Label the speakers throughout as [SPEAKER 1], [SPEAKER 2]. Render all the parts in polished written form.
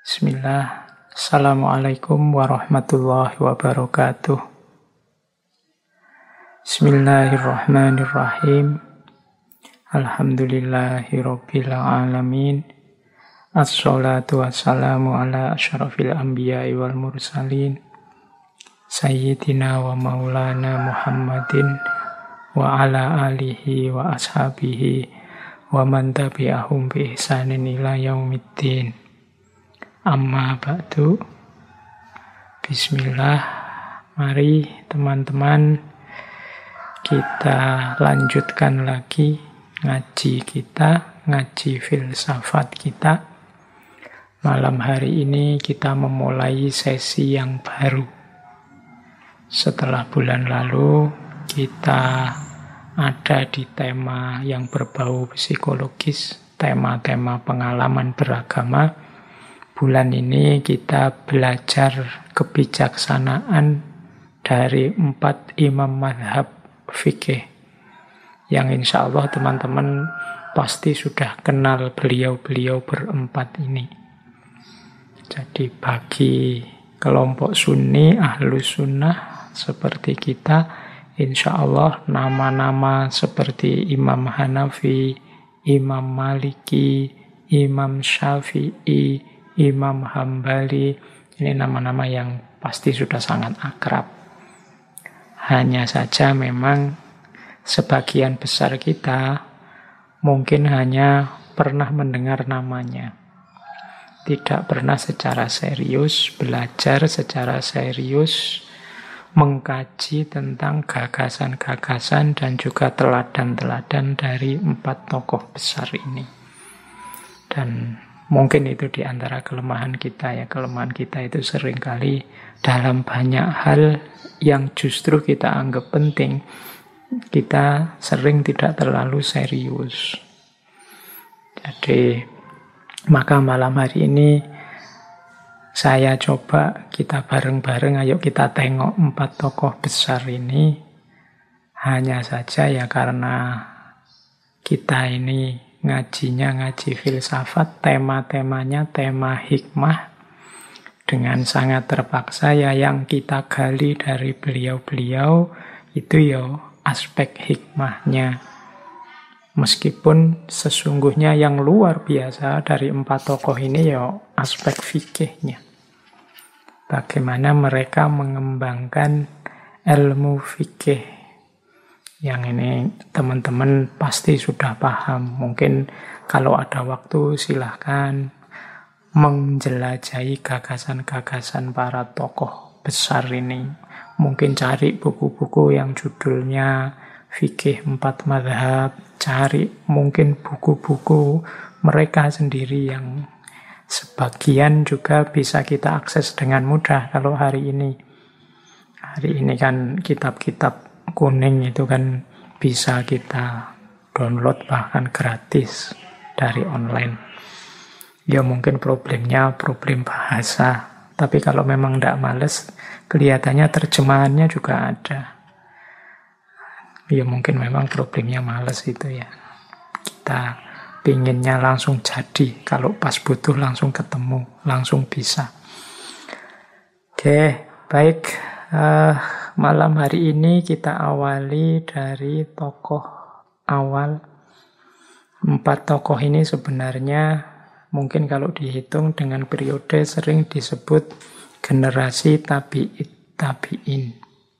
[SPEAKER 1] Bismillah. Assalamualaikum warahmatullahi wabarakatuh. Bismillahirrahmanirrahim. Alhamdulillahirabbil alamin. Assalatu wassalamu ala asyrafil anbiya'i wal mursalin. Sayyidina wa maulana Muhammadin wa ala alihi wa ashabihi wa man tabi'ahum bi ihsanin ila yaumiddin. Amma ba'du. Bismillah. Mari teman-teman kita lanjutkan lagi ngaji kita, ngaji filsafat kita. Malam hari ini kita memulai sesi yang baru. Setelah bulan lalu kita ada di tema yang berbau psikologis, tema-tema pengalaman beragama. Bulan ini kita belajar kebijaksanaan dari 4 imam madhab fikih. Yang insya Allah teman-teman pasti sudah kenal beliau-beliau berempat ini. Jadi bagi kelompok sunni, ahlus sunnah seperti kita, insya Allah nama-nama seperti Imam Hanafi, Imam Maliki, Imam Syafi'i, Imam Hambali, ini nama-nama yang pasti sudah sangat akrab. Hanya saja memang sebagian besar kita mungkin hanya pernah mendengar namanya. Tidak pernah secara serius belajar, secara serius mengkaji tentang gagasan-gagasan dan juga teladan-teladan dari 4 tokoh besar ini. Dan mungkin itu di antara kelemahan kita ya. Kelemahan kita itu seringkali dalam banyak hal yang justru kita anggap penting, kita sering tidak terlalu serius. Jadi, maka malam hari ini saya coba kita bareng-bareng, ayo kita tengok 4 tokoh besar ini. Hanya saja ya karena kita ini ngajinya ngaji filsafat, tema-temanya tema hikmah. Dengan sangat terpaksa ya yang kita gali dari beliau-beliau itu ya aspek hikmahnya. Meskipun sesungguhnya yang luar biasa dari 4 tokoh ini ya aspek fikihnya. Bagaimana mereka mengembangkan ilmu fikih. Yang ini teman-teman pasti sudah paham. Mungkin kalau ada waktu silahkan menjelajahi gagasan-gagasan para tokoh besar ini. Mungkin cari buku-buku yang judulnya Fikih 4 Madhab. Cari mungkin buku-buku mereka sendiri yang sebagian juga bisa kita akses dengan mudah kalau hari ini. Hari ini kan kitab-kitab kuning itu kan bisa kita download bahkan gratis dari online. Ya mungkin problemnya problem bahasa. Tapi kalau memang tidak males, kelihatannya terjemahannya juga ada. Ya mungkin memang problemnya males itu ya. Kita pinginnya langsung jadi. Kalau pas butuh langsung ketemu, langsung bisa. Oke, baik. Malam hari ini kita awali dari tokoh awal. 4 tokoh ini sebenarnya mungkin kalau dihitung dengan periode sering disebut generasi tabi'in.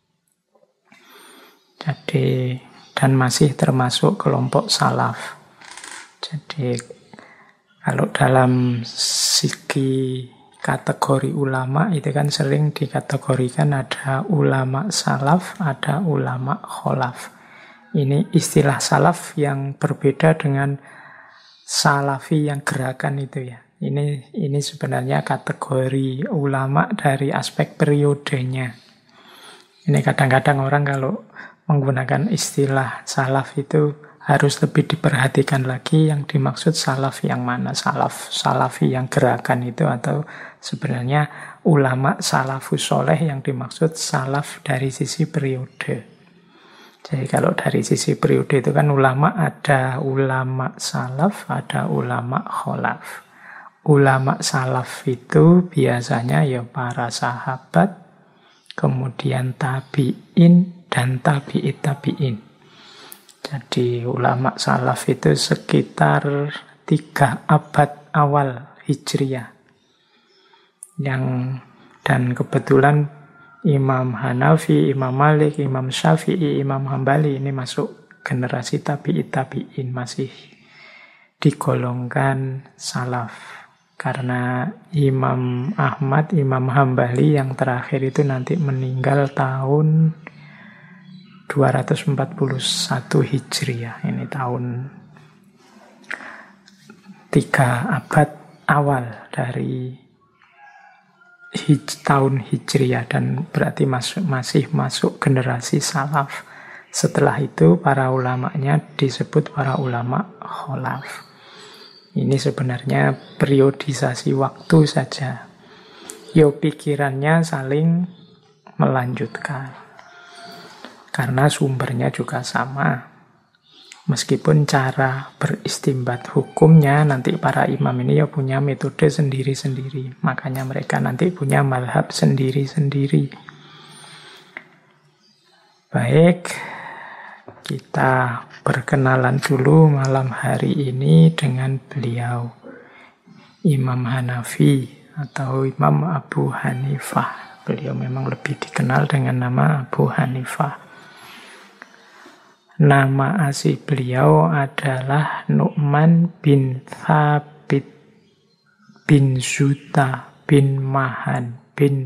[SPEAKER 1] Jadi dan masih termasuk kelompok salaf. Jadi kalau dalam segi kategori ulama itu kan sering dikategorikan ada ulama salaf, ada ulama kholaf. Ini istilah salaf yang berbeda dengan salafi yang gerakan itu ya. Ini sebenarnya kategori ulama dari aspek periodenya. Ini kadang-kadang orang kalau menggunakan istilah salaf itu harus lebih diperhatikan lagi yang dimaksud salaf yang mana. Salafi yang gerakan itu atau sebenarnya ulama salafus soleh yang dimaksud salaf dari sisi periode. Jadi kalau dari sisi periode itu kan ulama ada ulama salaf, ada ulama kholaf. ulama salaf itu biasanya ya para sahabat, kemudian tabi'in, dan tabi'it tabi'in. Jadi ulama salaf itu sekitar 3 abad awal Hijriah. Dan kebetulan Imam Hanafi, Imam Malik, Imam Syafi'i, Imam Hambali ini masuk generasi tabi'it tabi'in, masih digolongkan salaf. Karena Imam Ahmad, Imam Hambali yang terakhir itu nanti meninggal tahun 241 Hijriah. Ini tahun 3 abad awal dari tahun Hijriah, dan berarti masih masuk generasi salaf. Setelah itu para ulamanya disebut para ulama kholaf. Ini sebenarnya periodisasi waktu saja. Yo pikirannya saling melanjutkan. Karena sumbernya juga sama. Meskipun cara beristimbat hukumnya nanti para imam ini ya punya metode sendiri-sendiri. Makanya mereka nanti punya mazhab sendiri-sendiri. Baik, kita berkenalan dulu malam hari ini dengan beliau, Imam Hanafi atau Imam Abu Hanifah. Beliau memang lebih dikenal dengan nama Abu Hanifah. Nama asli beliau adalah Nu'man bin Thabit bin Zuta bin Mahan bin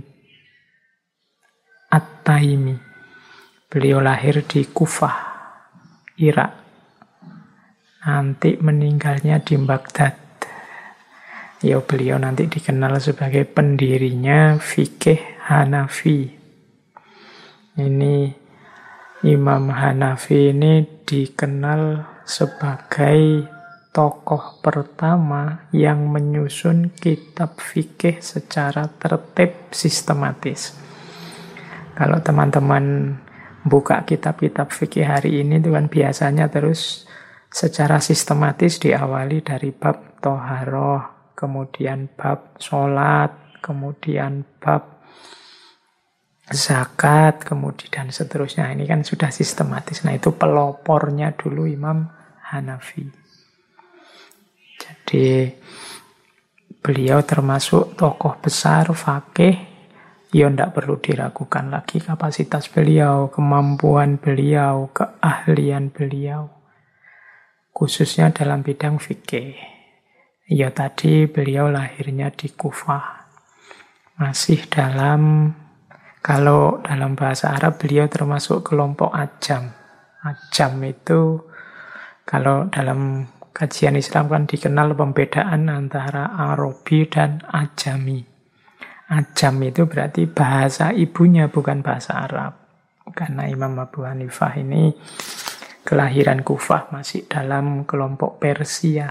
[SPEAKER 1] At-Taimi. Beliau lahir di Kufah, Irak. Nanti meninggalnya di Baghdad. Ya, beliau nanti dikenal sebagai pendirinya fikih Hanafi. Ini Imam Hanafi ini dikenal sebagai tokoh pertama yang menyusun kitab fikih secara tertib sistematis. Kalau teman-teman buka kitab-kitab fikih hari ini itu kan biasanya terus secara sistematis diawali dari bab toharoh, kemudian bab sholat, kemudian bab zakat, kemudian dan seterusnya. Ini kan sudah sistematis. Nah, itu pelopornya dulu Imam Hanafi. Jadi beliau termasuk tokoh besar fakih. Ya tidak perlu diragukan lagi kapasitas beliau, kemampuan beliau, keahlian beliau. Khususnya dalam bidang fikih. Ya tadi beliau lahirnya di Kufah. Masih kalau dalam bahasa Arab beliau termasuk kelompok Ajam. Ajam itu kalau dalam kajian Islam kan dikenal pembedaan antara Arabi dan Ajami. Ajam itu berarti bahasa ibunya, bukan bahasa Arab. Karena Imam Abu Hanifah ini kelahiran Kufah, masih dalam kelompok Persia.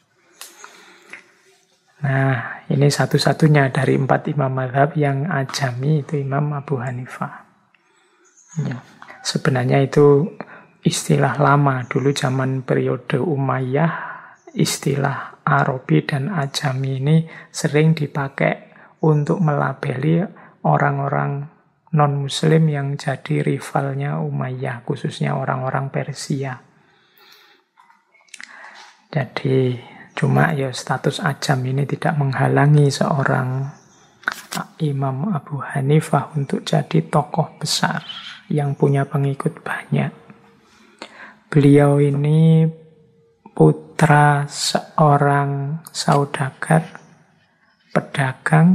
[SPEAKER 1] Nah, ini satu-satunya dari 4 imam mazhab yang Ajami, itu Imam Abu Hanifah. Ya, sebenarnya itu istilah lama. Dulu zaman periode Umayyah, istilah Arabi dan Ajami ini sering dipakai untuk melabeli orang-orang non-muslim yang jadi rivalnya Umayyah, khususnya orang-orang Persia. Jadi cuma ya status Ajam ini tidak menghalangi seorang Imam Abu Hanifah untuk jadi tokoh besar yang punya pengikut banyak. Beliau ini putra seorang saudagar, pedagang,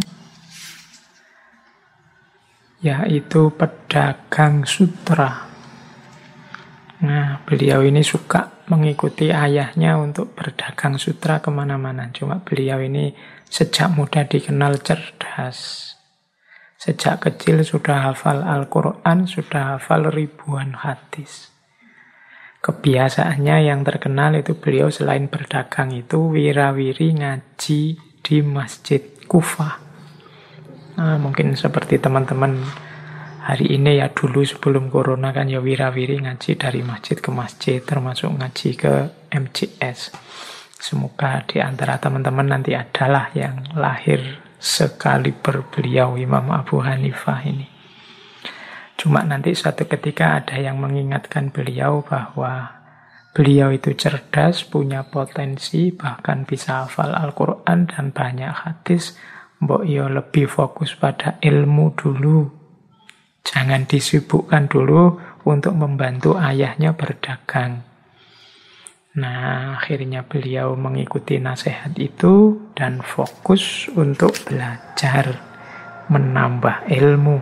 [SPEAKER 1] yaitu pedagang sutra. Nah, beliau ini suka mengikuti ayahnya untuk berdagang sutra kemana-mana. Cuma beliau ini sejak muda dikenal cerdas. Sejak kecil sudah hafal Al-Quran, sudah hafal ribuan hadis. Kebiasaannya yang terkenal itu beliau selain berdagang itu wirawiri ngaji di Masjid Kufah. Nah, mungkin seperti teman-teman hari ini ya, dulu sebelum corona kan ya wirawiri ngaji dari masjid ke masjid, termasuk ngaji ke MCS. Semoga di antara teman-teman nanti adalah yang lahir sekaliber beliau Imam Abu Hanifah ini. Cuma nanti suatu ketika ada yang mengingatkan beliau bahwa beliau itu cerdas, punya potensi, bahkan bisa hafal Al-Quran dan banyak hadis. Mbok yo lebih fokus pada ilmu dulu. Jangan disibukkan dulu untuk membantu ayahnya berdagang. Nah, akhirnya beliau mengikuti nasihat itu dan fokus untuk belajar, menambah ilmu.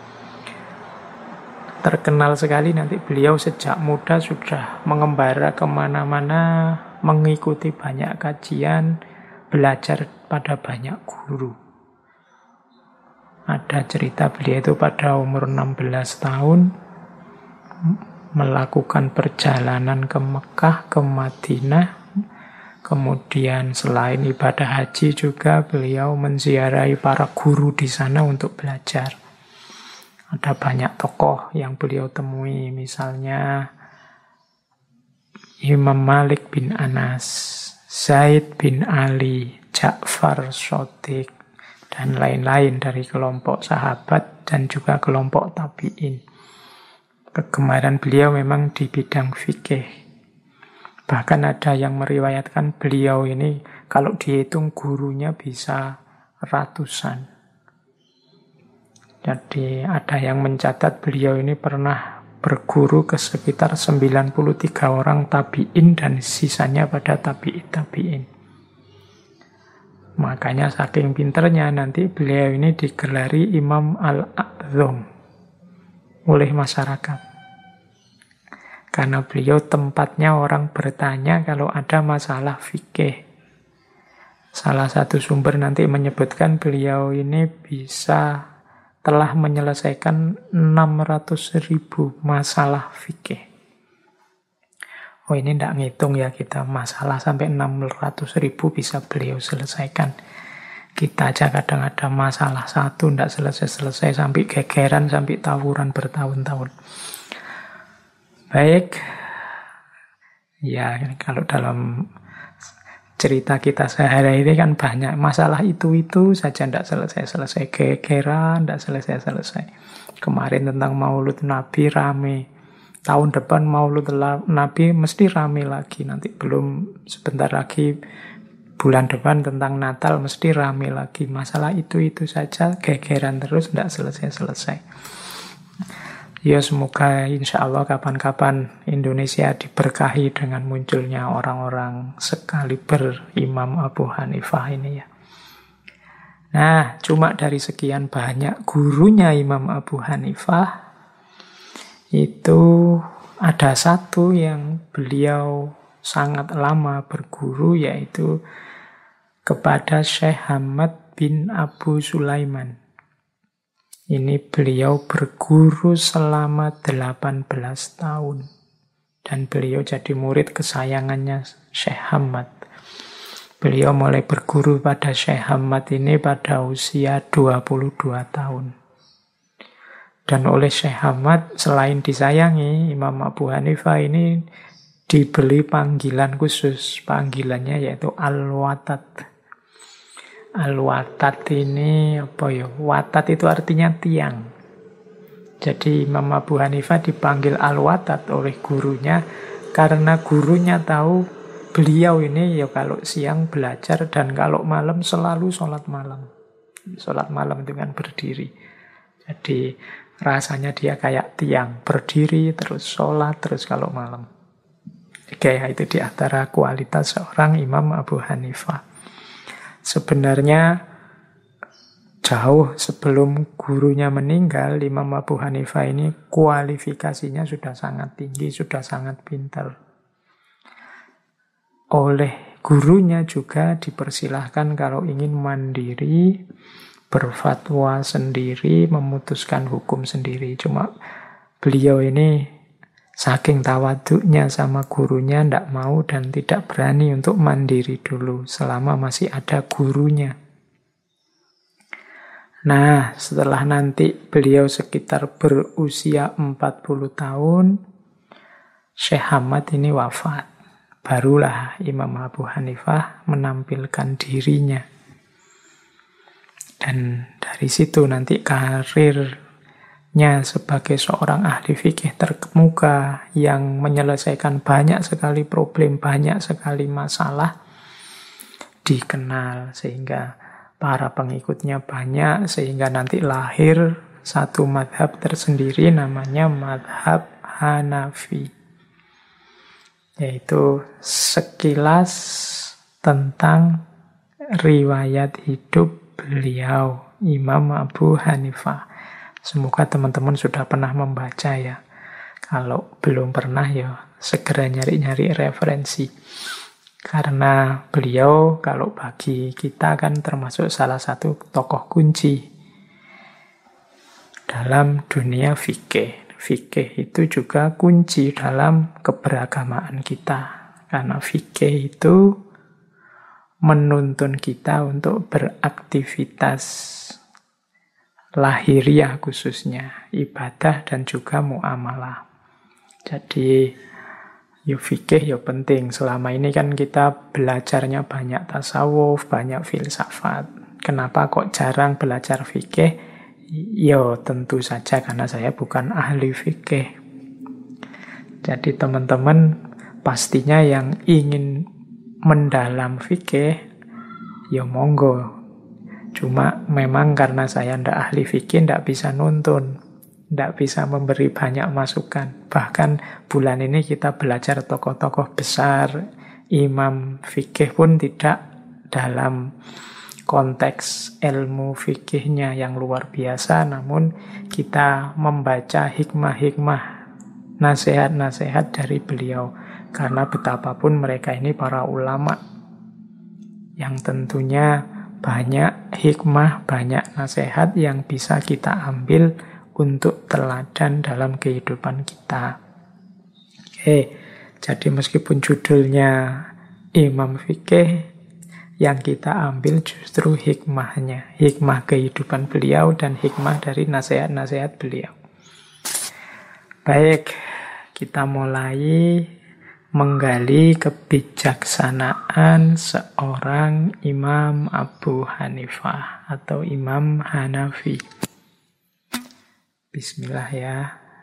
[SPEAKER 1] Terkenal sekali nanti beliau sejak muda sudah mengembara kemana-mana, mengikuti banyak kajian, belajar pada banyak guru. Ada cerita beliau itu pada umur 16 tahun, melakukan perjalanan ke Mekah, ke Madinah. Kemudian selain ibadah haji juga beliau menziarahi para guru di sana untuk belajar. Ada banyak tokoh yang beliau temui, misalnya Imam Malik bin Anas, Zaid bin Ali, Ja'far Shadiq, dan lain-lain dari kelompok sahabat dan juga kelompok tabi'in. Kegemaran beliau memang di bidang fikih. Bahkan ada yang meriwayatkan beliau ini kalau dihitung gurunya bisa ratusan. Jadi ada yang mencatat beliau ini pernah berguru ke sekitar 93 orang tabi'in dan sisanya pada tabi'in. Makanya saking pinternya nanti beliau ini digelari Imam Al-A'zam oleh masyarakat. Karena beliau tempatnya orang bertanya kalau ada masalah fikih. Salah satu sumber nanti menyebutkan beliau ini telah menyelesaikan 600.000 masalah fikih. Oh, ini tidak ngitung ya kita, masalah sampai 600.000 bisa beliau selesaikan. Kita aja kadang ada masalah satu tidak selesai-selesai, sampai gegeran, sampai tawuran bertahun-tahun. Baik, ya kalau dalam cerita kita sehari ini kan banyak masalah itu saja tidak selesai-selesai, gegeran tidak selesai-selesai. Kemarin tentang Maulud Nabi rame, tahun depan Maulud Nabi mesti rame lagi, nanti belum sebentar lagi bulan depan tentang Natal mesti rame lagi. Masalah itu saja, gegeran terus, tidak selesai-selesai. Ya semoga insya Allah kapan-kapan Indonesia diberkahi dengan munculnya orang-orang sekaliber Imam Abu Hanifah ini ya. Nah, cuma dari sekian banyak gurunya Imam Abu Hanifah, itu ada satu yang beliau sangat lama berguru, yaitu kepada Syekh Hamad bin Abu Sulaiman. Ini beliau berguru selama 18 tahun. Dan beliau jadi murid kesayangannya Syekh Hamad. Beliau mulai berguru pada Syekh Hamad ini pada usia 22 tahun. Dan oleh Syekh Hamad, selain disayangi, Imam Abu Hanifah ini diberi panggilan khusus. Panggilannya yaitu Al-Watat. Al-Watat ini apa ya? Watat itu artinya tiang. Jadi Imam Abu Hanifah dipanggil Al-Watat oleh gurunya karena gurunya tahu beliau ini ya kalau siang belajar dan kalau malam selalu sholat malam. Sholat malam dengan berdiri. Jadi rasanya dia kayak tiang, berdiri terus sholat terus kalau malam. Kayak itu di antara kualitas seorang Imam Abu Hanifah. Sebenarnya jauh sebelum gurunya meninggal, Imam Abu Hanifah ini kualifikasinya sudah sangat tinggi, sudah sangat pintar. Oleh gurunya juga dipersilahkan kalau ingin mandiri, berfatwa sendiri, memutuskan hukum sendiri. Cuma beliau ini saking tawaduknya sama gurunya tidak mau dan tidak berani untuk mandiri dulu selama masih ada gurunya. Nah, setelah nanti beliau sekitar berusia 40 tahun, Syekh Hamad ini wafat. barulah Imam Abu Hanifah menampilkan dirinya. Dan dari situ nanti karirnya sebagai seorang ahli fikih terkemuka yang menyelesaikan banyak sekali problem, banyak sekali masalah, dikenal sehingga para pengikutnya banyak, sehingga nanti lahir satu madhab tersendiri namanya madhab Hanafi. Yaitu sekilas tentang riwayat hidup beliau, Imam Abu Hanifah. Semoga teman-teman sudah pernah membaca ya. Kalau belum pernah ya segera nyari-nyari referensi. Karena beliau kalau bagi kita kan termasuk salah satu tokoh kunci dalam dunia fikih. Fikih itu juga kunci dalam keberagamaan kita. Karena fikih itu menuntun kita untuk beraktivitas lahiriah khususnya, ibadah dan juga muamalah. Jadi ya fikih ya penting. Selama ini kan kita belajarnya banyak tasawuf, banyak filsafat. Kenapa kok jarang belajar fikih? Ya tentu saja karena saya bukan ahli fikih. Jadi teman-teman pastinya yang ingin mendalam fikih, ya monggo. Cuma memang karena saya ndak ahli fikih, ndak bisa nuntun, ndak bisa memberi banyak masukan. Bahkan bulan ini kita belajar tokoh-tokoh besar, imam fikih pun tidak dalam konteks ilmu fikihnya yang luar biasa, namun kita membaca hikmah-hikmah, nasihat-nasihat dari beliau. Karena betapapun mereka ini para ulama yang tentunya banyak hikmah, banyak nasihat yang bisa kita ambil untuk teladan dalam kehidupan kita. Jadi meskipun judulnya Imam Fikih, yang kita ambil justru hikmahnya, hikmah kehidupan beliau dan hikmah dari nasihat-nasihat beliau. Baik, kita mulai menggali kebijaksanaan seorang Imam Abu Hanifah atau Imam Hanafi. Bismillah ya.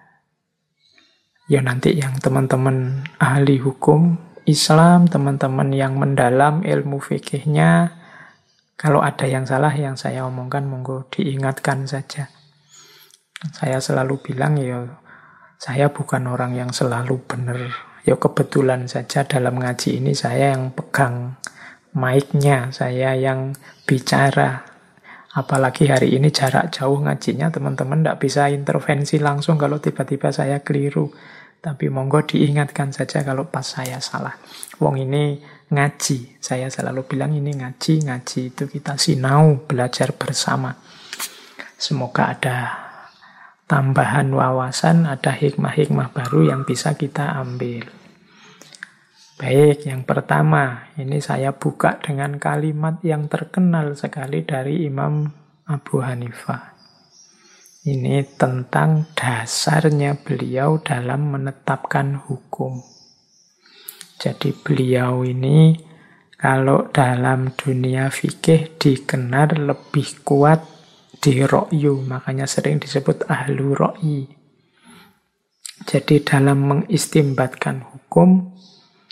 [SPEAKER 1] Ya nanti yang teman-teman ahli hukum Islam, teman-teman yang mendalam ilmu fikihnya, kalau ada yang salah yang saya omongkan, monggo diingatkan saja. Saya selalu bilang ya, saya bukan orang yang selalu benar. Ya kebetulan saja dalam ngaji ini saya yang pegang mic-nya, saya yang bicara. Apalagi hari ini jarak jauh ngajinya, teman-teman tidak bisa intervensi langsung kalau tiba-tiba saya keliru. Tapi monggo diingatkan saja kalau pas saya salah. Wong ini ngaji, saya selalu bilang ini ngaji itu kita sinau, belajar bersama. Semoga ada tambahan wawasan, ada hikmah-hikmah baru yang bisa kita ambil. Baik, yang pertama, ini saya buka dengan kalimat yang terkenal sekali dari Imam Abu Hanifah. Ini tentang dasarnya beliau dalam menetapkan hukum. Jadi beliau ini kalau dalam dunia fikih dikenal lebih kuat di ra'yu, makanya sering disebut ahlu ra'yi. Jadi dalam mengistimbatkan hukum,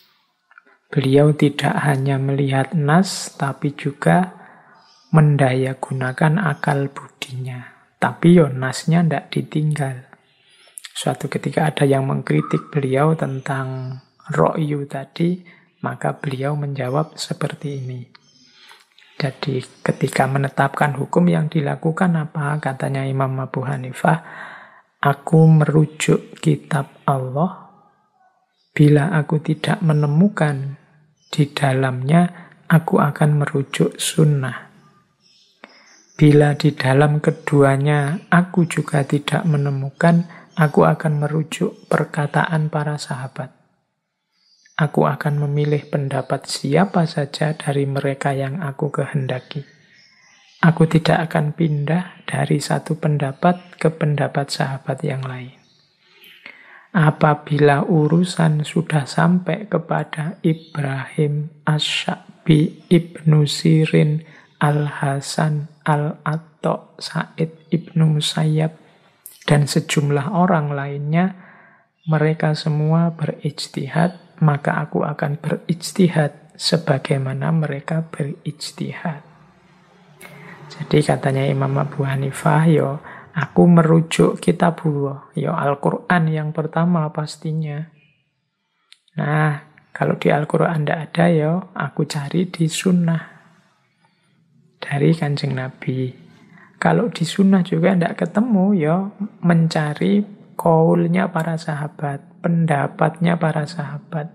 [SPEAKER 1] beliau tidak hanya melihat nas, tapi juga mendayagunakan akal budinya. Tapi nasnya tidak ditinggal. Suatu ketika ada yang mengkritik beliau tentang ra'yu tadi, maka beliau menjawab seperti ini. Jadi ketika menetapkan hukum yang dilakukan apa? Katanya Imam Abu Hanifah, aku merujuk kitab Allah, bila aku tidak menemukan di dalamnya, aku akan merujuk sunnah. Bila di dalam keduanya aku juga tidak menemukan, aku akan merujuk perkataan para sahabat. Aku akan memilih pendapat siapa saja dari mereka yang aku kehendaki. Aku tidak akan pindah dari satu pendapat ke pendapat sahabat yang lain. Apabila urusan sudah sampai kepada Ibrahim Asy-Sya'bi, Ibnu Sirin, Al-Hasan, Al-Atta, Sa'id Ibnu Musayyab, dan sejumlah orang lainnya, mereka semua berijtihad, maka aku akan berijtihad sebagaimana mereka berijtihad. Jadi katanya Imam Abu Hanifah, aku merujuk kitabullah, Al-Quran yang pertama pastinya. Nah, kalau di Al-Quran tidak ada, aku cari di sunnah dari Kanjeng Nabi. Kalau di sunnah juga tidak ketemu, mencari qaulnya para sahabat, pendapatnya para sahabat.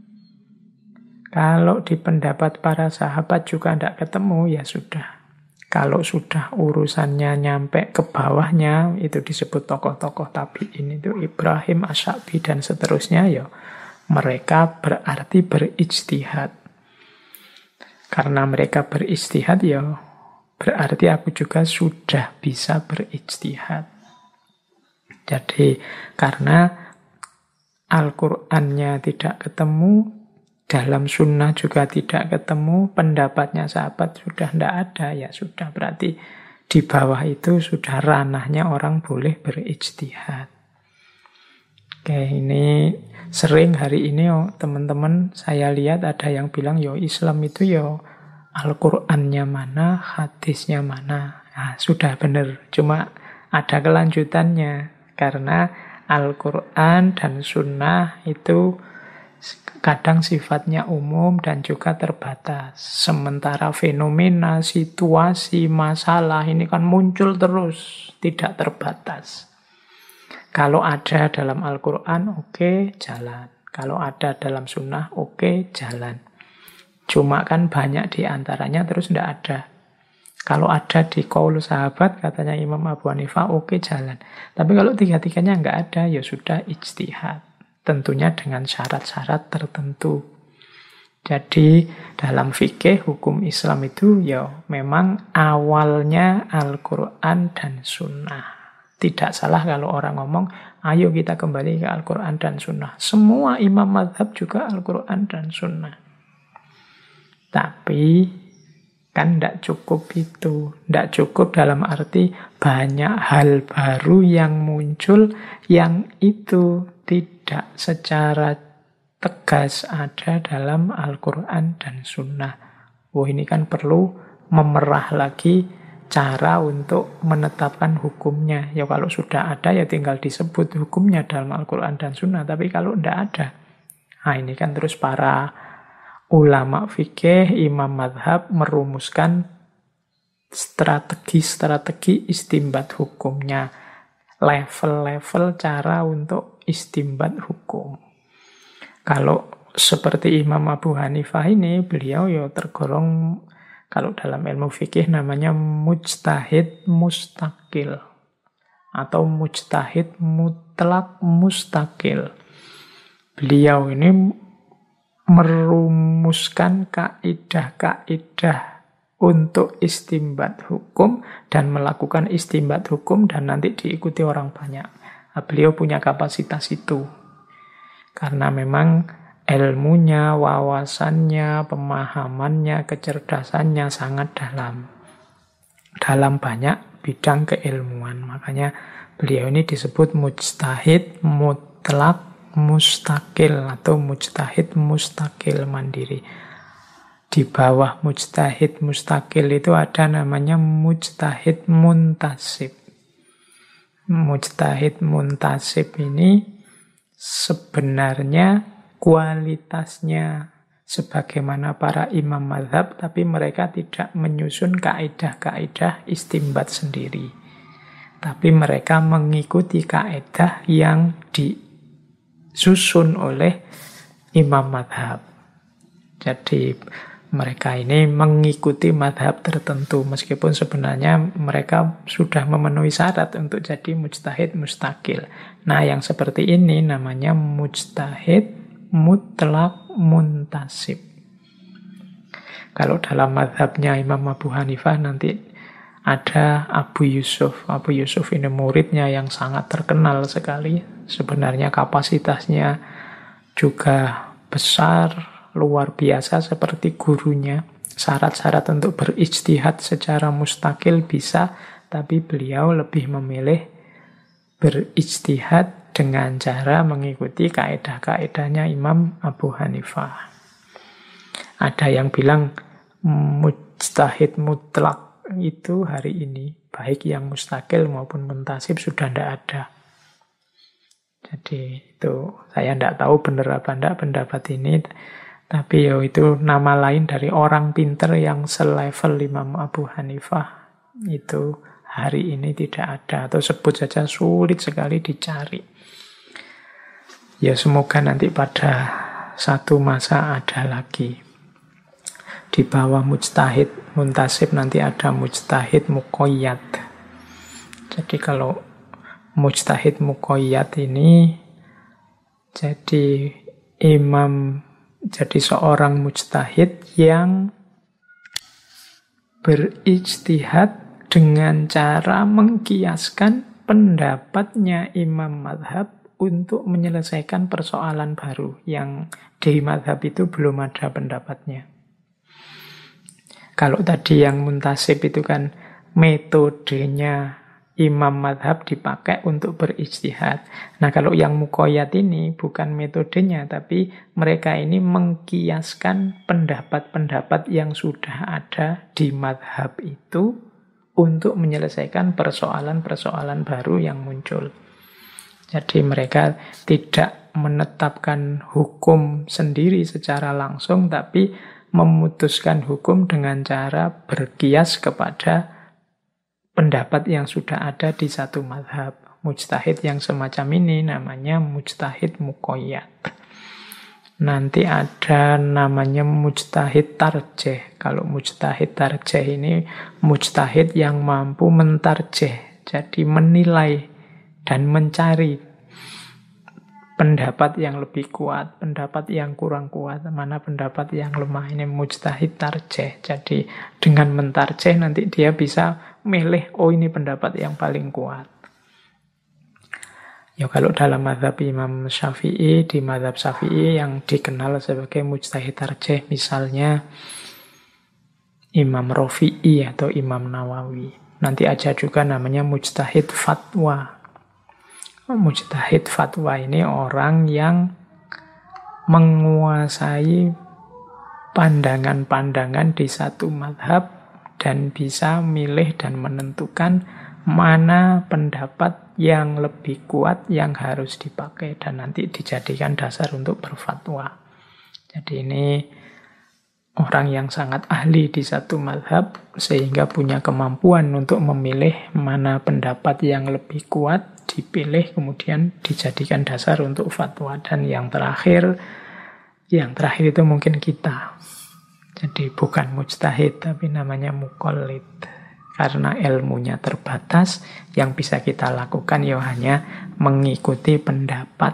[SPEAKER 1] Kalau di pendapat para sahabat juga tidak ketemu, ya sudah. Kalau sudah urusannya nyampe ke bawahnya, itu disebut tokoh-tokoh tabi'in, itu Ibrahim, Asy-Sya'bi, dan seterusnya, mereka berarti berijtihad. Karena mereka berijtihad, berarti aku juga sudah bisa berijtihad. Jadi, karena Al-Qur'annya tidak ketemu, dalam sunnah juga tidak ketemu, pendapatnya sahabat sudah tidak ada, ya sudah, berarti di bawah itu sudah ranahnya orang boleh berijtihad. Oke, ini sering hari ini teman-teman saya lihat ada yang bilang Islam itu Al-Qur'annya mana, hadisnya mana. Nah, sudah benar, cuma ada kelanjutannya karena Al-Qur'an dan sunnah itu kadang sifatnya umum dan juga terbatas. Sementara fenomena, situasi, masalah ini kan muncul terus, tidak terbatas. Kalau ada dalam Al-Quran, oke, jalan. Kalau ada dalam sunnah, oke, jalan. Cuma kan banyak di antaranya terus tidak ada. Kalau ada di qaul sahabat, katanya Imam Abu Hanifah, oke, jalan. Tapi kalau tiga-tiganya nggak ada, ya sudah ijtihad. Tentunya dengan syarat-syarat tertentu. Jadi dalam fikih hukum Islam itu memang awalnya Al-Quran dan Sunnah. Tidak salah kalau orang ngomong, ayo kita kembali ke Al-Quran dan Sunnah. Semua imam mazhab juga Al-Quran dan Sunnah. Tapi kan tidak cukup itu. Tidak cukup dalam arti banyak hal baru yang muncul yang itu tidak secara tegas ada dalam Al-Quran dan Sunnah. Ini kan perlu memerah lagi cara untuk menetapkan hukumnya. Kalau sudah ada tinggal disebut hukumnya dalam Al-Quran dan Sunnah. Tapi kalau tidak ada, ini kan terus para ulama fikih, imam madhab merumuskan strategi istimbat hukumnya. Level-level cara untuk istimbat hukum. Kalau seperti Imam Abu Hanifah ini, beliau tergolong, kalau dalam ilmu fikih namanya mujtahid mustaqil atau mujtahid mutlak mustaqil. Beliau ini merumuskan kaidah-kaidah untuk istimbat hukum dan melakukan istimbat hukum dan nanti diikuti orang banyak. Beliau punya kapasitas itu. Karena memang ilmunya, wawasannya, pemahamannya, kecerdasannya sangat dalam. Dalam banyak bidang keilmuan. Makanya beliau ini disebut mujtahid mutlak mustaqil atau mujtahid mustaqil mandiri. Di bawah mujtahid mustaqil itu ada namanya mujtahid muntasib. Mujtahid muntasib ini sebenarnya kualitasnya sebagaimana para imam mazhab, tapi mereka tidak menyusun kaidah-kaidah istimbat sendiri. Tapi mereka mengikuti kaidah yang disusun oleh imam mazhab. Jadi mereka ini mengikuti mazhab tertentu, meskipun sebenarnya mereka sudah memenuhi syarat untuk jadi mujtahid mustaqil. Nah, yang seperti ini namanya mujtahid mutlak muntasib. Kalau dalam mazhabnya Imam Abu Hanifah nanti ada Abu Yusuf. Abu Yusuf ini muridnya yang sangat terkenal sekali. Sebenarnya kapasitasnya juga besar, luar biasa seperti gurunya. Syarat-syarat untuk berijtihad secara mustakil bisa, tapi beliau lebih memilih berijtihad dengan cara mengikuti kaedah-kaedahnya Imam Abu Hanifah. Ada yang bilang mujtahid mutlak itu hari ini, baik yang mustakil maupun muntasib sudah tidak ada. Jadi itu saya tidak tahu benar apa tidak pendapat ini, tapi itu nama lain dari orang pinter yang selevel Imam Abu Hanifah. Itu hari ini tidak ada, atau sebut saja sulit sekali dicari. Ya semoga nanti pada satu masa ada lagi. Di bawah mujtahid muntasib nanti ada mujtahid muqayyad. Jadi kalau mujtahid muqayyad ini jadi seorang mujtahid yang berijtihad dengan cara mengkiaskan pendapatnya imam madhab untuk menyelesaikan persoalan baru yang di madhab itu belum ada pendapatnya. Kalau tadi yang muntasib itu kan metodenya imam madhab dipakai untuk berijtihad. Nah kalau yang muqayyad ini bukan metodenya, tapi mereka ini mengkiaskan pendapat-pendapat yang sudah ada di madhab itu untuk menyelesaikan persoalan-persoalan baru yang muncul. Jadi mereka tidak menetapkan hukum sendiri secara langsung, tapi memutuskan hukum dengan cara berkias kepada pendapat yang sudah ada di satu mazhab. Mujtahid yang semacam ini namanya mujtahid muqayyad. Nanti ada namanya mujtahid tarjih. Kalau mujtahid tarjih ini mujtahid yang mampu mentarjih, jadi menilai dan mencari pendapat yang lebih kuat, pendapat yang kurang kuat, mana pendapat yang lemah. Ini mujtahid tarjih. Jadi dengan mentarjih nanti dia bisa milih, oh ini pendapat yang paling kuat. Ya kalau dalam mazhab Imam Syafi'i, di mazhab Syafi'i yang dikenal sebagai mujtahid tarjih, misalnya Imam Rafi'i atau Imam Nawawi. Nanti ada juga namanya mujtahid fatwa. Mujtahid fatwa ini orang yang menguasai pandangan-pandangan di satu mazhab dan bisa milih dan menentukan mana pendapat yang lebih kuat yang harus dipakai dan nanti dijadikan dasar untuk berfatwa. Jadi ini orang yang sangat ahli di satu mazhab sehingga punya kemampuan untuk memilih mana pendapat yang lebih kuat, dipilih kemudian dijadikan dasar untuk fatwa. Dan yang terakhir itu mungkin kita. Jadi bukan mujtahid tapi namanya muqallid. Karena ilmunya terbatas, yang bisa kita lakukan ya hanya mengikuti pendapat.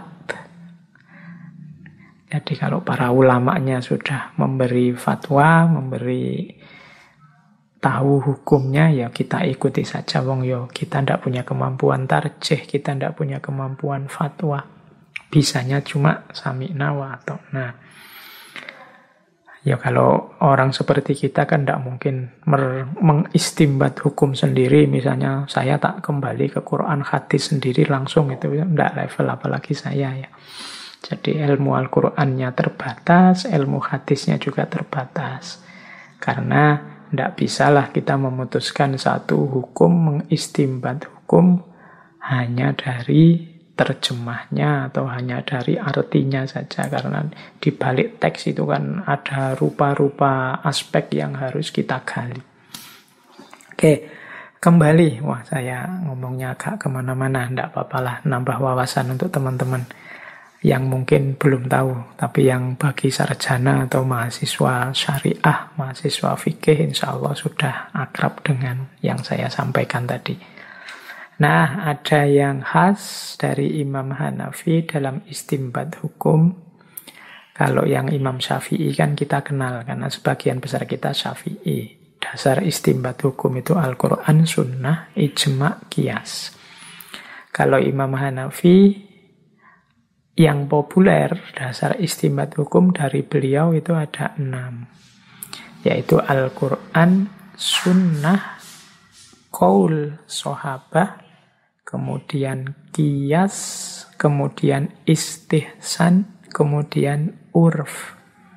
[SPEAKER 1] Jadi kalau para ulamanya sudah memberi fatwa, memberi tahu hukumnya, ya kita ikuti saja. Wong yo kita ndak punya kemampuan tarjih, kita ndak punya kemampuan fatwa. Bisanya cuma sami'na wa ata'na. Ya kalau orang seperti kita kan ndak mungkin mengistimbat hukum sendiri. Misalnya saya tak kembali ke Quran hadis sendiri langsung, itu ndak level apalagi saya ya. Jadi ilmu Al-Qur'annya terbatas, ilmu hadisnya juga terbatas. Karena tidak bisalah kita memutuskan satu hukum, mengistimbat hukum hanya dari terjemahnya atau hanya dari artinya saja. Karena di balik teks itu kan ada rupa-rupa aspek yang harus kita gali. Oke, kembali. Wah, saya ngomongnya agak kemana-mana. Tidak apa-apalah, nambah wawasan untuk teman-teman yang mungkin belum tahu, tapi yang bagi sarjana atau mahasiswa syariah, mahasiswa fikih, insya Allah sudah akrab dengan yang saya sampaikan tadi. Nah, ada yang khas dari Imam Hanafi dalam istimbat hukum. Kalau yang Imam Syafi'i kan kita kenal, karena sebagian besar kita Syafi'i. dasar istinbat hukum itu Al-Quran, Sunnah, Ijma', Qiyas. Kalau Imam Hanafi, yang populer dasar istinbat hukum dari beliau itu ada 6. Yaitu Al-Quran, Sunnah, Qaul Sahabah, kemudian Qiyas, kemudian Istihsan, kemudian Urf.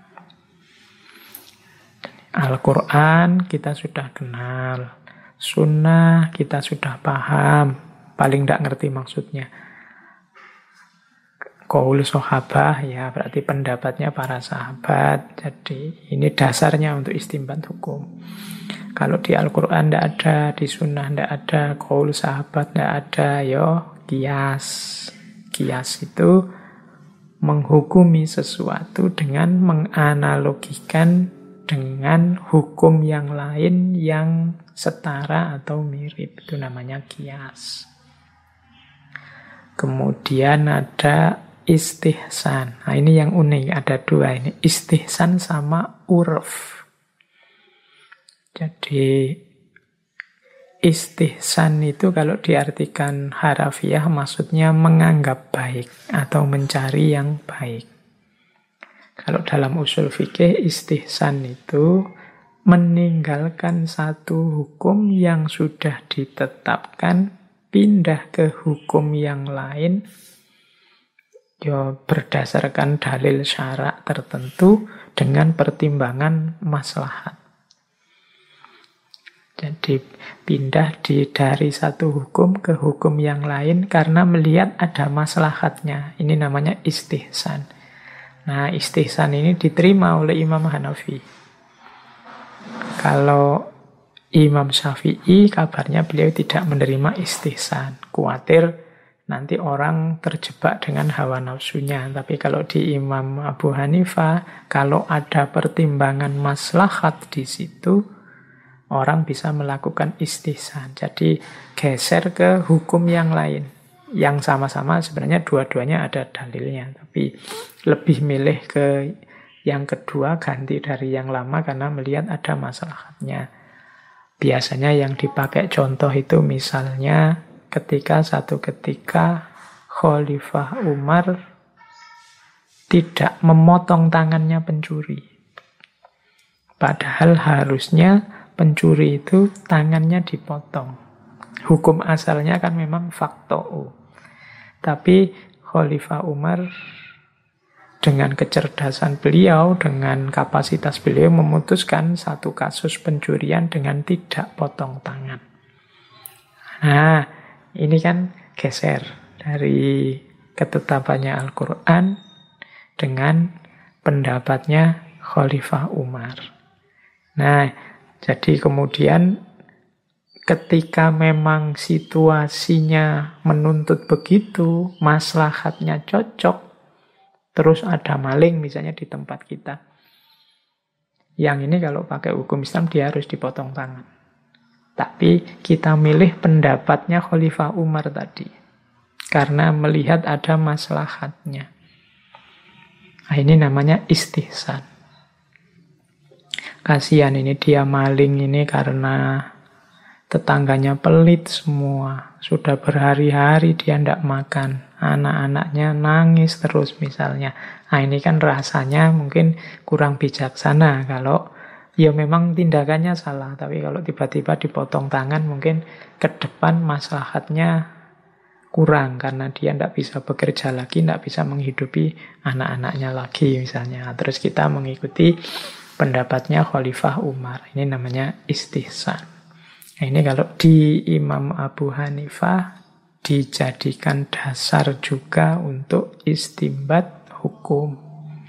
[SPEAKER 1] Al-Quran kita sudah kenal, Sunnah kita sudah paham, paling tidak ngerti maksudnya. Qaul Sahabah, ya berarti pendapatnya para sahabat. Jadi ini dasarnya untuk istinbat hukum. Kalau di Al-Quran tidak ada, di Sunnah tidak ada, Qaul sahabat tidak ada, Qiyas. Qiyas itu menghukumi sesuatu dengan menganalogikan dengan hukum yang lain yang setara atau mirip. Itu namanya Qiyas. Kemudian ada Istihsan. Nah ini yang unik, ada 2 ini. Istihsan sama Urf. Jadi istihsan itu kalau diartikan harafiah maksudnya menganggap baik atau mencari yang baik. Kalau dalam usul fikih istihsan itu meninggalkan satu hukum yang sudah ditetapkan, pindah ke hukum yang lain, berdasarkan dalil syarak tertentu dengan pertimbangan maslahat. Jadi pindah dari satu hukum ke hukum yang lain karena melihat ada maslahatnya. Ini namanya istihsan. Nah, istihsan ini diterima oleh Imam Hanafi. Kalau Imam Syafi'i kabarnya beliau tidak menerima istihsan. Kuatir nanti orang terjebak dengan hawa nafsunya. Tapi kalau di Imam Abu Hanifah, kalau ada pertimbangan maslahat di situ, orang bisa melakukan istihsan. Jadi geser ke hukum yang lain. Yang sama-sama sebenarnya dua-duanya ada dalilnya. Tapi lebih milih ke yang kedua, ganti dari yang lama karena melihat ada maslahatnya. Biasanya yang dipakai contoh itu misalnya satu ketika Khalifah Umar tidak memotong tangannya pencuri. Padahal harusnya pencuri itu tangannya dipotong. Hukum asalnya kan memang fakto'u. Tapi Khalifah Umar dengan kecerdasan beliau, dengan kapasitas beliau memutuskan satu kasus pencurian dengan tidak potong tangan. Nah, ini kan geser dari ketetapannya Al-Quran dengan pendapatnya Khalifah Umar. Nah, jadi kemudian ketika memang situasinya menuntut begitu, maslahatnya cocok, terus ada maling misalnya di tempat kita. Yang ini kalau pakai hukum Islam dia harus dipotong tangan. Tapi kita milih pendapatnya Khalifah Umar tadi. Karena melihat ada maslahatnya. Nah, ini namanya istihsan. Kasihan ini dia maling ini karena tetangganya pelit semua. Sudah berhari-hari dia tidak makan. Anak-anaknya nangis terus misalnya. Nah ini kan rasanya mungkin kurang bijaksana kalau ya memang tindakannya salah. Tapi kalau tiba-tiba dipotong tangan mungkin ke depan maslahatnya kurang. Karena dia tidak bisa bekerja lagi, tidak bisa menghidupi anak-anaknya lagi misalnya. Terus kita mengikuti pendapatnya Khalifah Umar. Ini namanya istihsan. Nah, ini kalau di Imam Abu Hanifah dijadikan dasar juga untuk istinbat hukum.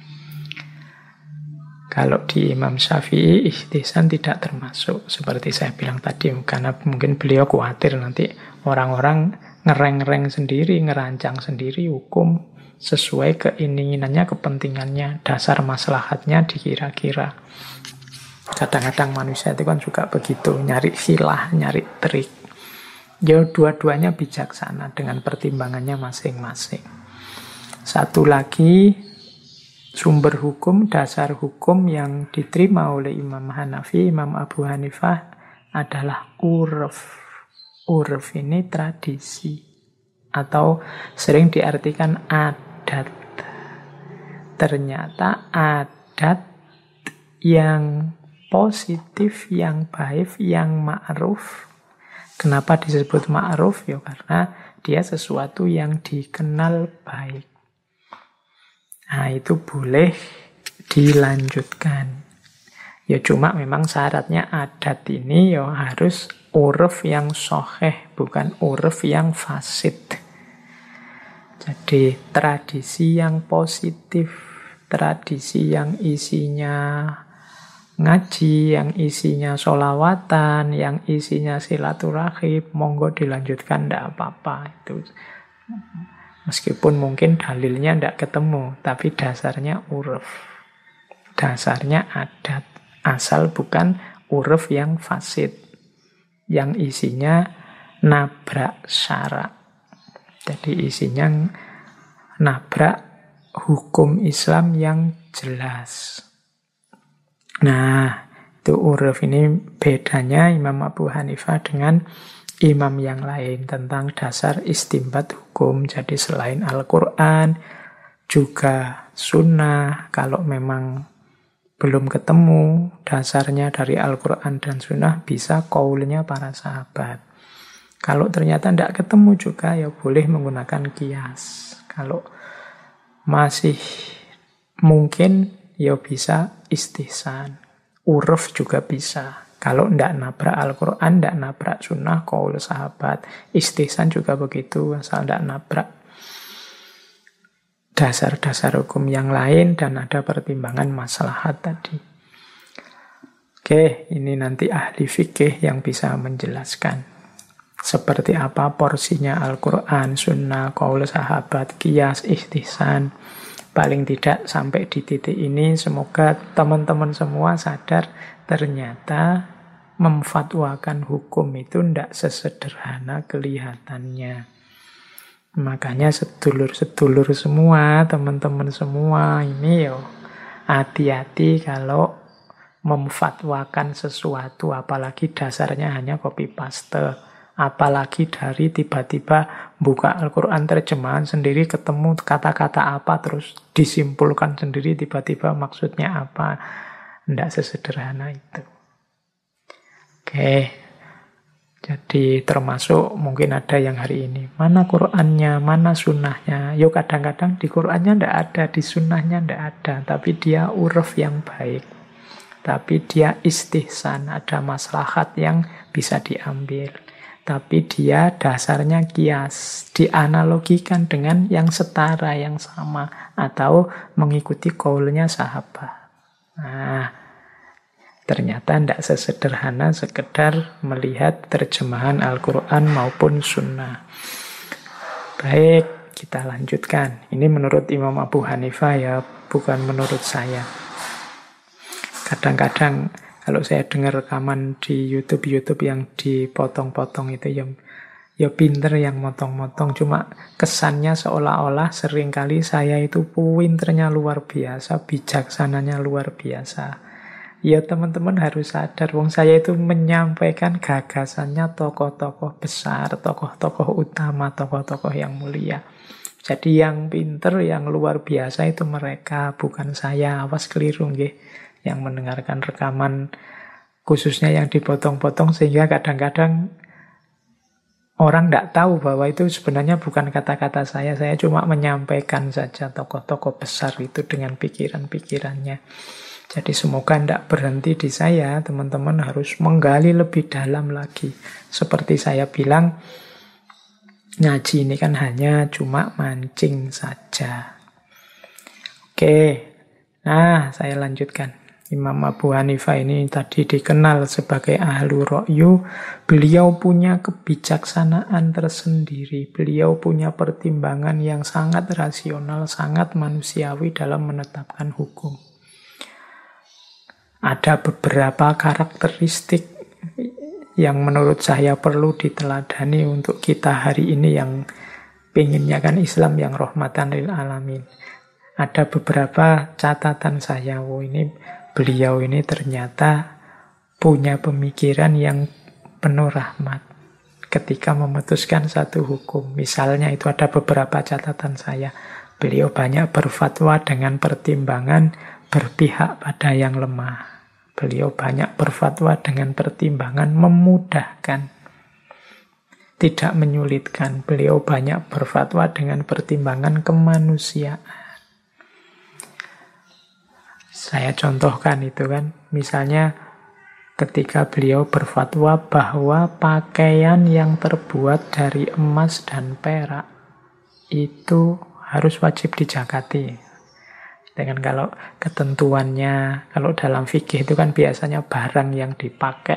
[SPEAKER 1] Kalau di Imam Syafi'i istihsan tidak termasuk. Seperti saya bilang tadi, karena mungkin beliau khawatir nanti orang-orang ngereng-ngereng sendiri, ngerancang sendiri hukum sesuai keinginannya, kepentingannya, dasar maslahatnya dikira-kira. Kadang-kadang manusia itu kan juga begitu, nyari hilah, nyari trik. Ya dua-duanya bijaksana dengan pertimbangannya masing-masing. Satu lagi, Sumber hukum, dasar hukum yang diterima oleh Imam Hanafi, Imam Abu Hanifah adalah urf. Urf ini tradisi atau sering diartikan adat. Ternyata adat yang positif, yang baik, yang ma'ruf. Kenapa disebut ma'ruf? Ya karena dia sesuatu yang dikenal baik. Nah, itu boleh dilanjutkan. Ya cuma memang syaratnya adat ini ya harus uruf yang sahih, bukan uruf yang fasid. Jadi tradisi yang positif, tradisi yang isinya ngaji, yang isinya sholawatan, yang isinya silaturahim, monggo dilanjutkan, tidak apa-apa. Itu meskipun mungkin dalilnya tidak ketemu, tapi dasarnya uruf. Dasarnya adat. Asal bukan uruf yang fasid. Yang isinya nabrak syarak. Jadi isinya nabrak hukum Islam yang jelas. Nah, itu uruf ini bedanya Imam Abu Hanifah dengan imam yang lain tentang dasar istimbat hukum. Jadi selain Al-Quran, juga sunnah. Kalau memang belum ketemu dasarnya dari Al-Quran dan sunnah, bisa qaulnya para sahabat. Kalau ternyata tidak ketemu juga, ya boleh menggunakan qiyas. Kalau masih mungkin, ya bisa istihsan. Uruf juga bisa. Kalau tidak nabrak Al-Quran, tidak nabrak sunnah, qaul sahabat. Istihsan juga begitu, asal tidak nabrak dasar-dasar hukum yang lain dan ada pertimbangan maslahat tadi. Oke, ini nanti ahli fikih yang bisa menjelaskan seperti apa porsinya Al-Quran, sunnah, qaul sahabat, qiyas, istihsan. Paling tidak sampai di titik ini semoga teman-teman semua sadar ternyata memfatwakan hukum itu tidak sesederhana kelihatannya. Makanya sedulur-sedulur semua, teman-teman semua ini yo hati-hati kalau memfatwakan sesuatu, apalagi dasarnya hanya copy paste, apalagi dari tiba-tiba buka Al-Quran terjemahan sendiri ketemu kata-kata apa terus disimpulkan sendiri tiba-tiba maksudnya apa. Tidak sesederhana itu. Oke. Jadi termasuk mungkin ada yang hari ini, mana Qur'annya, mana sunnahnya. Yo kadang-kadang di Qur'annya tidak ada, di sunnahnya tidak ada. Tapi dia uruf yang baik. Tapi dia istihsan, ada maslahat yang bisa diambil. Tapi dia dasarnya qiyas, dianalogikan dengan yang setara, yang sama. Atau mengikuti qaulnya sahabat. Nah, ternyata tidak sesederhana sekedar melihat terjemahan Al-Quran maupun sunnah. Baik, kita lanjutkan. Ini menurut Imam Abu Hanifah ya, bukan menurut saya. Kadang-kadang kalau saya dengar rekaman di YouTube yang dipotong-potong itu ya pinter yang motong-motong. Cuma kesannya seolah-olah seringkali saya itu pinternya luar biasa, bijaksananya luar biasa. Ya teman-teman harus sadar, wong saya itu menyampaikan gagasannya tokoh-tokoh besar, tokoh-tokoh utama, tokoh-tokoh yang mulia. Jadi yang pinter, yang luar biasa itu mereka, bukan saya. Awas keliru nggih, yang mendengarkan rekaman khususnya yang dipotong-potong sehingga kadang-kadang orang tidak tahu bahwa itu sebenarnya bukan kata-kata saya. Saya cuma menyampaikan saja tokoh-tokoh besar itu dengan pikiran-pikirannya. Jadi semoga tidak berhenti di saya, teman-teman harus menggali lebih dalam lagi. Seperti saya bilang, ngaji ini kan hanya cuma mancing saja. Oke, nah saya lanjutkan. Imam Abu Hanifah ini tadi dikenal sebagai ahlu ra'yu. Beliau punya kebijaksanaan tersendiri. Beliau punya pertimbangan yang sangat rasional, sangat manusiawi dalam menetapkan hukum. Ada beberapa karakteristik yang menurut saya perlu diteladani untuk kita hari ini yang pengennya kan Islam yang rahmatan lil alamin. ada beberapa catatan saya. Beliau ini ternyata punya pemikiran yang penuh rahmat ketika memutuskan satu hukum. Misalnya itu ada beberapa catatan saya. Beliau banyak berfatwa dengan pertimbangan berpihak pada yang lemah. Beliau banyak berfatwa dengan pertimbangan memudahkan, tidak menyulitkan. Beliau banyak berfatwa dengan pertimbangan kemanusiaan. Saya contohkan itu kan, misalnya ketika beliau berfatwa bahwa pakaian yang terbuat dari emas dan perak itu harus wajib dijakati. Dengan kalau ketentuannya, kalau dalam fikih itu kan biasanya barang yang dipakai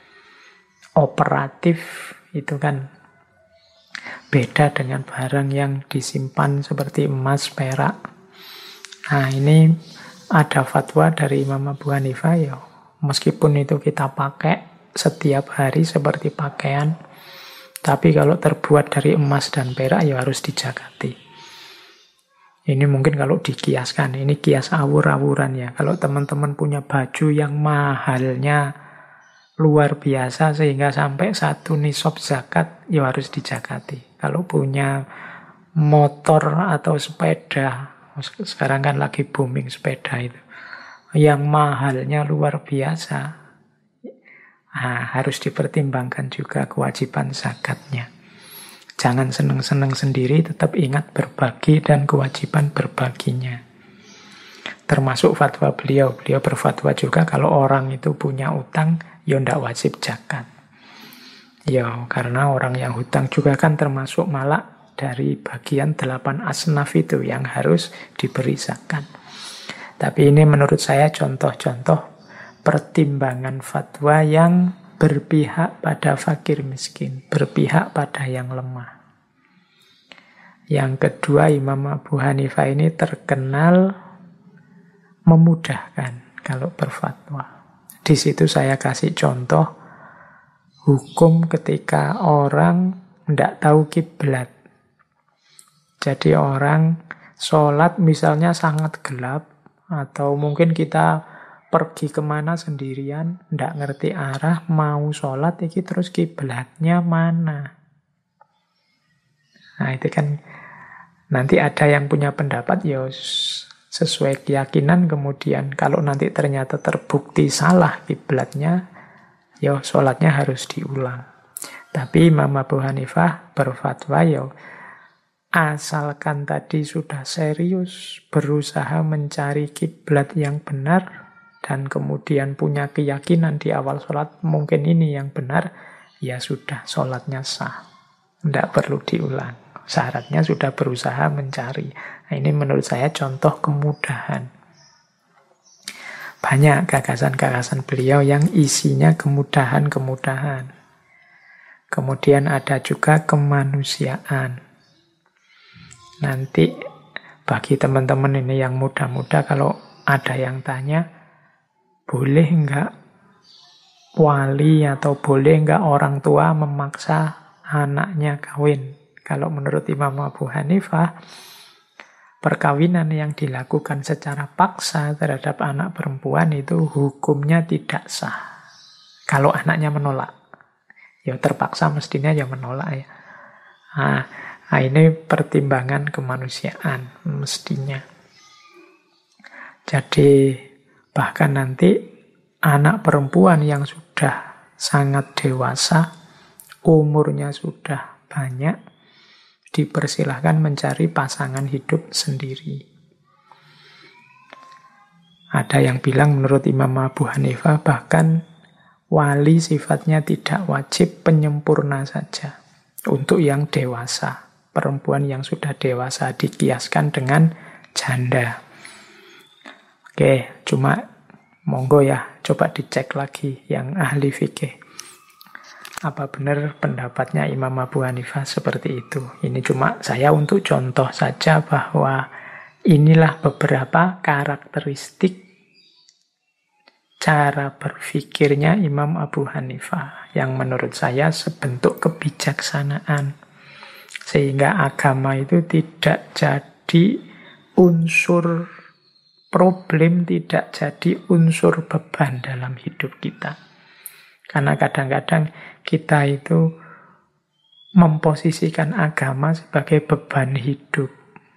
[SPEAKER 1] operatif itu kan beda dengan barang yang disimpan seperti emas, perak. Nah ini ada fatwa dari Imam Abu Hanifah ya, meskipun itu kita pakai setiap hari seperti pakaian, tapi kalau terbuat dari emas dan perak ya harus dijakati. Ini mungkin kalau dikiaskan, ini kias awur-awuran ya. Kalau teman-teman punya baju yang mahalnya luar biasa sehingga sampai 1 nisab zakat, ya harus dijakati. Kalau punya motor atau sepeda, sekarang kan lagi booming sepeda itu, yang mahalnya luar biasa, harus dipertimbangkan juga kewajiban zakatnya. Jangan seneng-seneng sendiri, tetap ingat berbagi dan kewajiban berbaginya. Termasuk fatwa beliau. Beliau berfatwa juga kalau orang itu punya utang, ya tidak wajib zakat. Ya, karena orang yang hutang juga kan termasuk malak dari bagian 8 asnaf itu yang harus diberi zakat. Tapi ini menurut saya contoh-contoh pertimbangan fatwa yang berpihak pada fakir miskin, berpihak pada yang lemah. Yang kedua, Imam Abu Hanifah ini terkenal memudahkan kalau berfatwa. Di situ saya kasih contoh hukum ketika orang tidak tahu kiblat. Jadi orang sholat misalnya sangat gelap, atau mungkin kita pergi kemana sendirian, ndak ngerti arah, mau sholat, iki terus kiblatnya mana? Nah itu kan nanti ada yang punya pendapat, ya sesuai keyakinan, kemudian kalau nanti ternyata terbukti salah kiblatnya, ya sholatnya harus diulang. Tapi Imam Abu Hanifah berfatwa, ya asalkan tadi sudah serius berusaha mencari kiblat yang benar, dan kemudian punya keyakinan di awal sholat mungkin ini yang benar, ya sudah sholatnya sah. Tidak perlu diulang. Syaratnya sudah berusaha mencari. Nah, ini menurut saya contoh kemudahan. Banyak gagasan-gagasan beliau yang isinya kemudahan-kemudahan. Kemudian ada juga kemanusiaan. Nanti bagi teman-teman ini yang muda-muda, kalau ada yang tanya, boleh enggak wali atau boleh enggak orang tua memaksa anaknya kawin? Kalau menurut Imam Abu Hanifah, perkawinan yang dilakukan secara paksa terhadap anak perempuan itu hukumnya tidak sah. Kalau anaknya menolak, ya terpaksa mestinya ya menolak ya. Nah ini pertimbangan kemanusiaan mestinya. Jadi bahkan nanti anak perempuan yang sudah sangat dewasa, umurnya sudah banyak, dipersilahkan mencari pasangan hidup sendiri. Ada yang bilang menurut Imam Abu Hanifah bahkan wali sifatnya tidak wajib, penyempurna saja untuk yang dewasa. Perempuan yang sudah dewasa dikiaskan dengan janda. Oke, cuma monggo ya, coba dicek lagi yang ahli fikih. Apa benar pendapatnya Imam Abu Hanifah seperti itu? Ini cuma saya untuk contoh saja bahwa inilah beberapa karakteristik cara berpikirnya Imam Abu Hanifah yang menurut saya sebentuk kebijaksanaan. Sehingga agama itu tidak jadi unsur problem, tidak jadi unsur beban dalam hidup kita. Karena kadang-kadang kita itu memposisikan agama sebagai beban hidup.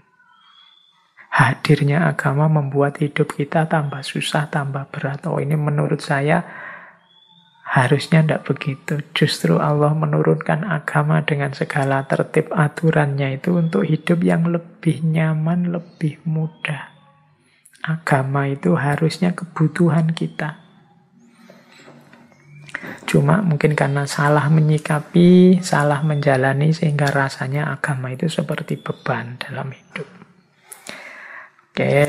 [SPEAKER 1] Hadirnya agama membuat hidup kita tambah susah, tambah berat. Oh, ini menurut saya harusnya tidak begitu. Justru Allah menurunkan agama dengan segala tertib aturannya itu untuk hidup yang lebih nyaman, lebih mudah. Agama itu harusnya kebutuhan kita. Cuma mungkin karena salah menyikapi, salah menjalani, sehingga rasanya agama itu seperti beban dalam hidup. Oke.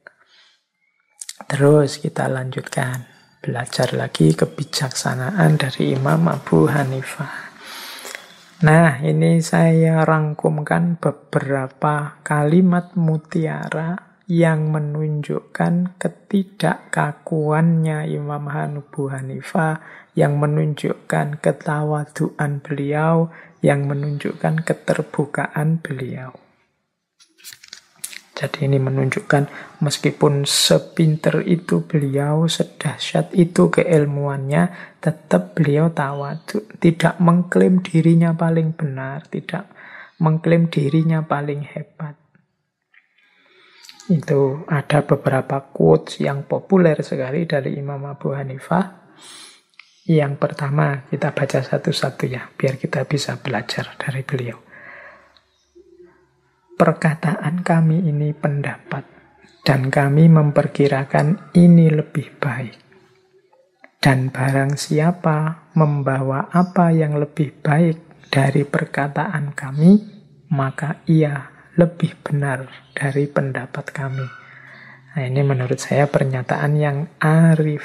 [SPEAKER 1] Terus kita lanjutkan. Belajar lagi kebijaksanaan dari Imam Abu Hanifah. Nah, ini saya rangkumkan beberapa kalimat mutiara yang menunjukkan ketidakkakuannya Imam Abu Hanifah, yang menunjukkan ketawaduan beliau, yang menunjukkan keterbukaan beliau. Jadi ini menunjukkan meskipun sepinter itu beliau, sedahsyat itu keilmuannya, tetap beliau tawadu. Tidak mengklaim dirinya paling benar, tidak mengklaim dirinya paling hebat. Itu ada beberapa quotes yang populer sekali dari Imam Abu Hanifah. Yang pertama, kita baca satu-satu ya, biar kita bisa belajar dari beliau. Perkataan kami ini pendapat, dan kami memperkirakan ini lebih baik. Dan barang siapa membawa apa yang lebih baik dari perkataan kami, maka ia lebih benar dari pendapat kami. Nah, ini menurut saya pernyataan yang arif.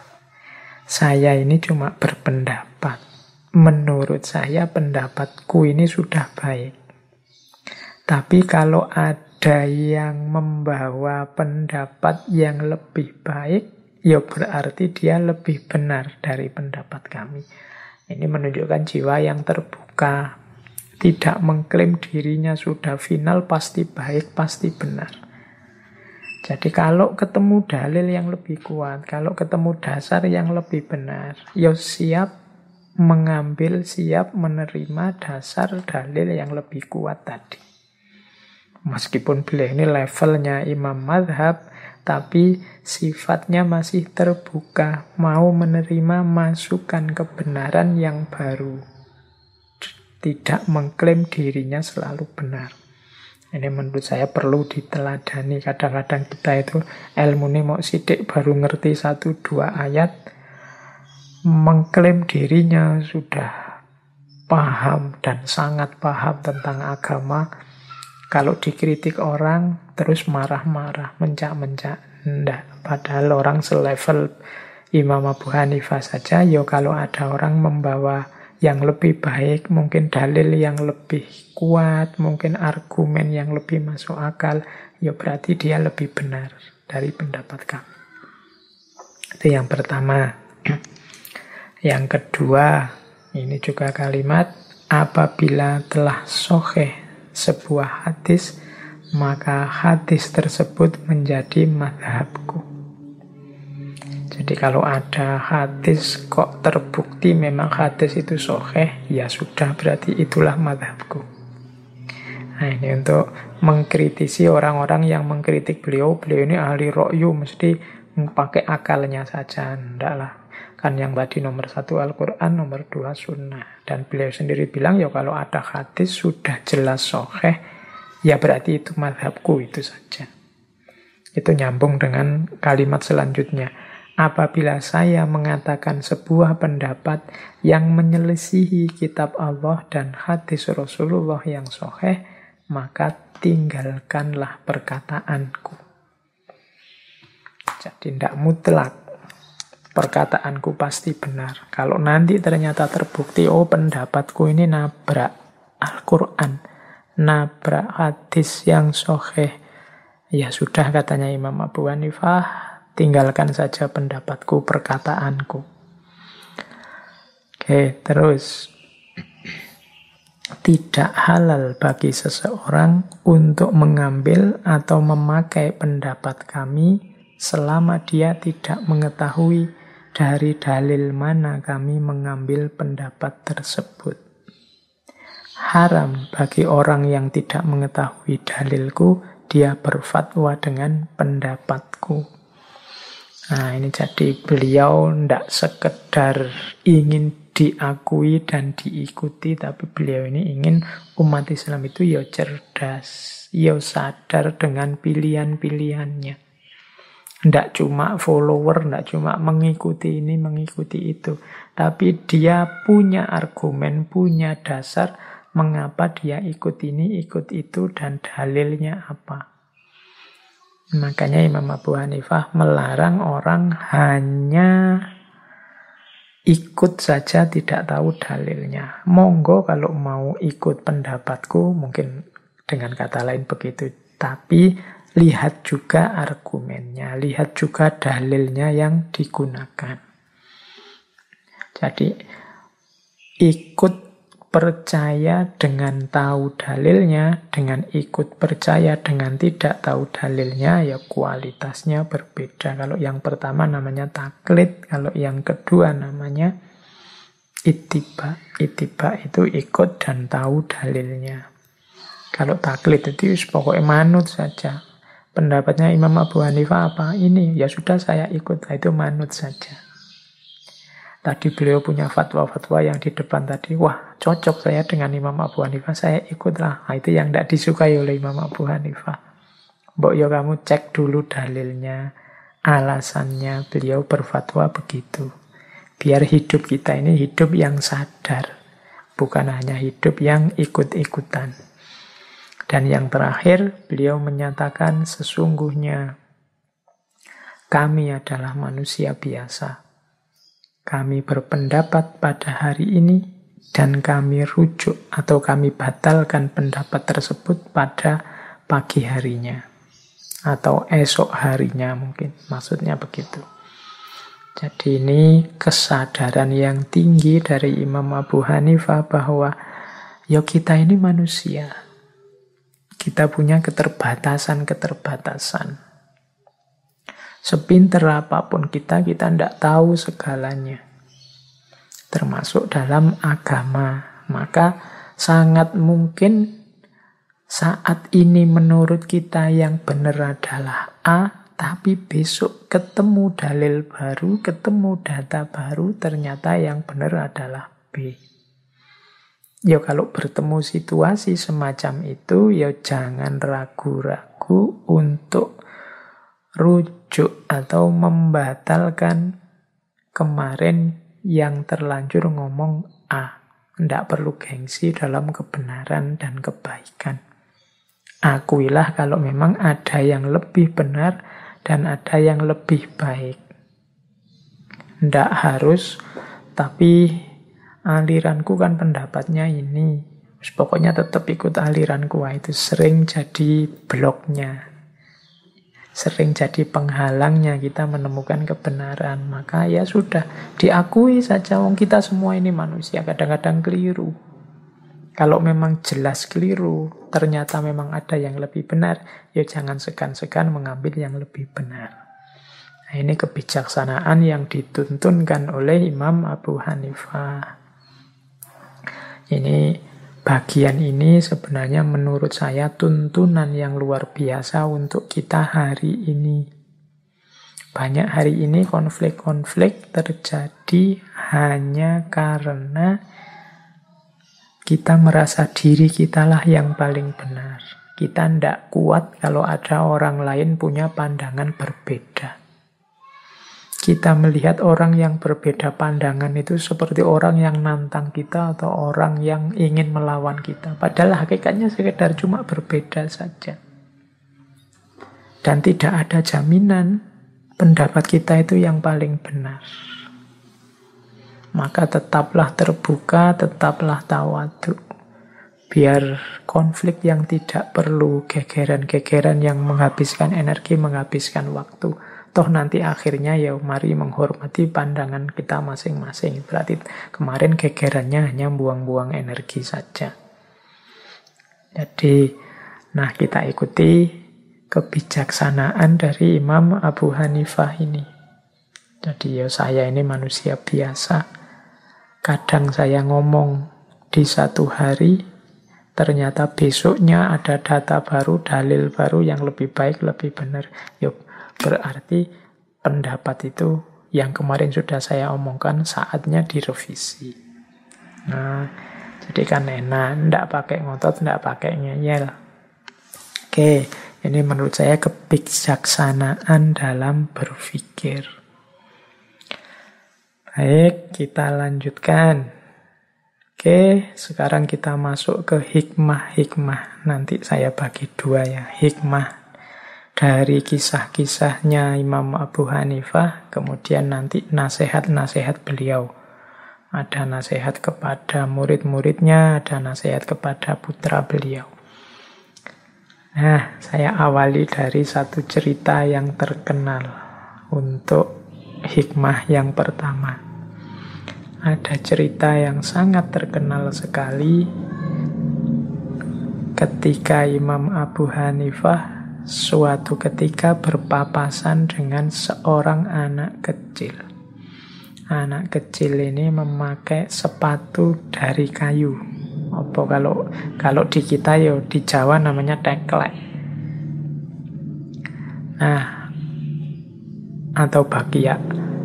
[SPEAKER 1] Saya ini cuma berpendapat. Menurut saya pendapatku ini sudah baik. Tapi kalau ada yang membawa pendapat yang lebih baik, ya berarti dia lebih benar dari pendapat kami. Ini menunjukkan jiwa yang terbuka. Tidak mengklaim dirinya sudah final, pasti baik, pasti benar. Jadi kalau ketemu dalil yang lebih kuat, kalau ketemu dasar yang lebih benar, ya siap mengambil, siap menerima dasar dalil yang lebih kuat tadi. Meskipun beliau ini levelnya imam madhab, tapi sifatnya masih terbuka, mau menerima masukan kebenaran yang baru. Tidak mengklaim dirinya selalu benar. Ini menurut saya perlu diteladani. Kadang-kadang kita itu ilmu ini mau sidik baru ngerti 1-2 ayat, mengklaim dirinya sudah paham dan sangat paham tentang agama. Kalau dikritik orang terus marah-marah, mencak-mencak. Nggak. Padahal orang selevel Imam Abu Hanifah saja, ya kalau ada orang membawa yang lebih baik, mungkin dalil yang lebih kuat, mungkin argumen yang lebih masuk akal, ya berarti dia lebih benar dari pendapat kami. Itu yang pertama. Yang kedua, ini juga kalimat, apabila telah sahih sebuah hadis, maka hadis tersebut menjadi madhabku. Jadi kalau ada hadis kok terbukti memang hadis itu sahih, ya sudah berarti itulah madhabku. Nah, ini untuk mengkritisi orang-orang yang mengkritik beliau ini ahli ra'yu, mesti pakai akalnya saja. Enggak lah. Kan yang tadi nomor 1 Al-Quran, nomor 2 Sunnah. Dan beliau sendiri bilang, ya kalau ada hadis sudah jelas sahih, ya berarti itu madhabku, itu saja. Itu nyambung dengan kalimat selanjutnya. Apabila saya mengatakan sebuah pendapat yang menyelisihi kitab Allah dan hadis Rasulullah yang sahih, maka tinggalkanlah perkataanku. Jadi tidak mutlak. Perkataanku pasti benar. Kalau nanti ternyata terbukti, oh pendapatku ini nabrak Al-Quran, nabrak hadis yang sahih, ya sudah katanya Imam Abu Hanifah, tinggalkan saja pendapatku, perkataanku. Oke, terus tidak halal bagi seseorang untuk mengambil atau memakai pendapat kami selama dia tidak mengetahui dari dalil mana kami mengambil pendapat tersebut. Haram bagi orang yang tidak mengetahui dalilku, dia berfatwa dengan pendapatku. Nah, ini jadi beliau tidak sekedar ingin diakui dan diikuti, tapi beliau ini ingin umat Islam itu ya cerdas, ya sadar dengan pilihan-pilihannya. Tidak cuma follower, tidak cuma mengikuti ini, mengikuti itu. Tapi dia punya argumen, punya dasar mengapa dia ikut ini, ikut itu, dan dalilnya apa. Makanya Imam Abu Hanifah melarang orang hanya ikut saja tidak tahu dalilnya. Monggo kalau mau ikut pendapatku, mungkin dengan kata lain begitu. Tapi lihat juga argumennya, lihat juga dalilnya yang digunakan. Jadi ikut percaya dengan tahu dalilnya, dengan ikut percaya dengan tidak tahu dalilnya, ya kualitasnya berbeda. Kalau yang pertama namanya taklid, kalau yang kedua namanya ittiba. Ittiba itu ikut dan tahu dalilnya. Kalau taklid itu pokoknya manut saja. Pendapatnya Imam Abu Hanifah apa? Ini, ya sudah saya ikut, itu manut saja. Tadi beliau punya fatwa-fatwa yang di depan tadi, wah cocok saya dengan Imam Abu Hanifah, saya ikutlah. Nah, itu yang tidak disukai oleh Imam Abu Hanifah. Mbok ya kamu cek dulu dalilnya, alasannya beliau berfatwa begitu. Biar hidup kita ini hidup yang sadar, bukan hanya hidup yang ikut-ikutan. Dan yang terakhir, beliau menyatakan sesungguhnya kami adalah manusia biasa. Kami berpendapat pada hari ini dan kami rujuk atau kami batalkan pendapat tersebut pada pagi harinya. Atau esok harinya mungkin, maksudnya begitu. Jadi ini kesadaran yang tinggi dari Imam Abu Hanifah bahwa ya kita ini manusia. Kita punya keterbatasan-keterbatasan. Sepinter apapun kita tidak tahu segalanya. Termasuk dalam agama. Maka sangat mungkin saat ini menurut kita yang benar adalah A, tapi besok ketemu dalil baru, ketemu data baru, ternyata yang benar adalah B. Ya kalau bertemu situasi semacam itu, ya jangan ragu-ragu untuk rujuk atau membatalkan kemarin yang terlanjur ngomong A. Tidak perlu gengsi dalam kebenaran dan kebaikan. Akuilah kalau memang ada yang lebih benar dan ada yang lebih baik. Tidak harus, tapi aliranku kan pendapatnya ini. Pokoknya tetap ikut aliranku. Itu sering jadi bloknya. Sering jadi penghalangnya kita menemukan kebenaran. Maka ya sudah, diakui saja. Wong kita semua ini manusia, kadang-kadang keliru. Kalau memang jelas keliru, ternyata memang ada yang lebih benar, ya jangan segan-segan mengambil yang lebih benar. Nah, ini kebijaksanaan yang dituntunkan oleh Imam Abu Hanifah. Ini bagian ini sebenarnya menurut saya tuntunan yang luar biasa untuk kita hari ini. Banyak hari ini konflik-konflik terjadi hanya karena kita merasa diri kitalah yang paling benar. Kita tidak kuat kalau ada orang lain punya pandangan berbeda. Kita melihat orang yang berbeda pandangan itu seperti orang yang nantang kita atau orang yang ingin melawan kita. Padahal hakikatnya sekedar cuma berbeda saja. Dan tidak ada jaminan pendapat kita itu yang paling benar. Maka tetaplah terbuka, tetaplah tawadhu. Biar konflik yang tidak perlu gegeran-gegeran yang menghabiskan energi, menghabiskan waktu. Toh nanti akhirnya ya mari menghormati pandangan kita masing-masing. Berarti kemarin gegerannya hanya buang-buang energi saja. Jadi, nah kita ikuti kebijaksanaan dari Imam Abu Hanifah ini. Jadi ya saya ini manusia biasa. Kadang saya ngomong di satu hari, ternyata besoknya ada data baru, dalil baru yang lebih baik, lebih benar. Yuk, berarti pendapat itu yang kemarin sudah saya omongkan saatnya direvisi. Nah, jadi kan enak, tidak pakai ngotot, tidak pakai ngeyel. Oke, ini menurut saya kebijaksanaan dalam berpikir. Baik, kita lanjutkan. Oke, sekarang kita masuk ke hikmah-hikmah. Nanti saya bagi dua ya, hikmah dari kisah-kisahnya Imam Abu Hanifah, kemudian nanti nasihat-nasihat beliau. Ada nasihat kepada murid-muridnya, ada nasihat kepada putra beliau. Nah, saya awali dari satu cerita yang terkenal untuk hikmah yang pertama. Ada cerita yang sangat terkenal sekali ketika Imam Abu Hanifah suatu ketika berpapasan dengan seorang anak kecil. Anak kecil ini memakai sepatu dari kayu. Apa kalau di kita ya di Jawa namanya teklek. Nah, atau bakiak.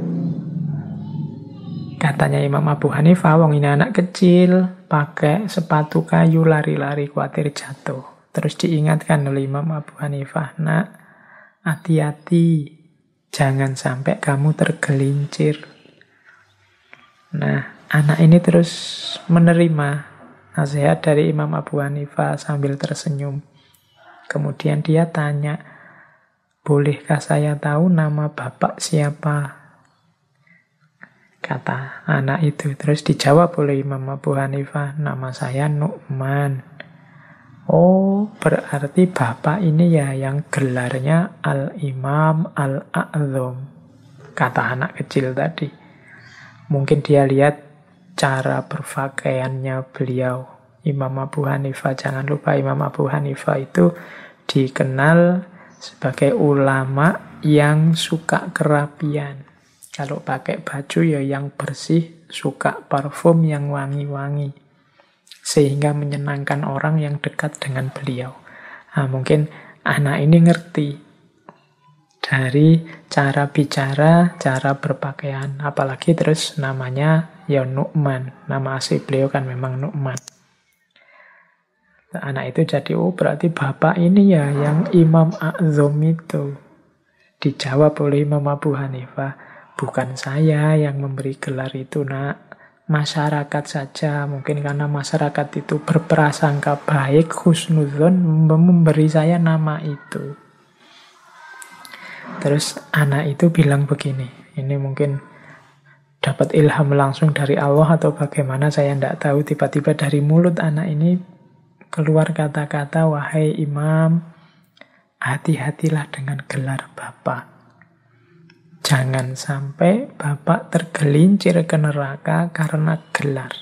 [SPEAKER 1] Katanya Imam Abu Hanifah, wong ini anak kecil, pakai sepatu kayu lari-lari khawatir jatuh. Terus diingatkan oleh Imam Abu Hanifah, nak, hati-hati, jangan sampai kamu tergelincir. Nah, anak ini terus menerima nasihat dari Imam Abu Hanifah sambil tersenyum. Kemudian dia tanya, bolehkah saya tahu nama bapak siapa? Kata anak itu. Terus dijawab oleh Imam Abu Hanifah, nama saya Nu'man. Oh, berarti bapak ini ya yang gelarnya Al-Imam Al-A'zam. Kata anak kecil tadi. Mungkin dia lihat cara berpakaiannya beliau, Imam Abu Hanifah. Jangan lupa Imam Abu Hanifah itu dikenal sebagai ulama yang suka kerapian. Kalau pakai baju ya yang bersih, suka parfum yang wangi-wangi. Sehingga menyenangkan orang yang dekat dengan beliau. Nah, mungkin anak ini ngerti dari cara bicara, cara berpakaian. Apalagi terus namanya ya Nu'man. Nama asli beliau kan memang Nu'man. Anak itu jadi, oh berarti bapak ini ya yang Imam A'zam itu. Dijawab oleh Imam Abu Hanifah, bukan saya yang memberi gelar itu, nak. Masyarakat saja. Mungkin karena masyarakat itu berprasangka baik, husnudzon, memberi saya nama itu. Terus anak itu bilang begini, ini mungkin dapat ilham langsung dari Allah atau bagaimana saya tidak tahu, tiba-tiba dari mulut anak ini keluar kata-kata, wahai imam, hati-hatilah dengan gelar bapak. Jangan sampai bapak tergelincir ke neraka karena gelar.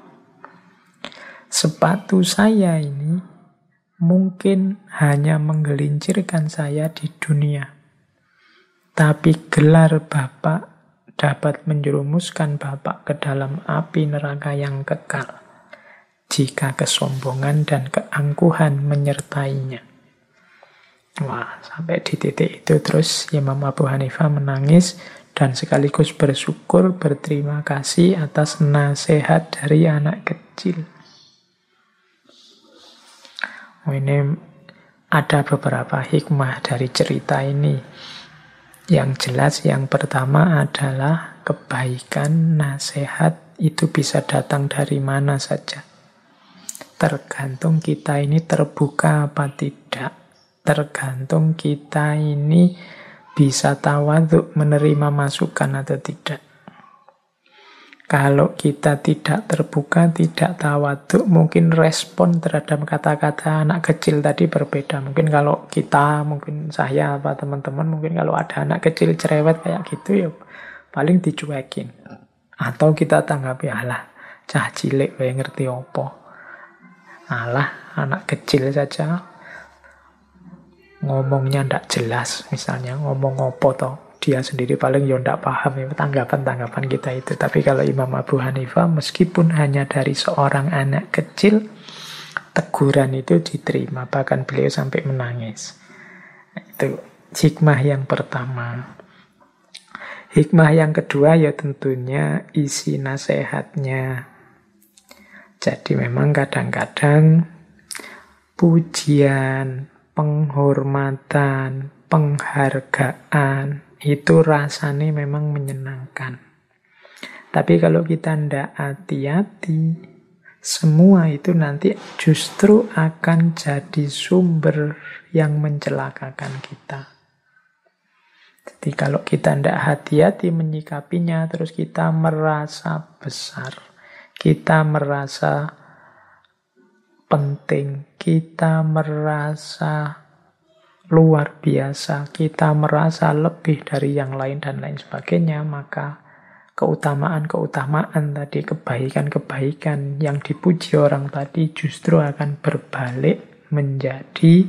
[SPEAKER 1] Sepatu saya ini mungkin hanya menggelincirkan saya di dunia. Tapi gelar bapak dapat menjerumuskan bapak ke dalam api neraka yang kekal jika kesombongan dan keangkuhan menyertainya. Wah, sampai di titik itu terus Imam Abu Hanifah menangis dan sekaligus bersyukur, berterima kasih atas nasihat dari anak kecil. Ini ada beberapa hikmah dari cerita ini. Yang jelas yang pertama adalah kebaikan, nasihat itu bisa datang dari mana saja. Tergantung kita ini terbuka apa tidak. Tergantung kita ini bisa tawadhu menerima masukan atau tidak. Kalau kita tidak terbuka, tidak tawadhu, mungkin respon terhadap kata-kata anak kecil tadi berbeda. Mungkin kalau kita, mungkin saya, apa teman-teman, mungkin kalau ada anak kecil cerewet kayak gitu, ya paling dicuekin. Atau kita tanggapi, alah, cah cilik, ngerti apa. Alah, anak kecil saja ngomongnya ndak jelas, misalnya ngomong apa toh, dia sendiri paling ya ndak paham ya, tanggapan-tanggapan kita itu. Tapi kalau Imam Abu Hanifah, meskipun hanya dari seorang anak kecil, teguran itu diterima, bahkan beliau sampai menangis. Itu hikmah yang pertama. Hikmah yang kedua ya tentunya isi nasihatnya. Jadi memang kadang-kadang pujian, penghormatan, penghargaan, itu rasanya memang menyenangkan. Tapi kalau kita tidak hati-hati, semua itu nanti justru akan jadi sumber yang mencelakakan kita. Jadi kalau kita tidak hati-hati menyikapinya, terus kita merasa besar, kita merasa penting, kita merasa luar biasa, kita merasa lebih dari yang lain dan lain sebagainya, maka keutamaan-keutamaan tadi, kebaikan-kebaikan yang dipuji orang tadi justru akan berbalik menjadi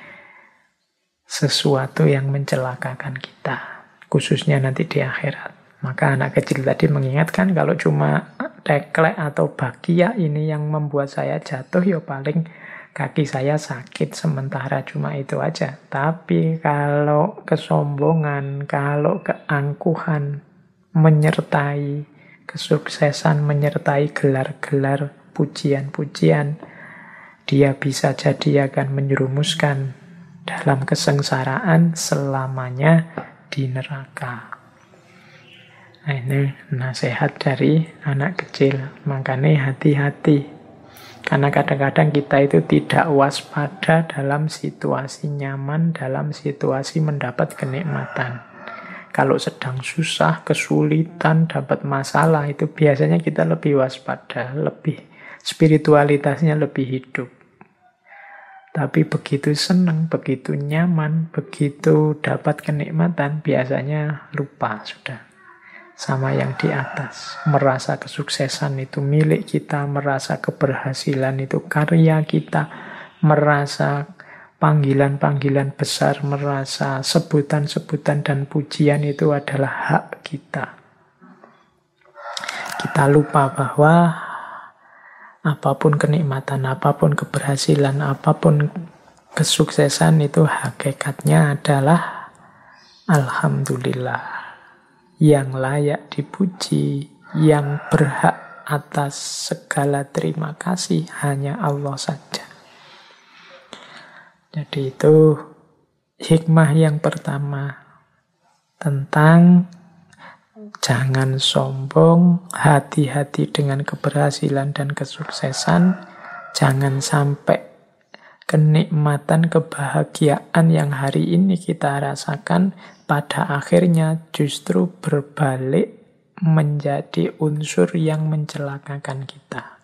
[SPEAKER 1] sesuatu yang mencelakakan kita, khususnya nanti di akhirat. Maka anak kecil tadi mengingatkan kalau cuma teklek atau bakia ini yang membuat saya jatuh, ya paling kaki saya sakit sementara, cuma itu aja. Tapi kalau kesombongan, kalau keangkuhan menyertai kesuksesan, menyertai gelar-gelar pujian-pujian, dia bisa jadi akan menyerumuskan dalam kesengsaraan selamanya di neraka. Nah, ini nasihat dari anak kecil. Makanya hati-hati. Karena kadang-kadang kita itu tidak waspada dalam situasi nyaman, dalam situasi mendapat kenikmatan. Kalau sedang susah, kesulitan, dapat masalah, itu biasanya kita lebih waspada, lebih spiritualitasnya lebih hidup. Tapi begitu senang, begitu nyaman, begitu dapat kenikmatan, biasanya lupa sudah sama yang di atas. Merasa kesuksesan itu milik kita, merasa keberhasilan itu karya kita, merasa panggilan-panggilan besar, merasa sebutan-sebutan dan pujian itu adalah hak kita. Kita lupa bahwa apapun kenikmatan, apapun keberhasilan, apapun kesuksesan itu hakikatnya adalah alhamdulillah. Yang layak dipuji, yang berhak atas segala terima kasih hanya Allah saja. Jadi itu hikmah yang pertama tentang jangan sombong, hati-hati dengan keberhasilan dan kesuksesan, jangan sampai kenikmatan, kebahagiaan yang hari ini kita rasakan pada akhirnya justru berbalik menjadi unsur yang mencelakakan kita.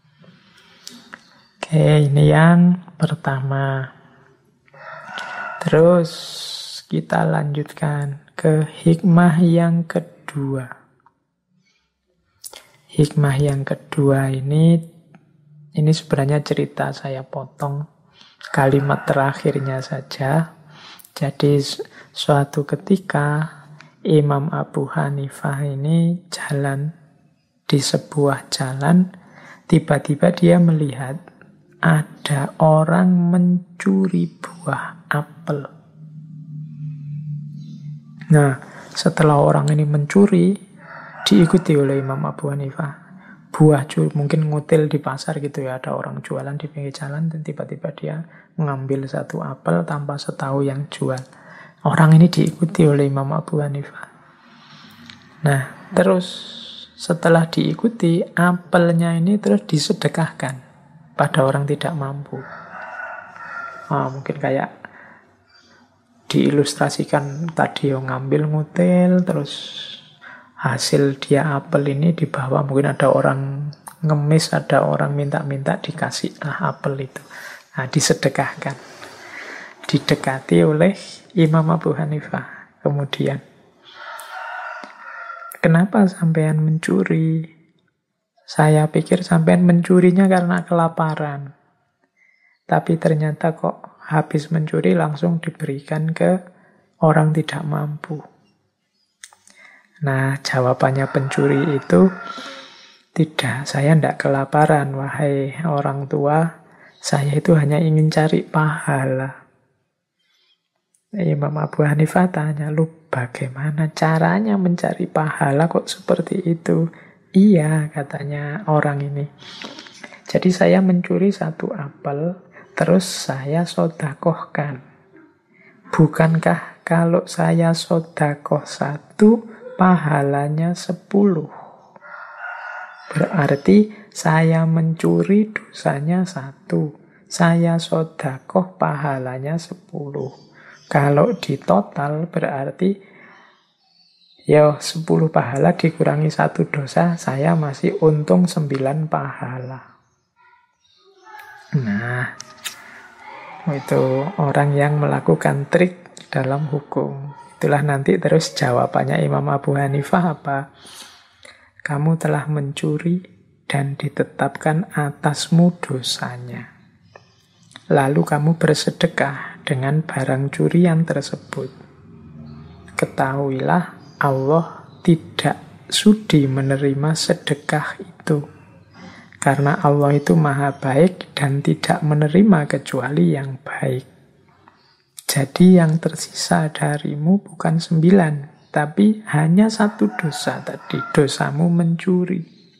[SPEAKER 1] Oke, ini yang pertama. Terus kita lanjutkan ke hikmah yang kedua. Hikmah yang kedua ini sebenarnya cerita, saya potong kalimat terakhirnya saja. Jadi suatu ketika Imam Abu Hanifah ini jalan di sebuah jalan, tiba-tiba dia melihat ada orang mencuri buah apel. Nah, setelah orang ini mencuri, diikuti oleh Imam Abu Hanifah. Buah curi, mungkin ngutil di pasar gitu ya, ada orang jualan di pinggir jalan dan tiba-tiba dia mengambil satu apel tanpa setahu yang jual. Orang ini diikuti oleh Imam Abu Hanifah. Nah, terus setelah diikuti, apelnya ini terus disedekahkan pada orang tidak mampu. Mungkin kayak diilustrasikan tadi, yang ngambil ngutil, terus hasil dia apel ini dibawa, mungkin ada orang ngemis, ada orang minta-minta, dikasih apel itu. Nah, disedekahkan. Didekati oleh Imam Abu Hanifah. Kemudian, kenapa sampean mencuri? Saya pikir sampean mencurinya karena kelaparan. Tapi ternyata kok habis mencuri langsung diberikan ke orang tidak mampu. Nah, jawabannya pencuri itu, tidak, saya tidak kelaparan, wahai orang tua. Saya itu hanya ingin cari pahala. Imam Abu Hanifah tanya, lu bagaimana caranya mencari pahala kok seperti itu? Iya, katanya orang ini. Jadi saya mencuri satu apel, terus saya sodakohkan. Bukankah kalau saya sodakoh satu, pahalanya 10? Berarti saya mencuri dosanya 1. Saya sodakoh pahalanya 10. Kalau di total berarti ya 10 pahala dikurangi 1 dosa, saya masih untung 9 pahala. Nah, itu orang yang melakukan trik dalam hukum. Itulah nanti terus jawabannya Imam Abu Hanifah apa? Kamu telah mencuri dan ditetapkan atasmu dosanya. Lalu kamu bersedekah dengan barang curian tersebut. Ketahuilah Allah tidak sudi menerima sedekah itu. Karena Allah itu maha baik dan tidak menerima kecuali yang baik. Jadi yang tersisa darimu bukan 9. Tapi hanya 1 dosa tadi, dosamu mencuri.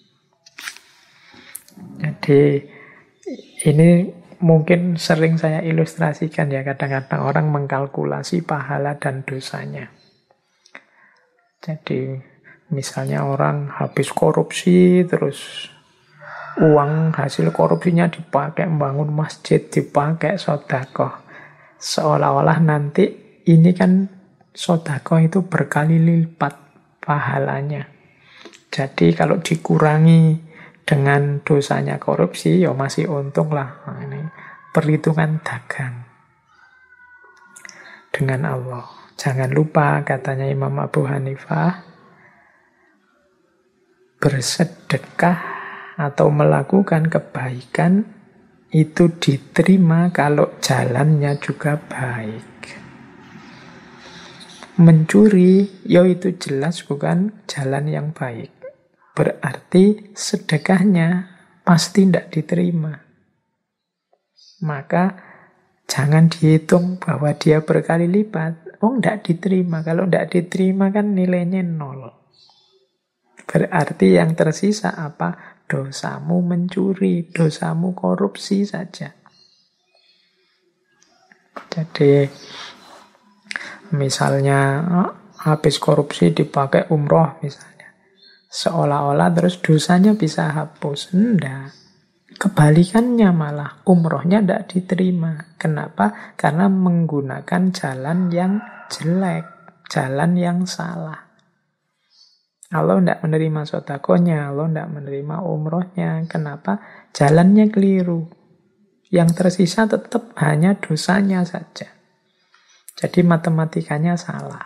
[SPEAKER 1] Jadi ini mungkin sering saya ilustrasikan ya, kadang-kadang orang mengkalkulasi pahala dan dosanya. Jadi misalnya orang habis korupsi, terus uang hasil korupsinya dipakai membangun masjid, dipakai sedekah. Seolah-olah nanti ini kan sedekah itu berkali lipat pahalanya. Jadi kalau dikurangi dengan dosanya korupsi, ya masih untung lah. Nah, ini perhitungan dagang dengan Allah. Jangan lupa, katanya Imam Abu Hanifah, bersedekah atau melakukan kebaikan itu diterima kalau jalannya juga baik. Mencuri, ya itu jelas bukan jalan yang baik. Berarti sedekahnya pasti tidak diterima. Maka jangan dihitung bahwa dia berkali lipat. Oh, tidak diterima. Kalau tidak diterima kan nilainya 0. Berarti yang tersisa apa? Dosamu mencuri, dosamu korupsi saja. Jadi misalnya habis korupsi dipakai umroh misalnya. Seolah-olah terus dosanya bisa hapus. Enggak. Kebalikannya malah. Umrohnya tidak diterima. Kenapa? Karena menggunakan jalan yang jelek. Jalan yang salah. Allah tidak menerima sedekahnya. Allah tidak menerima umrohnya. Kenapa? Jalannya keliru. Yang tersisa tetap hanya dosanya saja. Jadi matematikanya salah.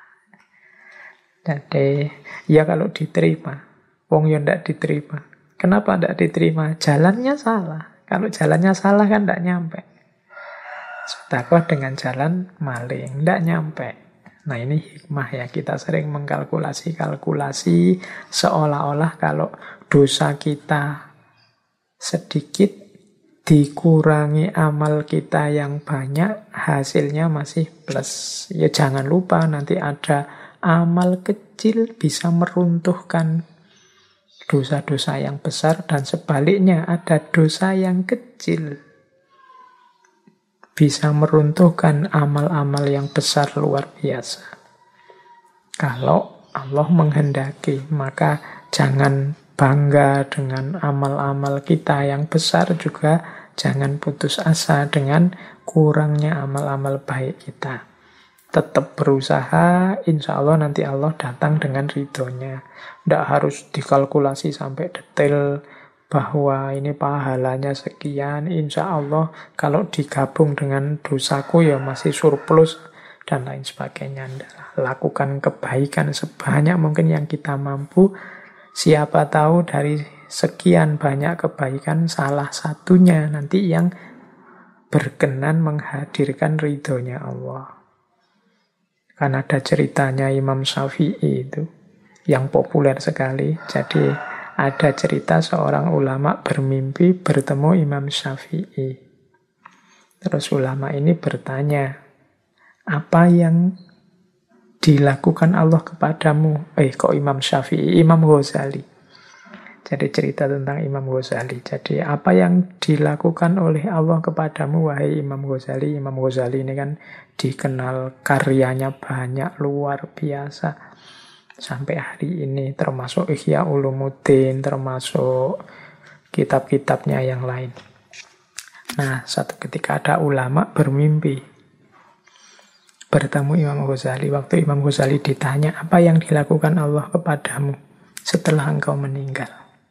[SPEAKER 1] Jadi ya kalau diterima, wong ya tidak diterima. Kenapa tidak diterima? Jalannya salah. Kalau jalannya salah kan tidak nyampe. Sedekah dengan jalan maling, tidak nyampe. Nah ini hikmah ya, kita sering mengkalkulasi-kalkulasi seolah-olah kalau dosa kita sedikit dikurangi amal kita yang banyak, hasilnya masih plus. Ya jangan lupa nanti ada amal kecil bisa meruntuhkan dosa-dosa yang besar, dan sebaliknya ada dosa yang kecil bisa meruntuhkan amal-amal yang besar luar biasa. Kalau Allah menghendaki, maka jangan bangga dengan amal-amal kita yang besar, juga jangan putus asa dengan kurangnya amal-amal baik kita. Tetap berusaha, insya Allah nanti Allah datang dengan ridhonya. Tidak harus dikalkulasi sampai detail bahwa ini pahalanya sekian. Insya Allah kalau digabung dengan dosaku ya masih surplus dan lain sebagainya. Lakukan kebaikan sebanyak mungkin yang kita mampu. Siapa tahu dari sekian banyak kebaikan salah satunya nanti yang berkenan menghadirkan ridhonya Allah. Kan ada ceritanya Imam Syafi'i itu yang populer sekali. Jadi ada cerita seorang ulama bermimpi bertemu Imam Syafi'i. Terus ulama ini bertanya, apa yang dilakukan Allah kepadamu? Kok Imam Syafi'i? Imam Ghazali. Jadi cerita tentang Imam Ghazali. Jadi apa yang dilakukan oleh Allah kepadamu, wahai Imam Ghazali? Imam Ghazali ini kan dikenal karyanya banyak, luar biasa. Sampai hari ini termasuk Ihya Ulumuddin, termasuk kitab-kitabnya yang lain. Nah, satu ketika ada ulama bermimpi bertemu Imam Ghazali. Waktu Imam Ghazali ditanya, apa yang dilakukan Allah kepadamu setelah engkau meninggal?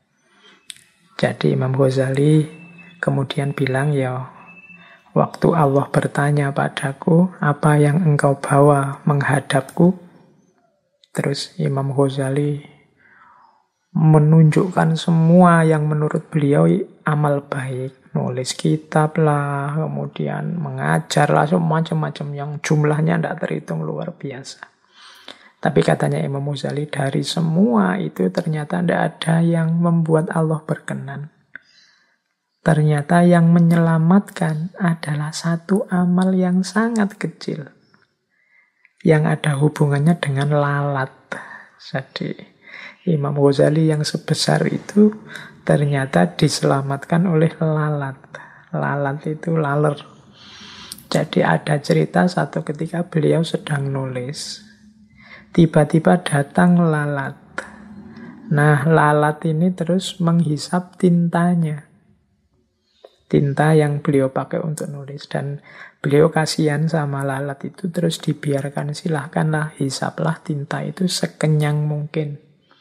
[SPEAKER 1] Jadi Imam Ghazali kemudian bilang, ya waktu Allah bertanya padaku, apa yang engkau bawa menghadapku? Terus Imam Ghazali menunjukkan semua yang menurut beliau amal baik. Nulis kitab lah, kemudian mengajar lah, macam-macam yang jumlahnya tidak terhitung, luar biasa. Tapi katanya Imam Ghazali, dari semua itu ternyata tidak ada yang membuat Allah berkenan. Ternyata yang menyelamatkan adalah satu amal yang sangat kecil, yang ada hubungannya dengan lalat. Jadi Imam Ghazali yang sebesar itu ternyata diselamatkan oleh lalat. Lalat itu laler. Jadi ada cerita satu ketika beliau sedang nulis, tiba-tiba datang lalat. Nah, lalat ini terus menghisap tintanya. Tinta yang beliau pakai untuk nulis. Dan beliau kasihan sama lalat itu, terus dibiarkan, silahkanlah, hisaplah tinta itu sekenyang mungkin.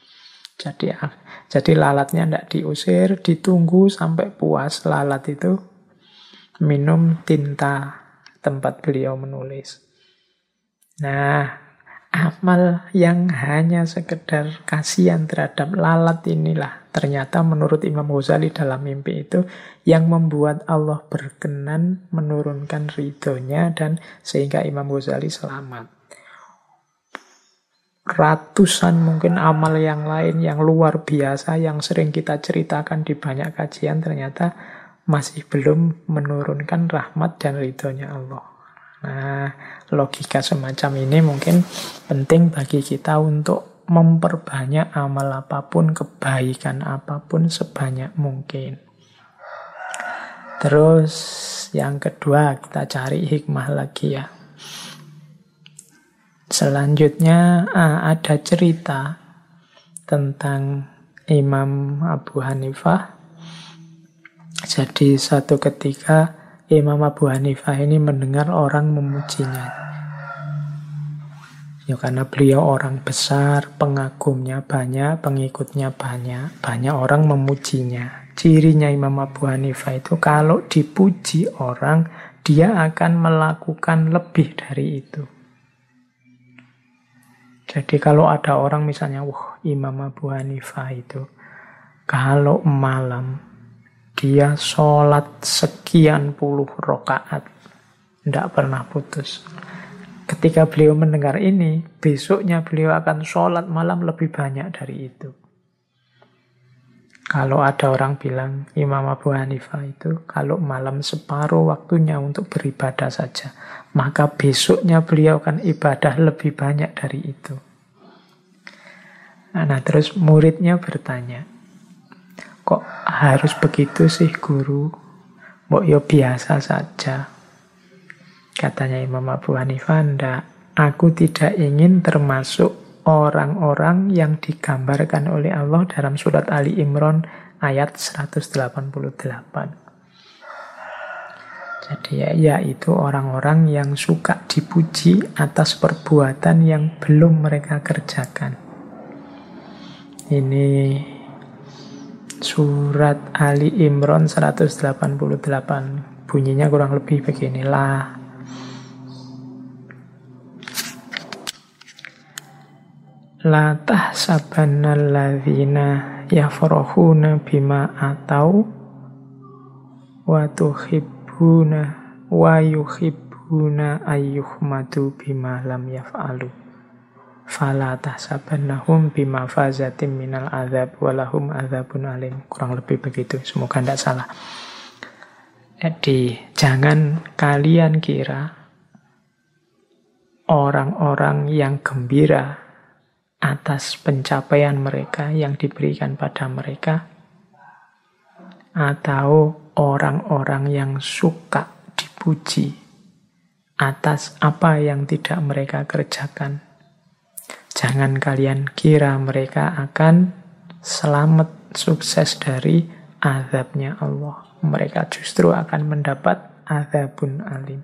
[SPEAKER 1] Jadi lalatnya tidak diusir, ditunggu sampai puas lalat itu minum tinta tempat beliau menulis. Nah, amal yang hanya sekedar kasihan terhadap lalat inilah ternyata menurut Imam Ghazali dalam mimpi itu yang membuat Allah berkenan menurunkan ridhonya, dan sehingga Imam Ghazali selamat. Ratusan mungkin amal yang lain yang luar biasa yang sering kita ceritakan di banyak kajian ternyata masih belum menurunkan rahmat dan ridhonya Allah. Nah, logika semacam ini mungkin penting bagi kita untuk memperbanyak amal apapun, kebaikan apapun sebanyak mungkin. Terus yang kedua, kita cari hikmah lagi ya. Selanjutnya ada cerita tentang Imam Abu Hanifah. Jadi satu ketika Imam Abu Hanifah ini mendengar orang memujinya. Ya karena beliau orang besar, pengagumnya banyak, pengikutnya banyak, banyak orang memujinya. Cirinya Imam Abu Hanifah itu kalau dipuji orang, dia akan melakukan lebih dari itu. Jadi kalau ada orang misalnya, wah Imam Abu Hanifah itu kalau malam dia sholat sekian puluh rakaat, tidak pernah putus. Ketika beliau mendengar ini, besoknya beliau akan sholat malam lebih banyak dari itu. Kalau ada orang bilang Imam Abu Hanifah itu kalau malam separuh waktunya untuk beribadah saja, maka besoknya beliau akan ibadah lebih banyak dari itu. Nah, terus muridnya bertanya, kok harus begitu sih guru? Mbok yo biasa saja. Katanya Imam Abu Hanifah, ndak, aku tidak ingin termasuk orang-orang yang digambarkan oleh Allah dalam surat Ali Imran ayat 188. Jadi yaitu orang-orang yang suka dipuji atas perbuatan yang belum mereka kerjakan. Ini surat Ali Imran 188. Bunyinya kurang lebih beginilah. La tahsabanna alladzina yafrahuna bima atau wa tuhibbuna wa yuhibbuna ayyuhmadu bima lam yaf'alu fala tahsabannahum bimafazatin minal adzab walahum adzabun alim. Kurang lebih begitu, semoga tidak salah. Jadi jangan kalian kira orang-orang yang gembira atas pencapaian mereka yang diberikan pada mereka, atau orang-orang yang suka dipuji atas apa yang tidak mereka kerjakan. Jangan kalian kira mereka akan selamat, sukses dari azabnya Allah. Mereka justru akan mendapat azabun alim.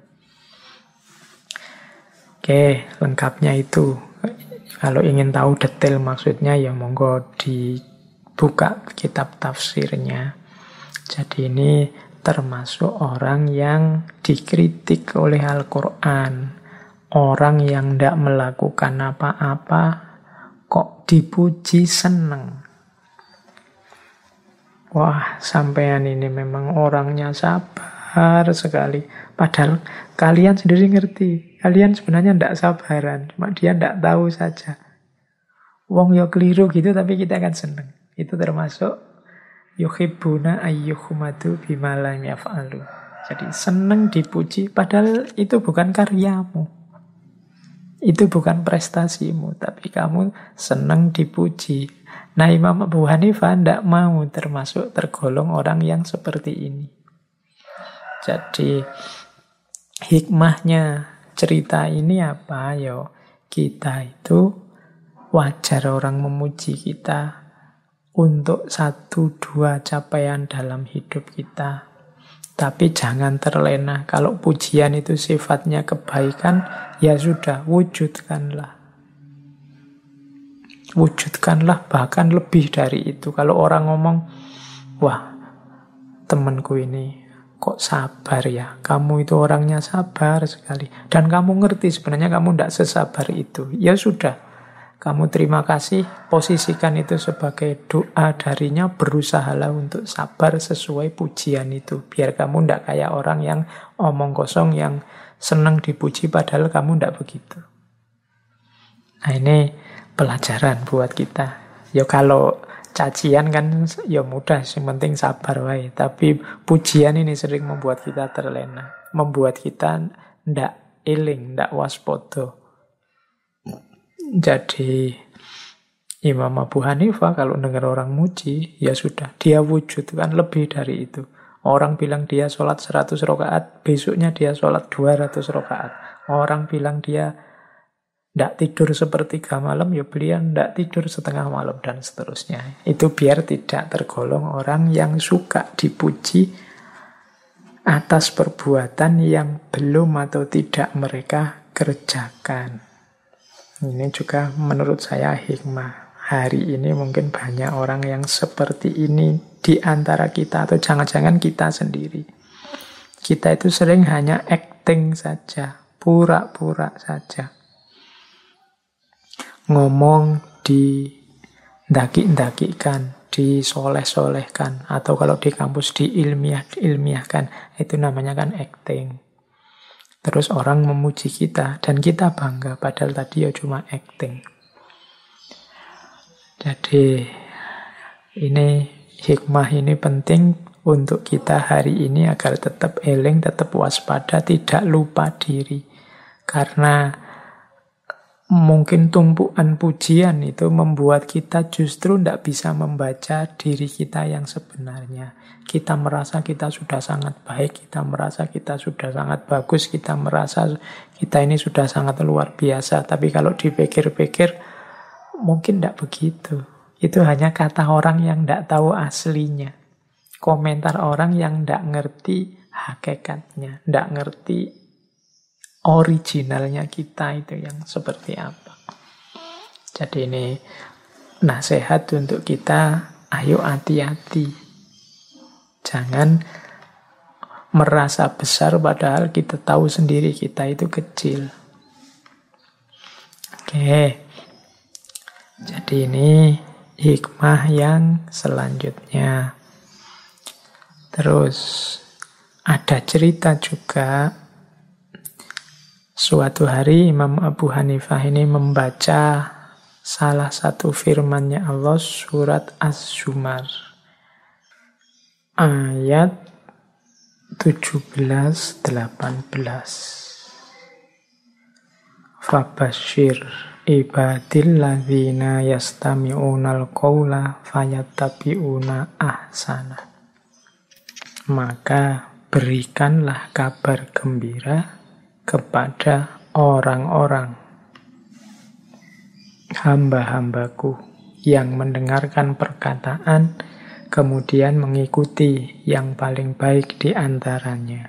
[SPEAKER 1] Oke, lengkapnya itu. Kalau ingin tahu detail maksudnya, ya monggo dibuka kitab tafsirnya. Jadi ini termasuk orang yang dikritik oleh Al-Quran. Orang yang tidak melakukan apa-apa, kok dipuji seneng. Wah, sampean ini memang orangnya sabar sekali. Padahal kalian sendiri ngerti. Kalian sebenarnya tidak sabaran. Cuma dia tidak tahu saja. Wong yo keliru gitu, tapi kita akan seneng. Itu termasuk yuhibbuna ayyuhmadu bima lam yaf'alu. Jadi seneng dipuji, padahal itu bukan karyamu. Itu bukan prestasimu, tapi kamu senang dipuji. Nah, Imam Abu Hanifah tidak mau termasuk tergolong orang yang seperti ini. Jadi, hikmahnya cerita ini apa? Yo, kita itu wajar orang memuji kita untuk 1-2 capaian dalam hidup kita. Tapi jangan terlena. Kalau pujian itu sifatnya kebaikan, ya sudah, wujudkanlah. Wujudkanlah bahkan lebih dari itu. Kalau orang ngomong, wah, temanku ini kok sabar ya. Kamu itu orangnya sabar sekali. Dan kamu ngerti sebenarnya kamu tidak sesabar itu. Ya sudah. Kamu terima kasih, posisikan itu sebagai doa darinya, berusahalah untuk sabar sesuai pujian itu. Biar kamu tidak kayak orang yang omong kosong, yang senang dipuji padahal kamu tidak begitu. Nah, ini pelajaran buat kita. Ya kalau cacian kan ya mudah, yang penting sabar wae. Tapi pujian ini sering membuat kita terlena, membuat kita tidak eling, tidak waspada. Jadi Imam Abu Hanifah kalau dengar orang muji, ya sudah, dia wujudkan lebih dari itu. Orang bilang dia sholat 100 rakaat, besoknya dia sholat 200 rakaat. Orang bilang dia tidak tidur sepertiga malam, ya beliau tidak tidur setengah malam, dan seterusnya. Itu biar tidak tergolong orang yang suka dipuji atas perbuatan yang belum atau tidak mereka kerjakan. Ini juga menurut saya hikmah. Hari ini mungkin banyak orang yang seperti ini di antara kita, atau jangan-jangan kita sendiri. Kita itu sering hanya acting saja, pura-pura saja. Ngomong didaki-dakikan, disoleh-solehkan, atau kalau di kampus diilmiahkan, itu namanya kan acting. Terus orang memuji kita, dan kita bangga, padahal tadi ya cuma acting. Jadi, ini hikmah ini penting untuk kita hari ini agar tetap eling, tetap waspada, tidak lupa diri. Karena mungkin tumpuan pujian itu membuat kita justru tidak bisa membaca diri kita yang sebenarnya. Kita merasa kita sudah sangat baik, kita merasa kita sudah sangat bagus, kita merasa kita ini sudah sangat luar biasa. Tapi kalau dipikir-pikir, mungkin tidak begitu. Itu hanya kata orang yang tidak tahu aslinya. Komentar orang yang tidak ngerti hakikatnya, tidak ngerti originalnya kita itu yang seperti apa. Jadi ini nasihat untuk kita, ayo hati-hati. Jangan merasa besar padahal kita tahu sendiri kita itu kecil. Oke. Jadi ini hikmah yang selanjutnya. Terus Ada cerita juga, suatu hari Imam Abu Hanifah ini membaca salah satu firman-Nya Allah surat Az-Zumar ayat 17-18. Fabashir ibadil ladzina yastami'unal qawla fayattabi'una ahsana. Maka berikanlah kabar gembira kepada orang-orang hamba-hambaku yang mendengarkan perkataan kemudian mengikuti yang paling baik di antaranya.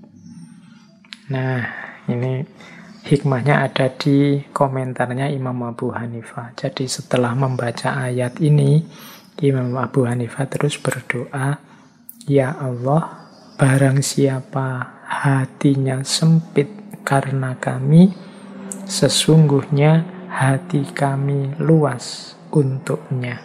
[SPEAKER 1] Nah, ini hikmahnya ada di komentarnya Imam Abu Hanifah. Jadi setelah membaca ayat ini, Imam Abu Hanifah terus berdoa, "Ya Allah, barang siapa hatinya sempit karena kami, sesungguhnya hati kami luas untuknya."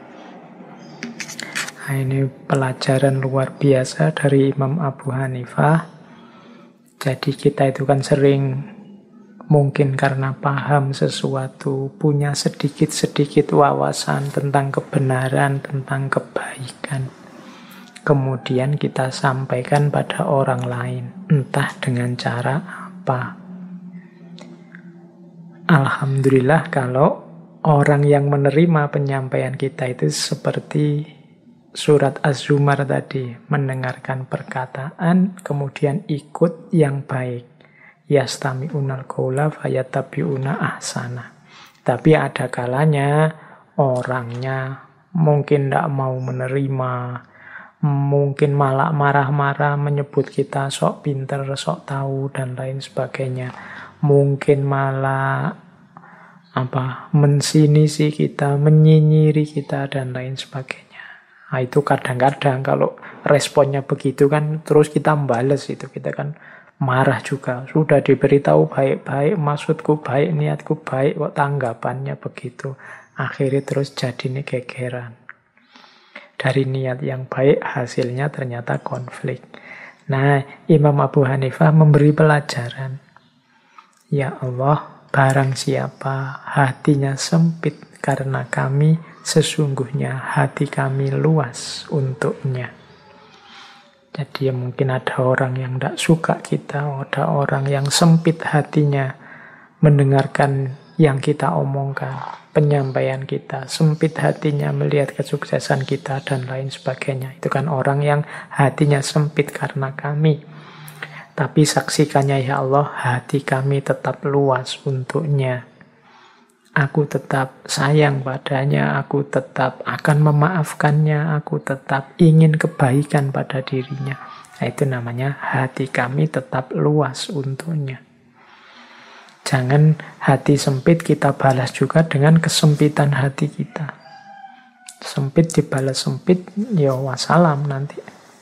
[SPEAKER 1] Nah, ini pelajaran luar biasa dari Imam Abu Hanifah. Jadi kita itu kan sering mungkin karena paham sesuatu, punya sedikit-sedikit wawasan tentang kebenaran, tentang kebaikan. Kemudian kita sampaikan pada orang lain, entah dengan cara apa. Alhamdulillah kalau orang yang menerima penyampaian kita itu seperti surat Az-Zumar tadi, mendengarkan perkataan, kemudian ikut yang baik. Yastami'unal qawla fayattabi'una ahsana. Tapi ada kalanya orangnya mungkin tidak mau menerima, mungkin malah marah-marah menyebut kita sok pinter, sok tahu, dan lain sebagainya. Mungkin malah mensinisi kita, menyinyiri kita, dan lain sebagainya. Nah, itu kadang-kadang kalau responnya begitu kan, terus kita membalas itu, kita kan marah juga. Sudah diberitahu baik-baik, maksudku baik, niatku baik, kok tanggapannya begitu. Akhirnya terus jadi ini gegeran. Dari niat yang baik, hasilnya ternyata konflik. Nah, Imam Abu Hanifah memberi pelajaran. Ya Allah, barang siapa hatinya sempit karena kami, sesungguhnya hati kami luas untuknya. Jadi mungkin ada orang yang tidak suka kita, ada orang yang sempit hatinya mendengarkan yang kita omongkan, penyampaian kita, sempit hatinya melihat kesuksesan kita, dan lain sebagainya. Itu kan orang yang hatinya sempit karena kami. Tapi saksikannya ya Allah, hati kami tetap luas untuknya. Aku tetap sayang padanya, aku tetap akan memaafkannya, aku tetap ingin kebaikan pada dirinya. Nah, itu namanya hati kami tetap luas untuknya. Jangan hati sempit kita balas juga dengan kesempitan hati kita. Sempit dibalas sempit, ya wassalam nanti.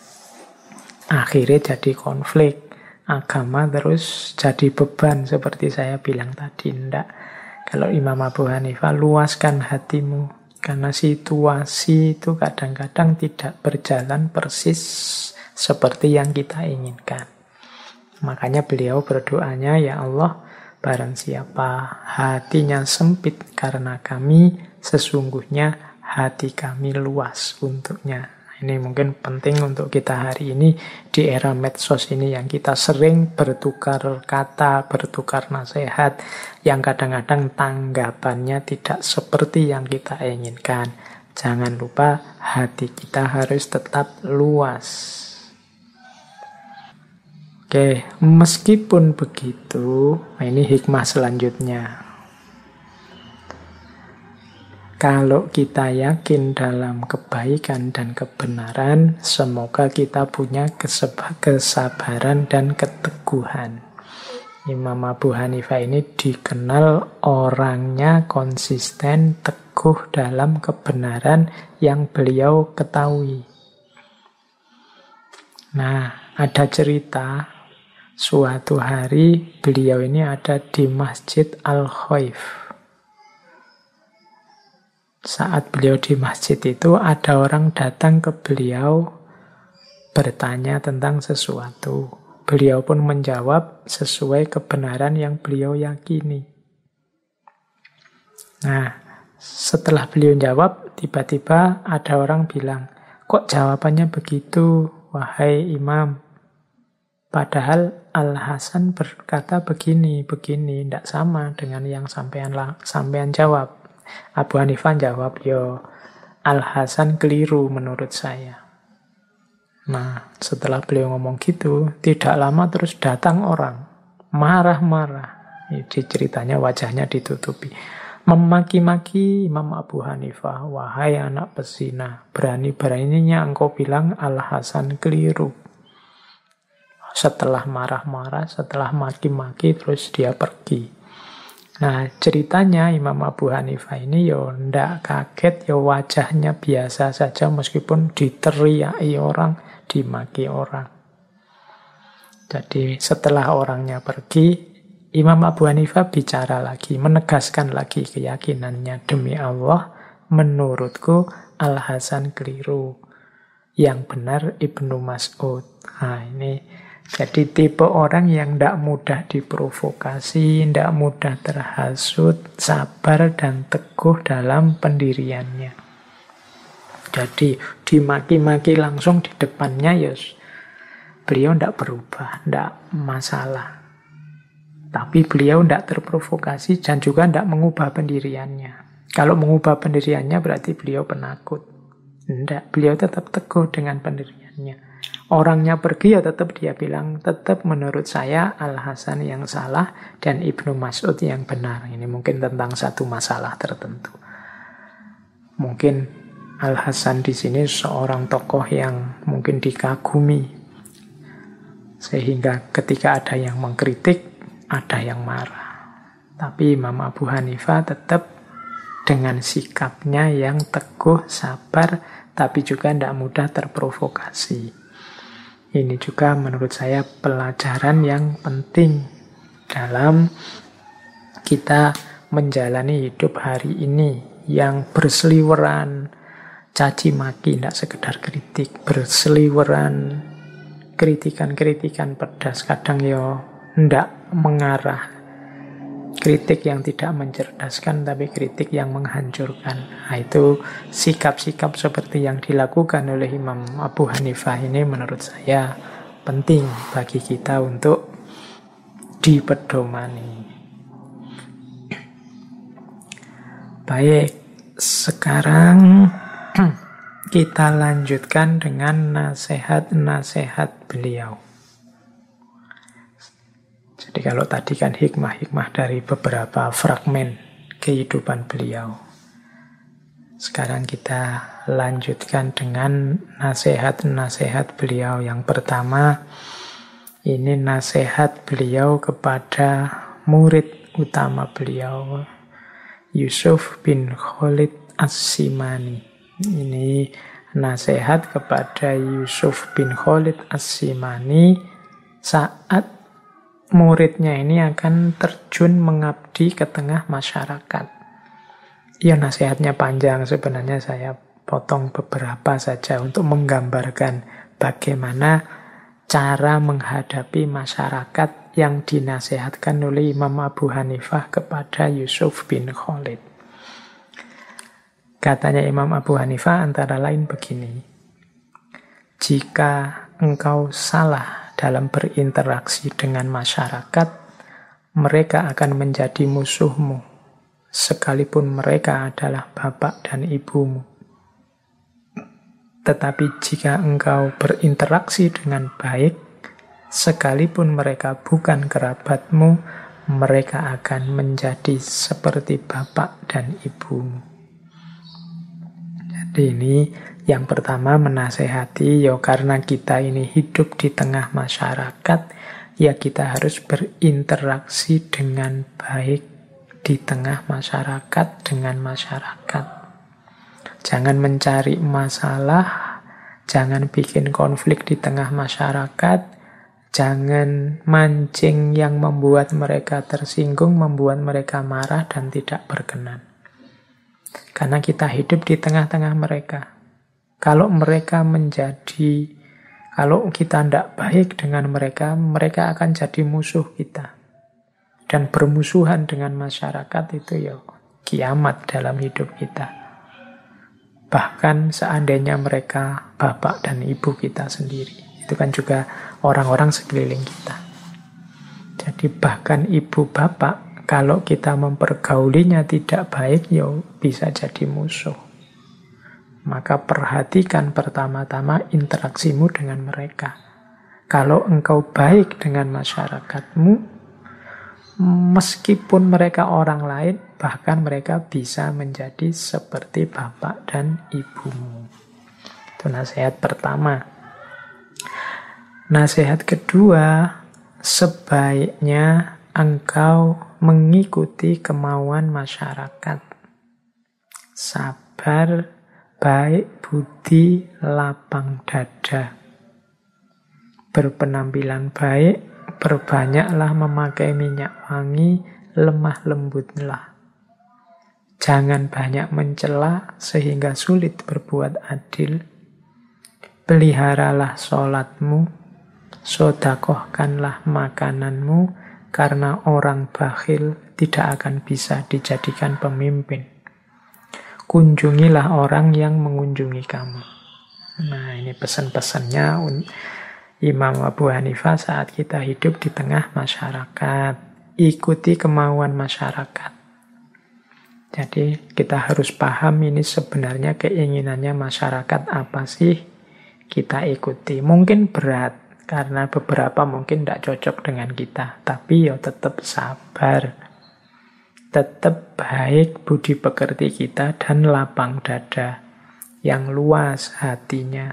[SPEAKER 1] Akhirnya jadi konflik. Agama terus jadi beban seperti saya bilang tadi. Ndak. Kalau Imam Abu Hanifah, luaskan hatimu. Karena situasi itu kadang-kadang tidak berjalan persis seperti yang kita inginkan. Makanya beliau berdoanya, ya Allah, barang siapa hatinya sempit karena kami, sesungguhnya hati kami luas untuknya. Ini mungkin penting untuk kita hari ini di era medsos ini yang kita sering bertukar kata, bertukar nasihat, yang kadang-kadang tanggapannya tidak seperti yang kita inginkan. Jangan lupa hati kita harus tetap luas. Oke, meskipun begitu, ini hikmah selanjutnya. Kalau kita yakin dalam kebaikan dan kebenaran, semoga kita punya kesabaran dan keteguhan. Imam Abu Hanifah ini dikenal orangnya konsisten, teguh dalam kebenaran yang beliau ketahui. Nah, ada cerita, suatu hari beliau ini ada di Masjid Al-Khaif. Saat beliau di masjid itu, ada orang datang ke beliau bertanya tentang sesuatu. Beliau pun menjawab sesuai kebenaran yang beliau yakini. Nah, setelah beliau jawab, tiba-tiba ada orang bilang, kok jawabannya begitu, wahai imam? Padahal Al-Hasan berkata begini, tidak sama dengan yang sampean jawab. Abu Hanifah jawab, yo Al-Hasan keliru menurut saya. Nah, setelah beliau ngomong gitu, tidak lama terus datang orang, marah-marah. Ini ceritanya wajahnya ditutupi. Memaki-maki Imam Abu Hanifah, wahai anak pezina, berani-beraninya engkau bilang Al-Hasan keliru. Setelah marah-marah, setelah maki-maki, terus dia pergi. Nah, ceritanya Imam Abu Hanifah ini yo ndak kaget, yo wajahnya biasa saja meskipun diteriaki orang, dimaki orang. Jadi setelah orangnya pergi, Imam Abu Hanifah bicara lagi, menegaskan lagi keyakinannya. Demi Allah, menurutku Al-Hasan keliru. Yang benar Ibnu Mas'ud. Nah, ini jadi tipe orang yang tidak mudah diprovokasi, tidak mudah terhasut, sabar dan teguh dalam pendiriannya. Jadi dimaki-maki langsung di depannya, ya beliau tidak berubah, tidak masalah. Tapi beliau tidak terprovokasi dan juga tidak mengubah pendiriannya. Kalau mengubah pendiriannya berarti beliau penakut. Tidak, beliau tetap teguh dengan pendiriannya. Orangnya pergi ya tetap dia bilang, tetap menurut saya Al-Hasan yang salah dan Ibnu Mas'ud yang benar. Ini mungkin tentang satu masalah tertentu. Mungkin Al-Hasan di sini seorang tokoh yang mungkin dikagumi. Sehingga ketika ada yang mengkritik, ada yang marah. Tapi Imam Abu Hanifah tetap dengan sikapnya yang teguh, sabar, tapi juga tidak mudah terprovokasi. Ini juga menurut saya pelajaran yang penting dalam kita menjalani hidup hari ini yang berseliweran caci maki, tidak sekedar kritik, berseliweran kritikan-kritikan pedas, kadang ya tidak mengarah. Kritik yang tidak mencerdaskan, tapi kritik yang menghancurkan. Nah, itu sikap-sikap seperti yang dilakukan oleh Imam Abu Hanifah ini menurut saya penting bagi kita untuk dipedomani. Baik, sekarang kita lanjutkan dengan nasihat-nasihat beliau. Jadi kalau tadi kan hikmah-hikmah dari beberapa fragmen kehidupan beliau. Sekarang kita lanjutkan dengan nasihat-nasihat beliau. Yang pertama, ini nasihat beliau kepada murid utama beliau, Yusuf bin Khalid As-Simani. Ini nasihat kepada Yusuf bin Khalid As-Simani saat muridnya ini akan terjun mengabdi ke tengah masyarakat. Ya, nasihatnya panjang, sebenarnya saya potong beberapa saja untuk menggambarkan bagaimana cara menghadapi masyarakat yang dinasihatkan oleh Imam Abu Hanifah kepada Yusuf bin Khalid. Katanya Imam Abu Hanifah antara lain begini, jika engkau salah dalam berinteraksi dengan masyarakat, mereka akan menjadi musuhmu, sekalipun mereka adalah bapak dan ibumu. Tetapi jika engkau berinteraksi dengan baik, sekalipun mereka bukan kerabatmu, mereka akan menjadi seperti bapak dan ibumu. Jadi ini yang pertama menasehati, ya karena kita ini hidup di tengah masyarakat, ya kita harus berinteraksi dengan baik di tengah masyarakat, dengan masyarakat. Jangan mencari masalah, jangan bikin konflik di tengah masyarakat, jangan mancing yang membuat mereka tersinggung, membuat mereka marah dan tidak berkenan. Karena kita hidup di tengah-tengah mereka. Kalau Kalau kita tidak baik dengan mereka, mereka akan jadi musuh kita. Dan bermusuhan dengan masyarakat itu ya kiamat dalam hidup kita. Bahkan seandainya mereka bapak dan ibu kita sendiri. Itu kan juga orang-orang sekeliling kita. Jadi bahkan ibu bapak, kalau kita mempergaulinya tidak baik, ya bisa jadi musuh. Maka perhatikan pertama-tama interaksimu dengan mereka. Kalau engkau baik dengan masyarakatmu, meskipun mereka orang lain, bahkan mereka bisa menjadi seperti bapak dan ibumu. Itu nasihat pertama. Nasihat kedua, sebaiknya engkau mengikuti kemauan masyarakat. Sabar, baik budi, lapang dada. Berpenampilan baik, berbanyaklah memakai minyak wangi, lemah lembutlah. Jangan banyak mencela sehingga sulit berbuat adil. Peliharalah sholatmu, sodakohkanlah makananmu, karena orang bakhil tidak akan bisa dijadikan pemimpin. Kunjungilah orang yang mengunjungi kamu. Nah, ini pesan-pesannya Imam Abu Hanifah saat kita hidup di tengah masyarakat. Ikuti kemauan masyarakat. Jadi kita harus paham ini sebenarnya keinginannya masyarakat apa sih, kita ikuti. Mungkin berat, karena beberapa mungkin tidak cocok dengan kita. Tapi ya tetap sabar. Tetap baik budi pekerti kita dan lapang dada, yang luas hatinya.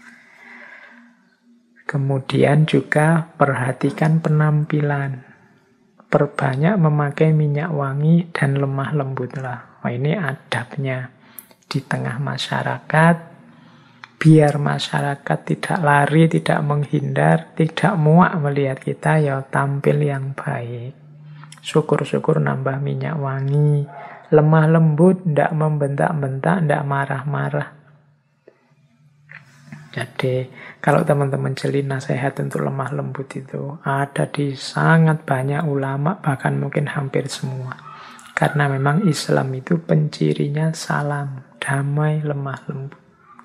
[SPEAKER 1] Kemudian juga perhatikan penampilan. Perbanyak memakai minyak wangi dan lemah lembutlah. Oh, ini adabnya di tengah masyarakat. Biar masyarakat tidak lari, tidak menghindar, tidak muak melihat kita, ya tampil yang baik. Syukur-syukur nambah minyak wangi. Lemah lembut, tidak membentak-bentak, tidak marah-marah. Jadi, kalau teman-teman jeli nasihat untuk lemah lembut itu ada di sangat banyak ulama, bahkan mungkin hampir semua. Karena memang Islam itu pencirinya salam, damai, lemah lembut.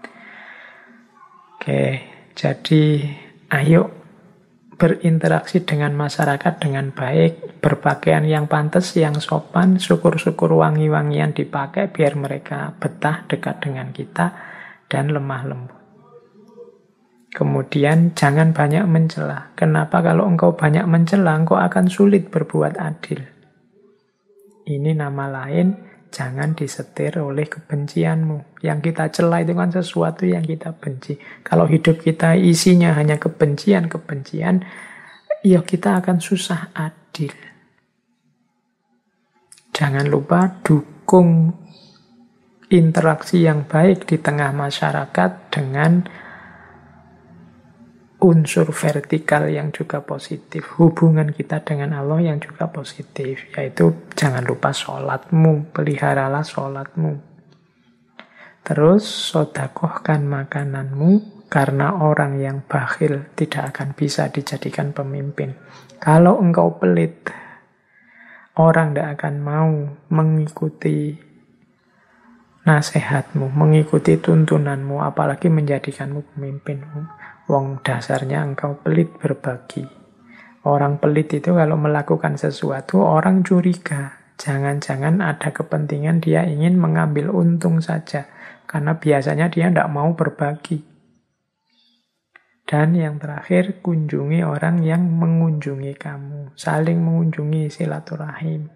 [SPEAKER 1] Oke, jadi ayo berinteraksi dengan masyarakat dengan baik, berpakaian yang pantas, yang sopan, syukur-syukur wangi-wangian dipakai biar mereka betah dekat dengan kita, dan lemah lembut. Kemudian jangan banyak mencela. Kenapa? Kalau engkau banyak mencela, engkau akan sulit berbuat adil. Ini nama lain, jangan disetir oleh kebencianmu. Yang kita cela itu kan sesuatu yang kita benci. Kalau hidup kita isinya hanya kebencian-kebencian, ya kita akan susah adil. Jangan lupa dukung interaksi yang baik di tengah masyarakat dengan unsur vertikal yang juga positif. Hubungan kita dengan Allah yang juga positif. Yaitu jangan lupa sholatmu, peliharalah sholatmu. Terus sodakohkan makananmu, karena orang yang bakhil tidak akan bisa dijadikan pemimpin. Kalau engkau pelit, orang tidak akan mau mengikuti nasihatmu, mengikuti tuntunanmu, apalagi menjadikanmu pemimpin. Wong dasarnya engkau pelit berbagi. Orang pelit itu kalau melakukan sesuatu, orang curiga. Jangan-jangan ada kepentingan dia ingin mengambil untung saja. Karena biasanya dia tidak mau berbagi. Dan yang terakhir, kunjungi orang yang mengunjungi kamu. Saling mengunjungi, silaturahim.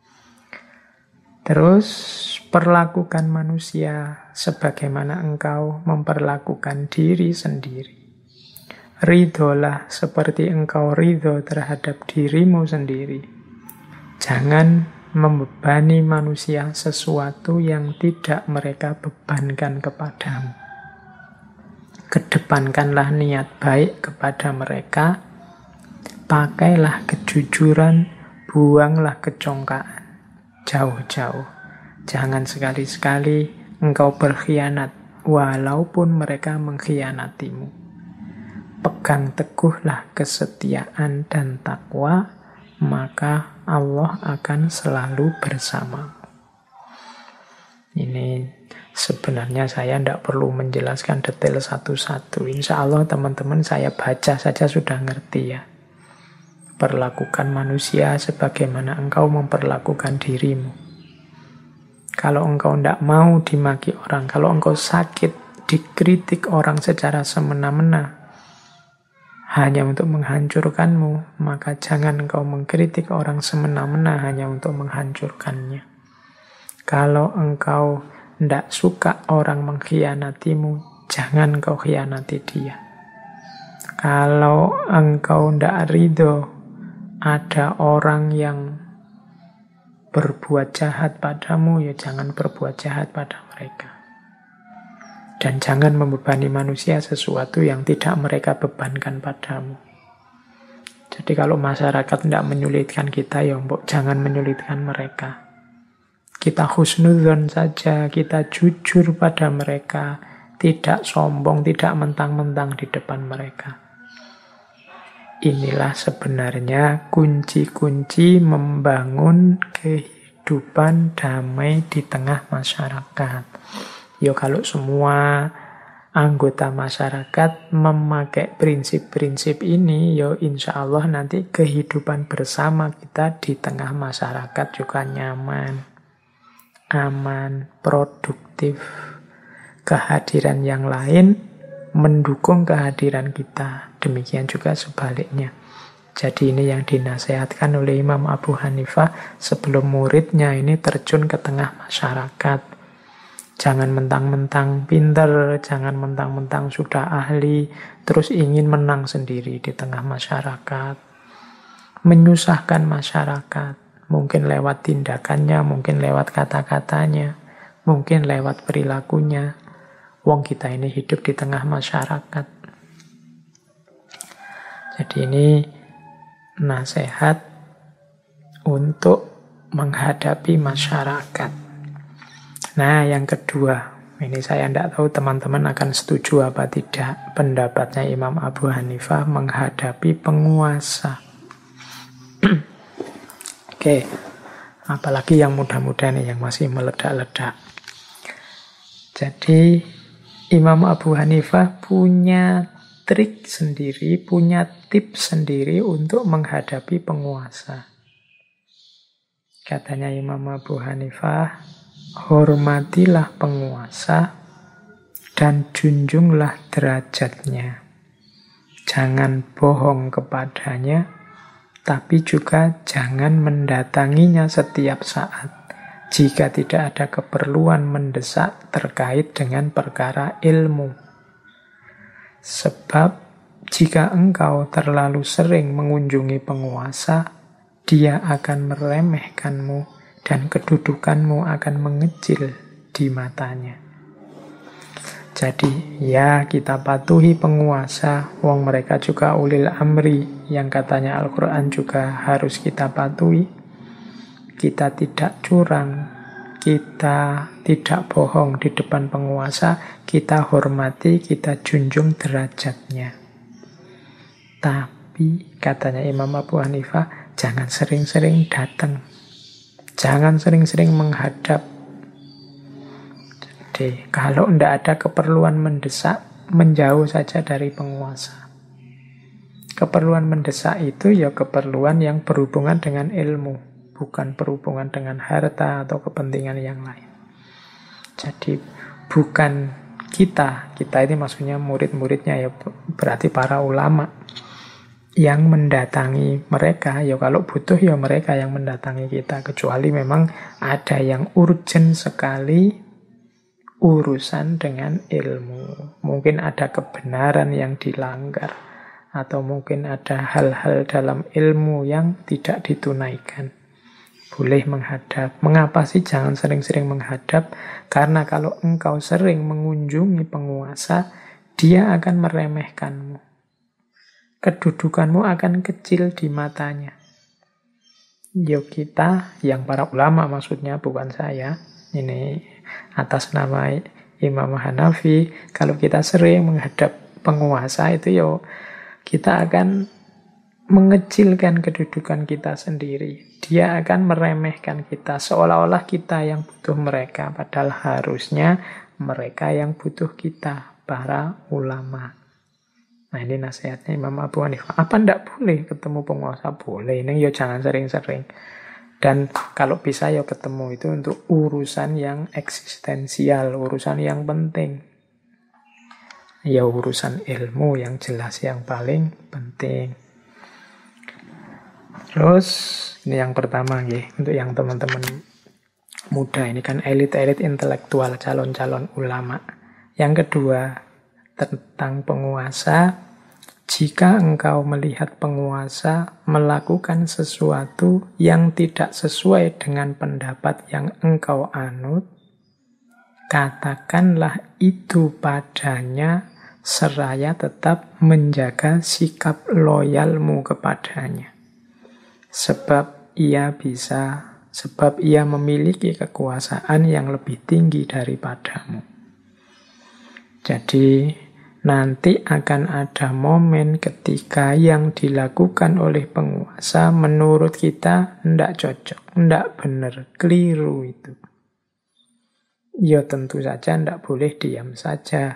[SPEAKER 1] Terus, perlakukan manusia sebagaimana engkau memperlakukan diri sendiri. Ridholah seperti engkau ridho terhadap dirimu sendiri. Jangan membebani manusia sesuatu yang tidak mereka bebankan kepadamu. Kedepankanlah niat baik kepada mereka. Pakailah kejujuran, buanglah kecongkaan. Jauh-jauh. Jangan sekali-sekali engkau berkhianat, walaupun mereka mengkhianatimu. pegang teguhlah kesetiaan dan takwa, maka Allah akan selalu bersama. Ini sebenarnya saya tidak perlu menjelaskan detail satu-satu. Insya Allah teman-teman saya baca saja sudah ngerti ya. Perlakukan manusia sebagaimana engkau memperlakukan dirimu. Kalau engkau tidak mau dimaki orang, kalau engkau sakit, dikritik orang secara semena-mena, hanya untuk menghancurkanmu, maka jangan engkau mengkritik orang semena-mena hanya untuk menghancurkannya. Kalau engkau tidak suka orang mengkhianatimu, jangan engkau khianati dia. Kalau engkau tidak ridho ada orang yang berbuat jahat padamu, ya jangan berbuat jahat pada mereka. Dan jangan membebani manusia sesuatu yang tidak mereka bebankan padamu. Jadi kalau masyarakat tidak menyulitkan kita, ya mbok jangan menyulitkan mereka. Kita husnudzon saja, kita jujur pada mereka, tidak sombong, tidak mentang-mentang di depan mereka. Inilah sebenarnya kunci-kunci membangun kehidupan damai di tengah masyarakat. Ya kalau semua anggota masyarakat memakai prinsip-prinsip ini, ya insya Allah nanti kehidupan bersama kita di tengah masyarakat juga nyaman, aman, produktif. Kehadiran yang lain mendukung kehadiran kita. Demikian juga sebaliknya. Jadi ini yang dinasihatkan oleh Imam Abu Hanifah sebelum muridnya ini terjun ke tengah masyarakat. Jangan mentang-mentang pinter, jangan mentang-mentang sudah ahli, terus ingin menang sendiri di tengah masyarakat. Menyusahkan masyarakat. Mungkin lewat tindakannya, mungkin lewat kata-katanya, mungkin lewat perilakunya. Wong kita ini hidup di tengah masyarakat. Jadi ini nasihat untuk menghadapi masyarakat. Nah, yang kedua, ini saya tidak tahu teman-teman akan setuju apa tidak. Pendapatnya Imam Abu Hanifah menghadapi penguasa. Oke, apalagi yang muda-muda nih, yang masih meledak-ledak. Jadi, Imam Abu Hanifah punya trik sendiri, punya tips sendiri untuk menghadapi penguasa. Katanya Imam Abu Hanifah, hormatilah penguasa dan junjunglah derajatnya. Jangan bohong kepadanya, tapi juga jangan mendatanginya setiap saat jika tidak ada keperluan mendesak terkait dengan perkara ilmu. Sebab jika engkau terlalu sering mengunjungi penguasa, dia akan meremehkanmu dan kedudukanmu akan mengecil di matanya. Jadi ya kita patuhi penguasa, wong mereka juga ulil amri yang katanya Al-Quran juga harus kita patuhi. Kita tidak curang, kita tidak bohong di depan penguasa, kita hormati, kita junjung derajatnya. Tapi katanya Imam Abu Hanifah, jangan sering-sering datang, jangan sering-sering menghadap. Jadi kalau tidak ada keperluan mendesak, menjauh saja dari penguasa. Keperluan mendesak itu ya keperluan yang berhubungan dengan ilmu, bukan berhubungan dengan harta atau kepentingan yang lain. Jadi bukan kita ini maksudnya murid-muridnya ya, berarti para ulama yang mendatangi mereka. Ya kalau butuh ya mereka yang mendatangi kita, kecuali memang ada yang urgent sekali urusan dengan ilmu. Mungkin ada kebenaran yang dilanggar, atau mungkin ada hal-hal dalam ilmu yang tidak ditunaikan. Boleh menghadap. Mengapa sih jangan sering-sering menghadap? Karena kalau engkau sering mengunjungi penguasa, dia akan meremehkanmu. Kedudukanmu akan kecil di matanya. Yo kita, yang para ulama maksudnya, bukan saya, ini atas nama Imam Hanafi, kalau kita sering menghadap penguasa itu yo kita akan mengecilkan kedudukan kita sendiri. Dia akan meremehkan kita, seolah-olah kita yang butuh mereka, padahal harusnya mereka yang butuh kita, para ulama. Nah, ini nasihatnya Imam Abu Hanifah. Apa ndak boleh ketemu penguasa? Boleh, ini ya jangan sering-sering. Dan kalau bisa ya ketemu itu untuk urusan yang eksistensial, urusan yang penting. Ya urusan ilmu yang jelas yang paling penting. Terus ini yang pertama ya, untuk yang teman-teman muda, ini kan elit-elit intelektual, calon-calon ulama. Yang kedua, tentang penguasa. Jika engkau melihat penguasa melakukan sesuatu yang tidak sesuai dengan pendapat yang engkau anut, katakanlah itu padanya seraya tetap menjaga sikap loyalmu kepadanya. Sebab ia memiliki kekuasaan yang lebih tinggi daripadamu. Jadi nanti akan ada momen ketika yang dilakukan oleh penguasa menurut kita ndak cocok, ndak benar, keliru itu. Ya tentu saja ndak boleh diam saja.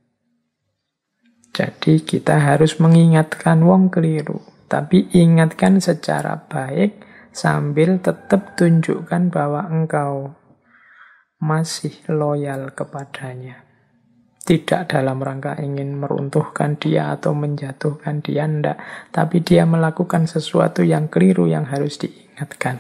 [SPEAKER 1] Jadi kita harus mengingatkan wong keliru, tapi ingatkan secara baik sambil tetap tunjukkan bahwa engkau masih loyal kepadanya. Tidak dalam rangka ingin meruntuhkan dia atau menjatuhkan dia, enggak. Tapi dia melakukan sesuatu yang keliru yang harus diingatkan.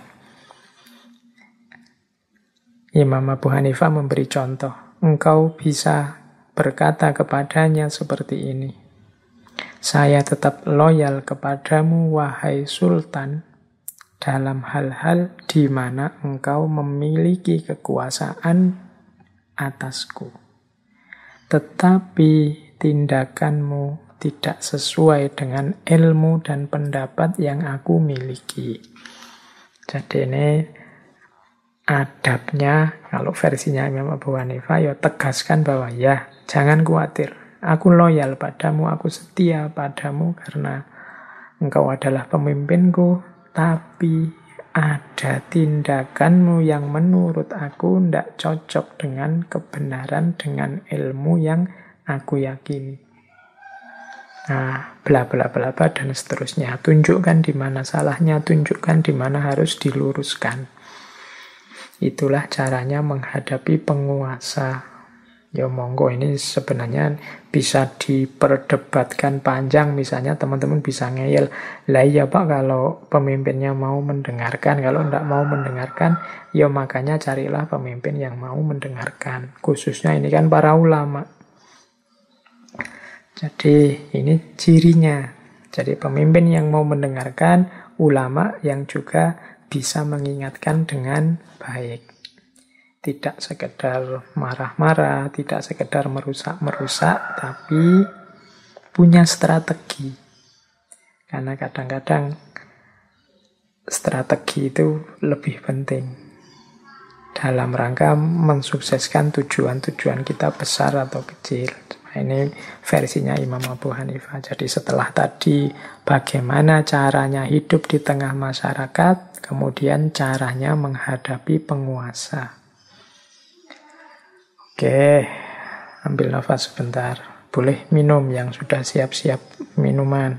[SPEAKER 1] Imam Abu Hanifah memberi contoh. Engkau bisa berkata kepadanya seperti ini. Saya tetap loyal kepadamu, wahai Sultan, dalam hal-hal di mana engkau memiliki kekuasaan atasku. Tetapi tindakanmu tidak sesuai dengan ilmu dan pendapat yang aku miliki. Jadi ini adabnya, kalau versinya Imam Abu Hanifah, ya tegaskan bahwa ya jangan khawatir. Aku loyal padamu, aku setia padamu karena engkau adalah pemimpinku, tapi ada tindakanmu yang menurut aku tidak cocok dengan kebenaran, dengan ilmu yang aku yakini. Nah, bla bla bla bla dan seterusnya. Tunjukkan di mana salahnya, tunjukkan di mana harus diluruskan. Itulah caranya menghadapi penguasa. Ya monggo, ini sebenarnya bisa diperdebatkan panjang. Misalnya teman-teman bisa ngeyel, lah iya Pak kalau pemimpinnya mau mendengarkan, kalau tidak mau mendengarkan, ya makanya carilah pemimpin yang mau mendengarkan. Khususnya ini kan para ulama. Jadi ini cirinya. Jadi pemimpin yang mau mendengarkan, ulama yang juga bisa mengingatkan dengan baik. Tidak sekedar marah-marah, tidak sekedar merusak-merusak, tapi punya strategi. Karena kadang-kadang strategi itu lebih penting dalam rangka mensukseskan tujuan-tujuan kita besar atau kecil. Nah, ini versinya Imam Abu Hanifah. Jadi setelah tadi bagaimana caranya hidup di tengah masyarakat, kemudian caranya menghadapi penguasa. Oke, ambil nafas sebentar. Boleh minum yang sudah siap-siap minuman.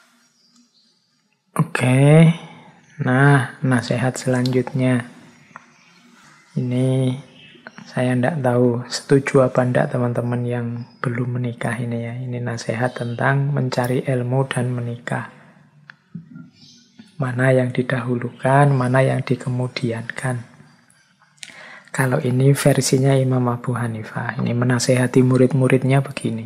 [SPEAKER 1] Oke, nah nasihat selanjutnya. Ini saya tidak tahu setuju apa tidak teman-teman yang belum menikah ini ya. Ini nasihat tentang mencari ilmu dan menikah. Mana yang didahulukan, mana yang dikemudiankan. Kalau ini versinya Imam Abu Hanifah, ini menasehati murid-muridnya begini.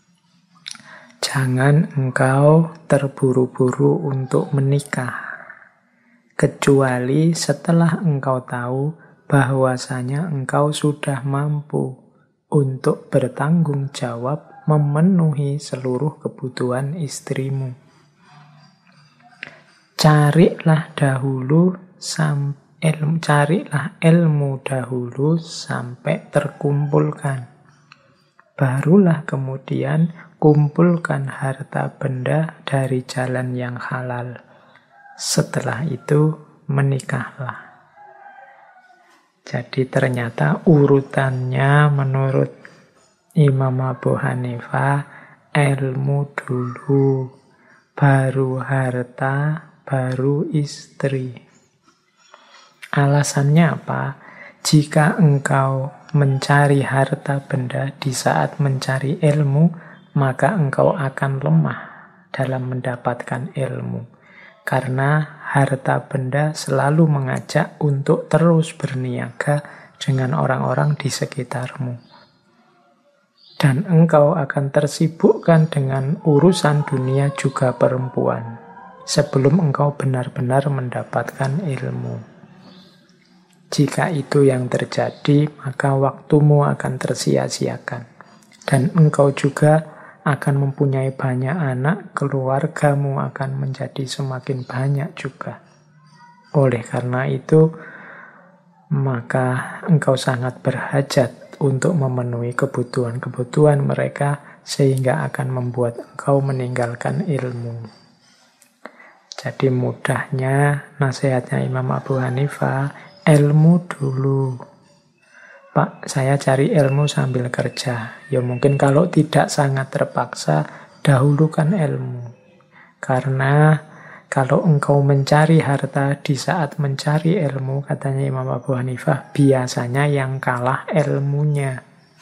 [SPEAKER 1] Jangan engkau terburu-buru untuk menikah, kecuali setelah engkau tahu bahwasanya engkau sudah mampu untuk bertanggung jawab memenuhi seluruh kebutuhan istrimu. Carilah ilmu dahulu sampai terkumpulkan. Barulah kemudian kumpulkan harta benda dari jalan yang halal. Setelah itu menikahlah. Jadi ternyata urutannya menurut Imam Abu Hanifah, ilmu dulu, baru harta, baru istri. Alasannya apa? Jika engkau mencari harta benda di saat mencari ilmu, maka engkau akan lemah dalam mendapatkan ilmu. Karena harta benda selalu mengajak untuk terus berniaga dengan orang-orang di sekitarmu. Dan engkau akan tersibukkan dengan urusan dunia juga perempuan sebelum engkau benar-benar mendapatkan ilmu. Jika itu yang terjadi, maka waktumu akan tersia-siakan. Dan engkau juga akan mempunyai banyak anak, keluargamu akan menjadi semakin banyak juga. Oleh karena itu, maka engkau sangat berhajat untuk memenuhi kebutuhan-kebutuhan mereka, sehingga akan membuat engkau meninggalkan ilmu. Jadi mudahnya nasihatnya Imam Abu Hanifah, ilmu dulu. Pak, saya cari ilmu sambil kerja. Ya mungkin kalau tidak sangat terpaksa, dahulukan ilmu. Karena kalau engkau mencari harta di saat mencari ilmu, katanya Imam Abu Hanifah, biasanya yang kalah ilmunya.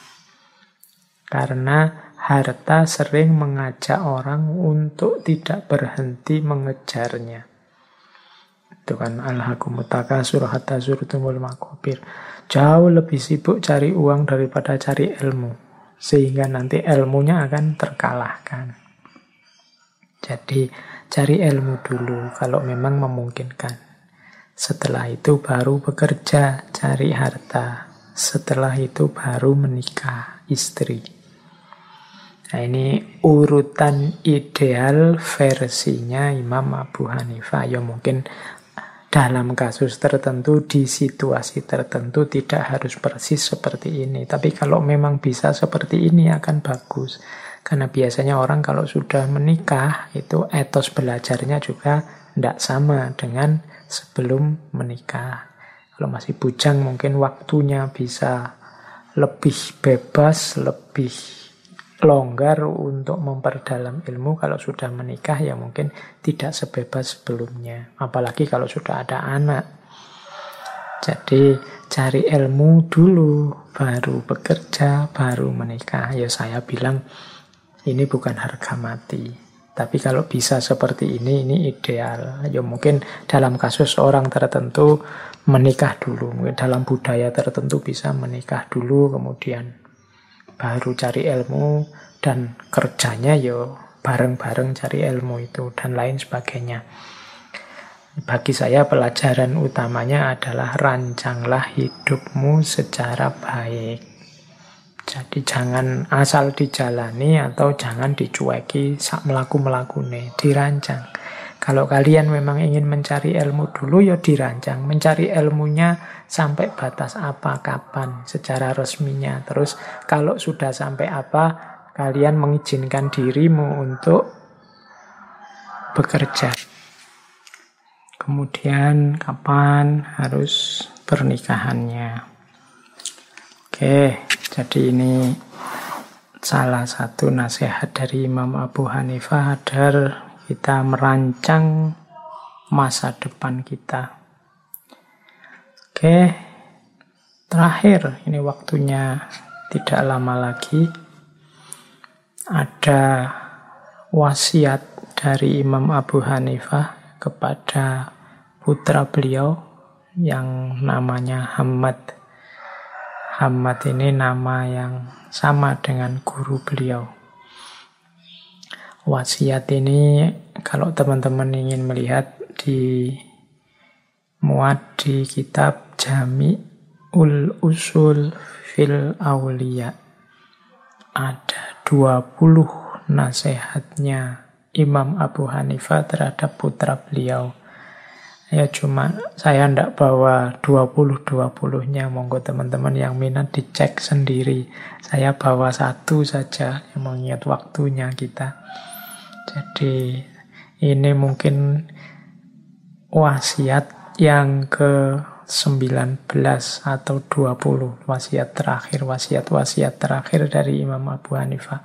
[SPEAKER 1] Karena harta sering mengajak orang untuk tidak berhenti mengejarnya. Itu kan alhaakumut takasur hatta zurtumul maqabir. Jauh lebih sibuk cari uang daripada cari ilmu. Sehingga nanti ilmunya akan terkalahkan. Jadi cari ilmu dulu kalau memang memungkinkan. Setelah itu baru bekerja, cari harta. Setelah itu baru menikah, istri. Nah ini urutan ideal versinya Imam Abu Hanifah. Ya mungkin dalam kasus tertentu, di situasi tertentu tidak harus persis seperti ini. Tapi kalau memang bisa seperti ini akan bagus. Karena biasanya orang kalau sudah menikah, itu etos belajarnya juga tidak sama dengan sebelum menikah. Kalau masih bujang mungkin waktunya bisa lebih bebas, lebih longgar untuk memperdalam ilmu. Kalau sudah menikah ya mungkin tidak sebebas sebelumnya. Apalagi kalau sudah ada anak. Jadi cari ilmu dulu, baru bekerja, baru menikah. Ya saya bilang ini bukan harga mati. Tapi kalau bisa seperti ini ideal. Ya mungkin dalam kasus orang tertentu menikah dulu. Mungkin dalam budaya tertentu bisa menikah dulu, kemudian baru cari ilmu, dan kerjanya yo bareng-bareng cari ilmu itu, dan lain sebagainya. Bagi saya pelajaran utamanya adalah rancanglah hidupmu secara baik. Jadi jangan asal dijalani atau jangan dicueki sak melaku-melakune, dirancang. Kalau kalian memang ingin mencari ilmu dulu, ya dirancang. Mencari ilmunya sampai batas apa, kapan, secara resminya. Terus kalau sudah sampai apa, kalian mengizinkan dirimu untuk bekerja. Kemudian kapan harus pernikahannya. Oke, jadi ini salah satu nasihat dari Imam Abu Hanifah agar kita merancang masa depan kita. Oke, terakhir, ini waktunya tidak lama lagi. Ada wasiat dari Imam Abu Hanifah kepada putra beliau yang namanya Hammad. Hammad ini nama yang sama dengan guru beliau. Wasiat ini kalau teman-teman ingin melihat muat di kitab Jami'ul Usul fil Auliya. Ada 20 nasihatnya Imam Abu Hanifah terhadap putra beliau. Ya cuma saya ndak bawa 20-20-nya. Monggo teman-teman yang minat dicek sendiri. Saya bawa satu saja yang mengingat waktunya kita. Jadi ini mungkin wasiat yang ke-19 atau 20. Wasiat terakhir dari Imam Abu Hanifah.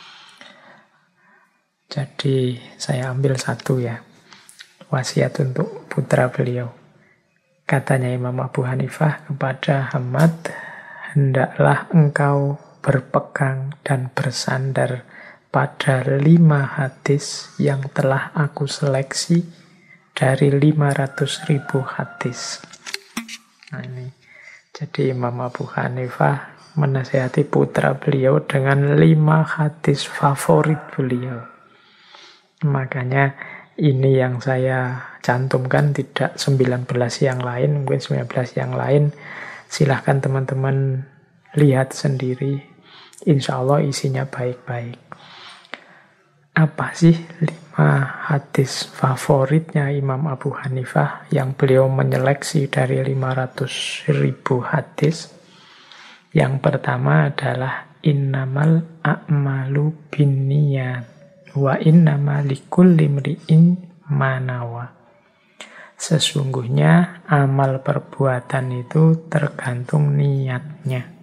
[SPEAKER 1] Jadi saya ambil satu ya. Wasiat untuk putra beliau. Katanya Imam Abu Hanifah kepada Hamad, hendaklah engkau berpegang dan bersandar pada 5 hadis yang telah aku seleksi dari 500.000 hadis. Nah ini, jadi Imam Abu Hanifah menasihati putra beliau dengan 5 hadis favorit beliau. Makanya ini yang saya cantumkan, tidak 19 yang lain, mungkin 19 yang lain. Silahkan teman-teman lihat sendiri. Insya Allah isinya baik-baik. Apa sih 5 hadis favoritnya Imam Abu Hanifah yang beliau menyeleksi dari 500.000 hadis? Yang pertama adalah innamal a'malu binniyat wa innama likulli imri'in ma nawa. Sesungguhnya amal perbuatan itu tergantung niatnya.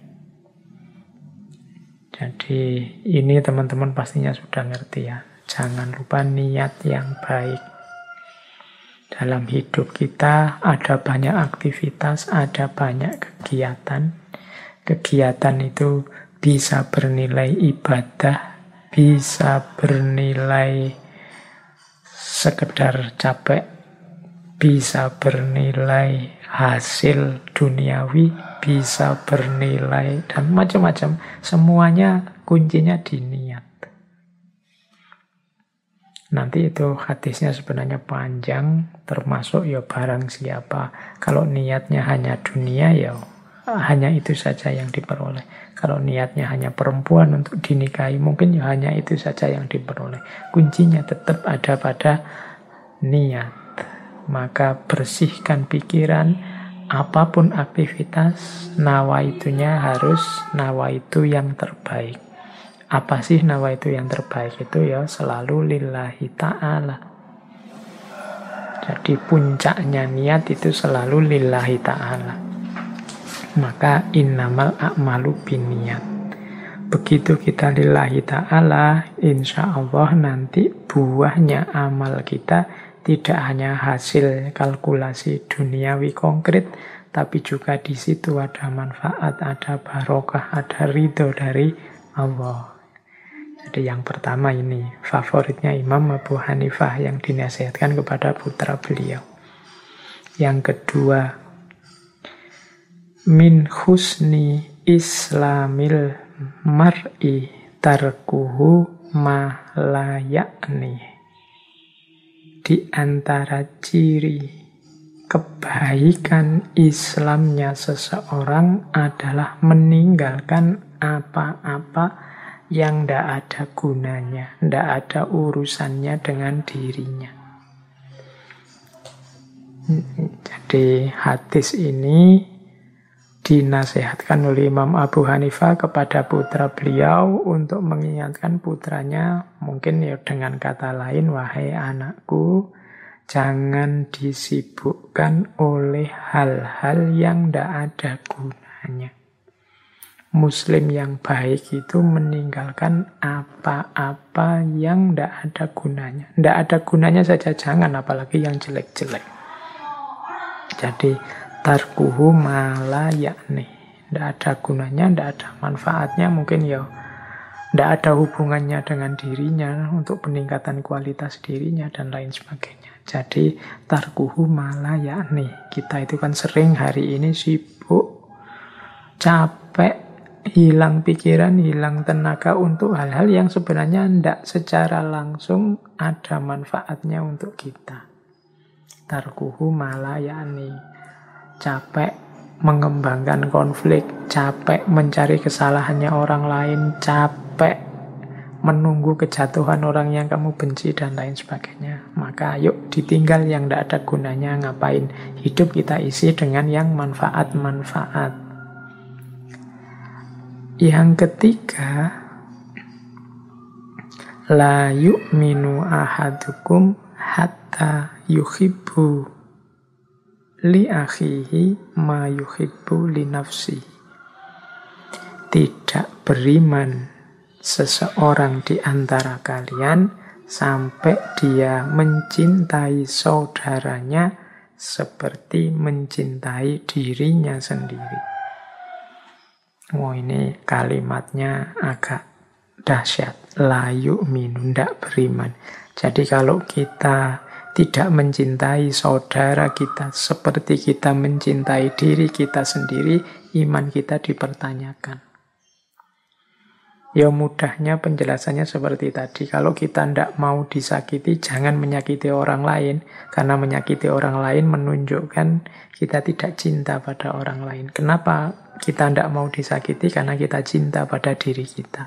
[SPEAKER 1] Jadi ini teman-teman pastinya sudah ngerti ya. Jangan lupa niat yang baik. Dalam hidup kita ada banyak aktivitas, ada banyak kegiatan. Kegiatan itu bisa bernilai ibadah, bisa bernilai sekedar capek, bisa bernilai hasil duniawi, bisa bernilai dan macam-macam. Semuanya kuncinya di niat. Nanti itu hadisnya sebenarnya panjang, termasuk ya barang siapa. Kalau niatnya hanya dunia, ya hanya itu saja yang diperoleh. Kalau niatnya hanya perempuan untuk dinikahi, mungkin ya hanya itu saja yang diperoleh. Kuncinya tetap ada pada niat. Maka bersihkan pikiran, apapun aktivitas, nawaitunya harus nawaitu yang terbaik. Apa sih nawaitu yang terbaik itu? Ya selalu lillahi ta'ala. Jadi puncaknya niat itu selalu lillahi ta'ala. Maka innamal a'malu binniyat. Begitu kita lillahi ta'ala, insya Allah nanti buahnya amal kita tidak hanya hasil kalkulasi duniawi konkret, tapi juga di situ ada manfaat, ada barokah, ada ridho dari Allah. Jadi yang pertama ini favoritnya Imam Abu Hanifah yang dinasihatkan kepada putra beliau. Yang kedua, min husni islamil mar'i tarkuhu ma la ya'ni. Di antara ciri kebaikan Islamnya seseorang adalah meninggalkan apa-apa yang tidak ada gunanya, tidak ada urusannya dengan dirinya. Jadi hadis ini dinasihatkan oleh Imam Abu Hanifah kepada putra beliau untuk mengingatkan putranya, mungkin ya dengan kata lain, wahai anakku, jangan disibukkan oleh hal-hal yang tidak ada gunanya. Muslim yang baik itu meninggalkan apa-apa yang tidak ada gunanya. Tidak ada gunanya saja jangan, apalagi yang jelek-jelek. Jadi tarkuhu mala yakni. Tidak ada gunanya, tidak ada manfaatnya, mungkin ya tidak ada hubungannya dengan dirinya untuk peningkatan kualitas dirinya dan lain sebagainya. Jadi tarkuhu mala yakni. Kita itu kan sering hari ini sibuk, capek, hilang pikiran, hilang tenaga untuk hal-hal yang sebenarnya tidak secara langsung ada manfaatnya untuk kita. Tarkuhu mala yakni. Capek mengembangkan konflik, capek mencari kesalahannya orang lain, capek menunggu kejatuhan orang yang kamu benci dan lain sebagainya. Maka maka yuk ditinggal yang tidak ada gunanya. Ngapain hidup kita isi dengan yang manfaat-manfaat. Yang ketiga, la yu'minu ahadukum hatta yuhibbu li akhihi ma yuhibbu li nafsihi. Tidak beriman seseorang di antara kalian sampai dia mencintai saudaranya seperti mencintai dirinya sendiri. Oh, ini kalimatnya agak dahsyat. La yu'minu, tidak beriman. Jadi kalau kita tidak mencintai saudara kita seperti kita mencintai diri kita sendiri, iman kita dipertanyakan. Ya mudahnya penjelasannya seperti tadi. Kalau kita tidak mau disakiti, jangan menyakiti orang lain. Karena menyakiti orang lain menunjukkan kita tidak cinta pada orang lain. Kenapa kita tidak mau disakiti? Karena kita cinta pada diri kita.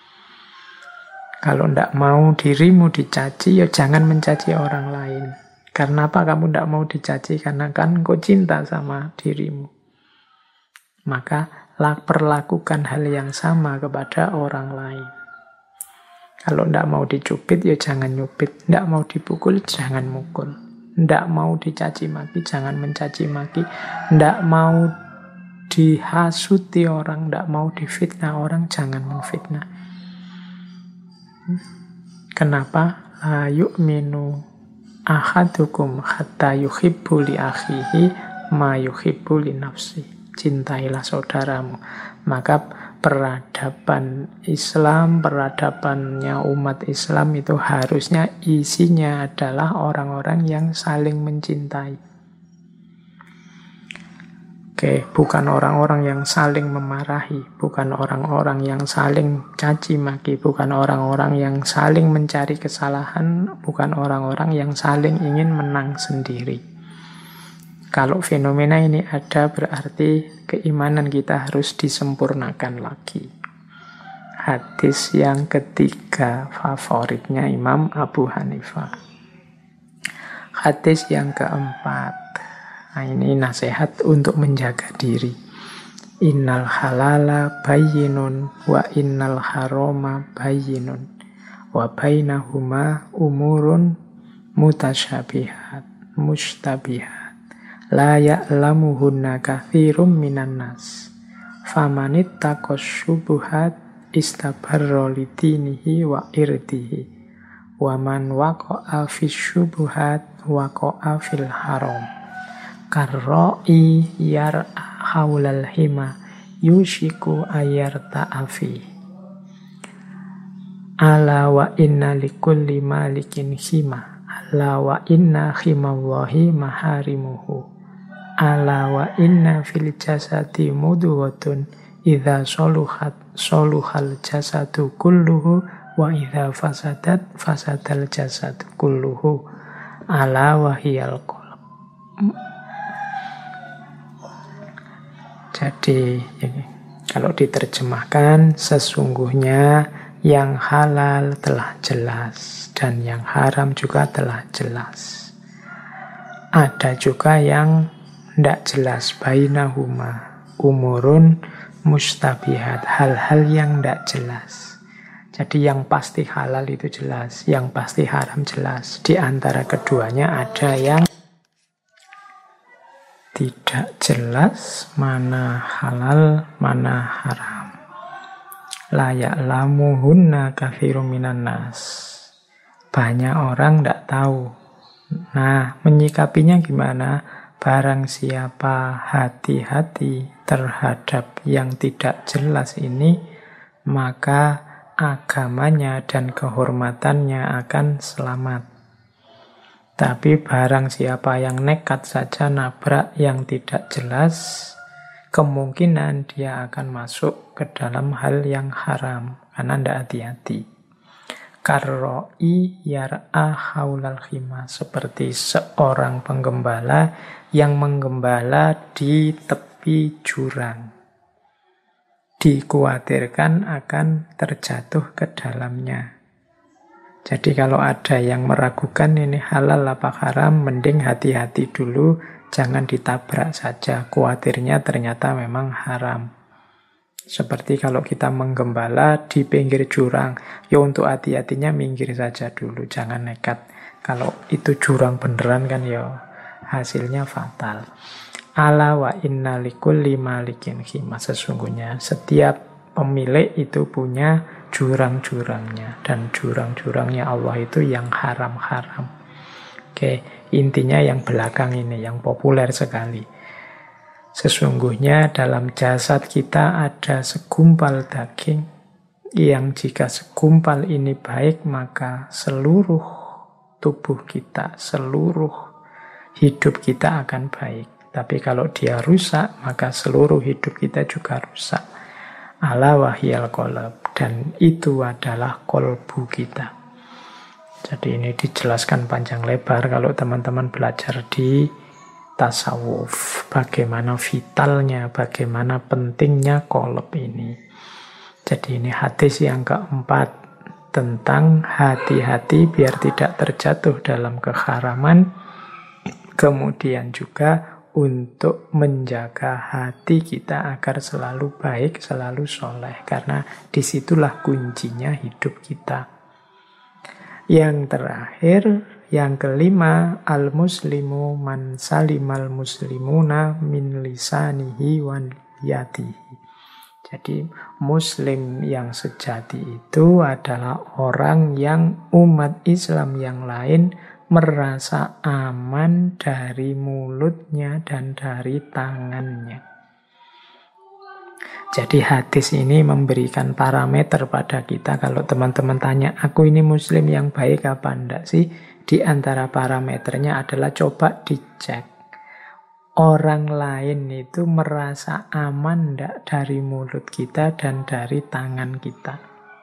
[SPEAKER 1] Kalau tidak mau dirimu dicaci, ya jangan mencaci orang lain. Karena apa kamu tidak mau dicaci? Karena kan kau cinta sama dirimu. Maka perlakukan hal yang sama kepada orang lain. Kalau tidak mau dicubit, ya jangan nyubit. Tidak mau dipukul, jangan mukul. Tidak mau dicaci maki, jangan mencaci maki. Tidak mau dihasuti orang, tidak mau difitnah orang, jangan menfitnah. Kenapa? La yu'minu ahadukum hatta yuhibbu li akhihi ma yuhibbu li nafsihi. Cintailah saudaramu. Maka peradaban Islam, peradabannya umat Islam itu harusnya isinya adalah orang-orang yang saling mencintai. Oke, bukan orang-orang yang saling memarahi, bukan orang-orang yang saling caci maki, bukan orang-orang yang saling mencari kesalahan, bukan orang-orang yang saling ingin menang sendiri. Kalau fenomena ini ada, berarti keimanan kita harus disempurnakan lagi. Hadis yang ketiga favoritnya Imam Abu Hanifah. Hadis yang keempat. Nah, ini nasihat untuk menjaga diri. Innal halala bayyinun wa innal harama bayyinun wa bainahuma umurun mutasyabihat mustabihat. La ya'lamuhunna katsirum minan nas. Famanittaqas syubuhat istabarra lidinihi wa irdihi. Wa man waqa'a fis syubuhat waqa'a fil haram. Karra'i yar'a haulal hima yushiku ayarta'afi. Ala wa inna likulli malikin hima. Ala wa inna himallahi maharimuhu. Ala wa inna fil jasadi mudghotun idza soluhat soluhal jasadu kulluhu wa idza fasadat fasadal jasadu kulluhu. Ala wa hiyal qalb. Jadi kalau diterjemahkan, sesungguhnya yang halal telah jelas dan yang haram juga telah jelas. Ada juga yang tidak jelas, bainahuma umurun mustabihat, hal-hal yang tidak jelas. Jadi yang pasti halal itu jelas, yang pasti haram jelas. Di antara keduanya ada yang tidak jelas, mana halal, mana haram. La ya'lamuhunna katsirun minan nas. Banyak orang tidak tahu. Nah, menyikapinya gimana? Barang siapa hati-hati terhadap yang tidak jelas ini, maka agamanya dan kehormatannya akan selamat. Tapi barang siapa yang nekat saja nabrak yang tidak jelas, kemungkinan dia akan masuk ke dalam hal yang haram, karena tidak hati-hati. Karro'i yar'a haulal khima, seperti seorang penggembala yang menggembala di tepi jurang. Dikhawatirkan akan terjatuh ke dalamnya. Jadi kalau ada yang meragukan ini halal apa haram, mending hati-hati dulu, jangan ditabrak saja. Khawatirnya ternyata memang haram. Seperti kalau kita menggembala di pinggir jurang, ya untuk hati-hatinya minggir saja dulu, jangan nekat. Kalau itu jurang beneran kan ya hasilnya fatal. Ala wa inna likulli malikin khimah. Sesungguhnya setiap pemilik itu punya jurang-jurangnya. Dan jurang-jurangnya Allah itu yang haram-haram. Oke, intinya yang belakang ini, yang populer sekali. Sesungguhnya dalam jasad kita ada segumpal daging yang jika segumpal ini baik, maka seluruh tubuh kita, seluruh hidup kita akan baik. Tapi kalau dia rusak, maka seluruh hidup kita juga rusak. Ala wahyal qalb, dan itu adalah kolbu kita. Jadi ini dijelaskan panjang lebar kalau teman-teman belajar di tasawuf. Bagaimana vitalnya, bagaimana pentingnya qalb ini. Jadi ini hadis yang keempat tentang hati-hati biar tidak terjatuh dalam keharaman. Kemudian juga untuk menjaga hati kita agar selalu baik, selalu soleh. Karena disitulah kuncinya hidup kita. Yang terakhir, yang kelima, al-muslimu man salimal muslimuna min lisanihi wa yadihi. Jadi muslim yang sejati itu adalah orang yang umat Islam yang lain merasa aman dari mulutnya dan dari tangannya. Jadi hadis ini memberikan parameter pada kita. Kalau teman-teman tanya, aku ini muslim yang baik apa enggak sih? Di antara parameternya adalah coba dicek. Orang lain itu merasa aman enggak dari mulut kita dan dari tangan kita.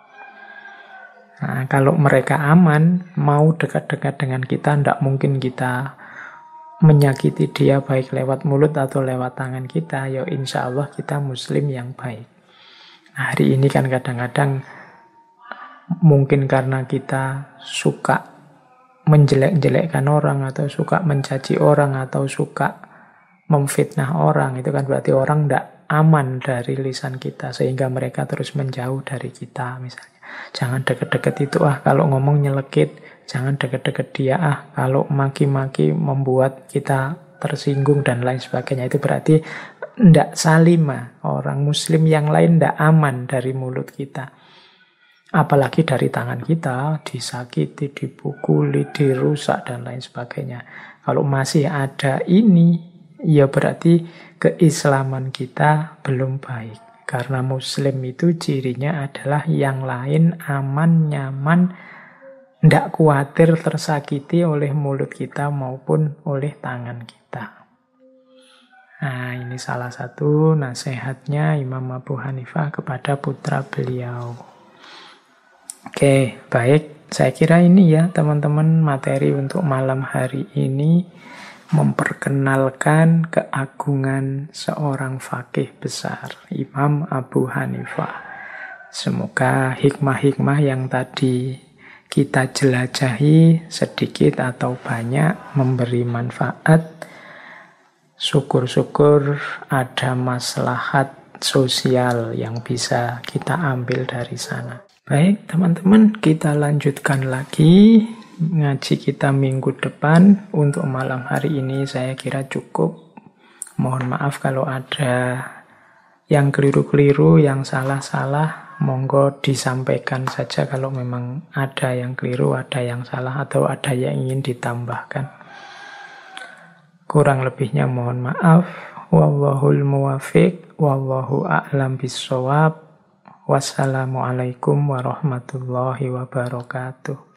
[SPEAKER 1] Nah, kalau mereka aman, mau dekat-dekat dengan kita, tidak mungkin kita menyakiti dia baik lewat mulut atau lewat tangan kita. Ya insya Allah kita muslim yang baik. Nah, hari ini kan kadang-kadang mungkin karena kita suka menjelek-jelekkan orang, atau suka mencaci orang, atau suka memfitnah orang, itu kan berarti orang tidak aman dari lisan kita, sehingga mereka terus menjauh dari kita misalnya. Jangan deket-deket itu kalau ngomong nyelekit. Jangan deket-deket dia kalau maki-maki membuat kita tersinggung dan lain sebagainya. Itu berarti ndak salimah. Orang muslim yang lain ndak aman dari mulut kita. Apalagi dari tangan kita, disakiti, dipukuli, dirusak dan lain sebagainya. Kalau masih ada ini, ya berarti keislaman kita belum baik. Karena muslim itu cirinya adalah yang lain aman, nyaman, tidak khawatir tersakiti oleh mulut kita maupun oleh tangan kita. Nah, ini salah satu nasihatnya Imam Abu Hanifah kepada putra beliau. Oke, baik. Saya kira ini ya teman-teman materi untuk malam hari ini. Memperkenalkan keagungan seorang faqih besar, Imam Abu Hanifah. Semoga hikmah-hikmah yang tadi kita jelajahi sedikit atau banyak memberi manfaat. Syukur-syukur ada maslahat sosial yang bisa kita ambil dari sana. Baik teman-teman, kita lanjutkan lagi ngaji kita minggu depan. Untuk malam hari ini saya kira cukup. Mohon maaf kalau ada yang keliru-keliru, yang salah-salah. Monggo disampaikan saja kalau memang ada yang keliru, ada yang salah, atau ada yang ingin ditambahkan. Kurang lebihnya mohon maaf. Wallahul muwafiq, wallahu a'lam bissawab. Wassalamualaikum warahmatullahi wabarakatuh.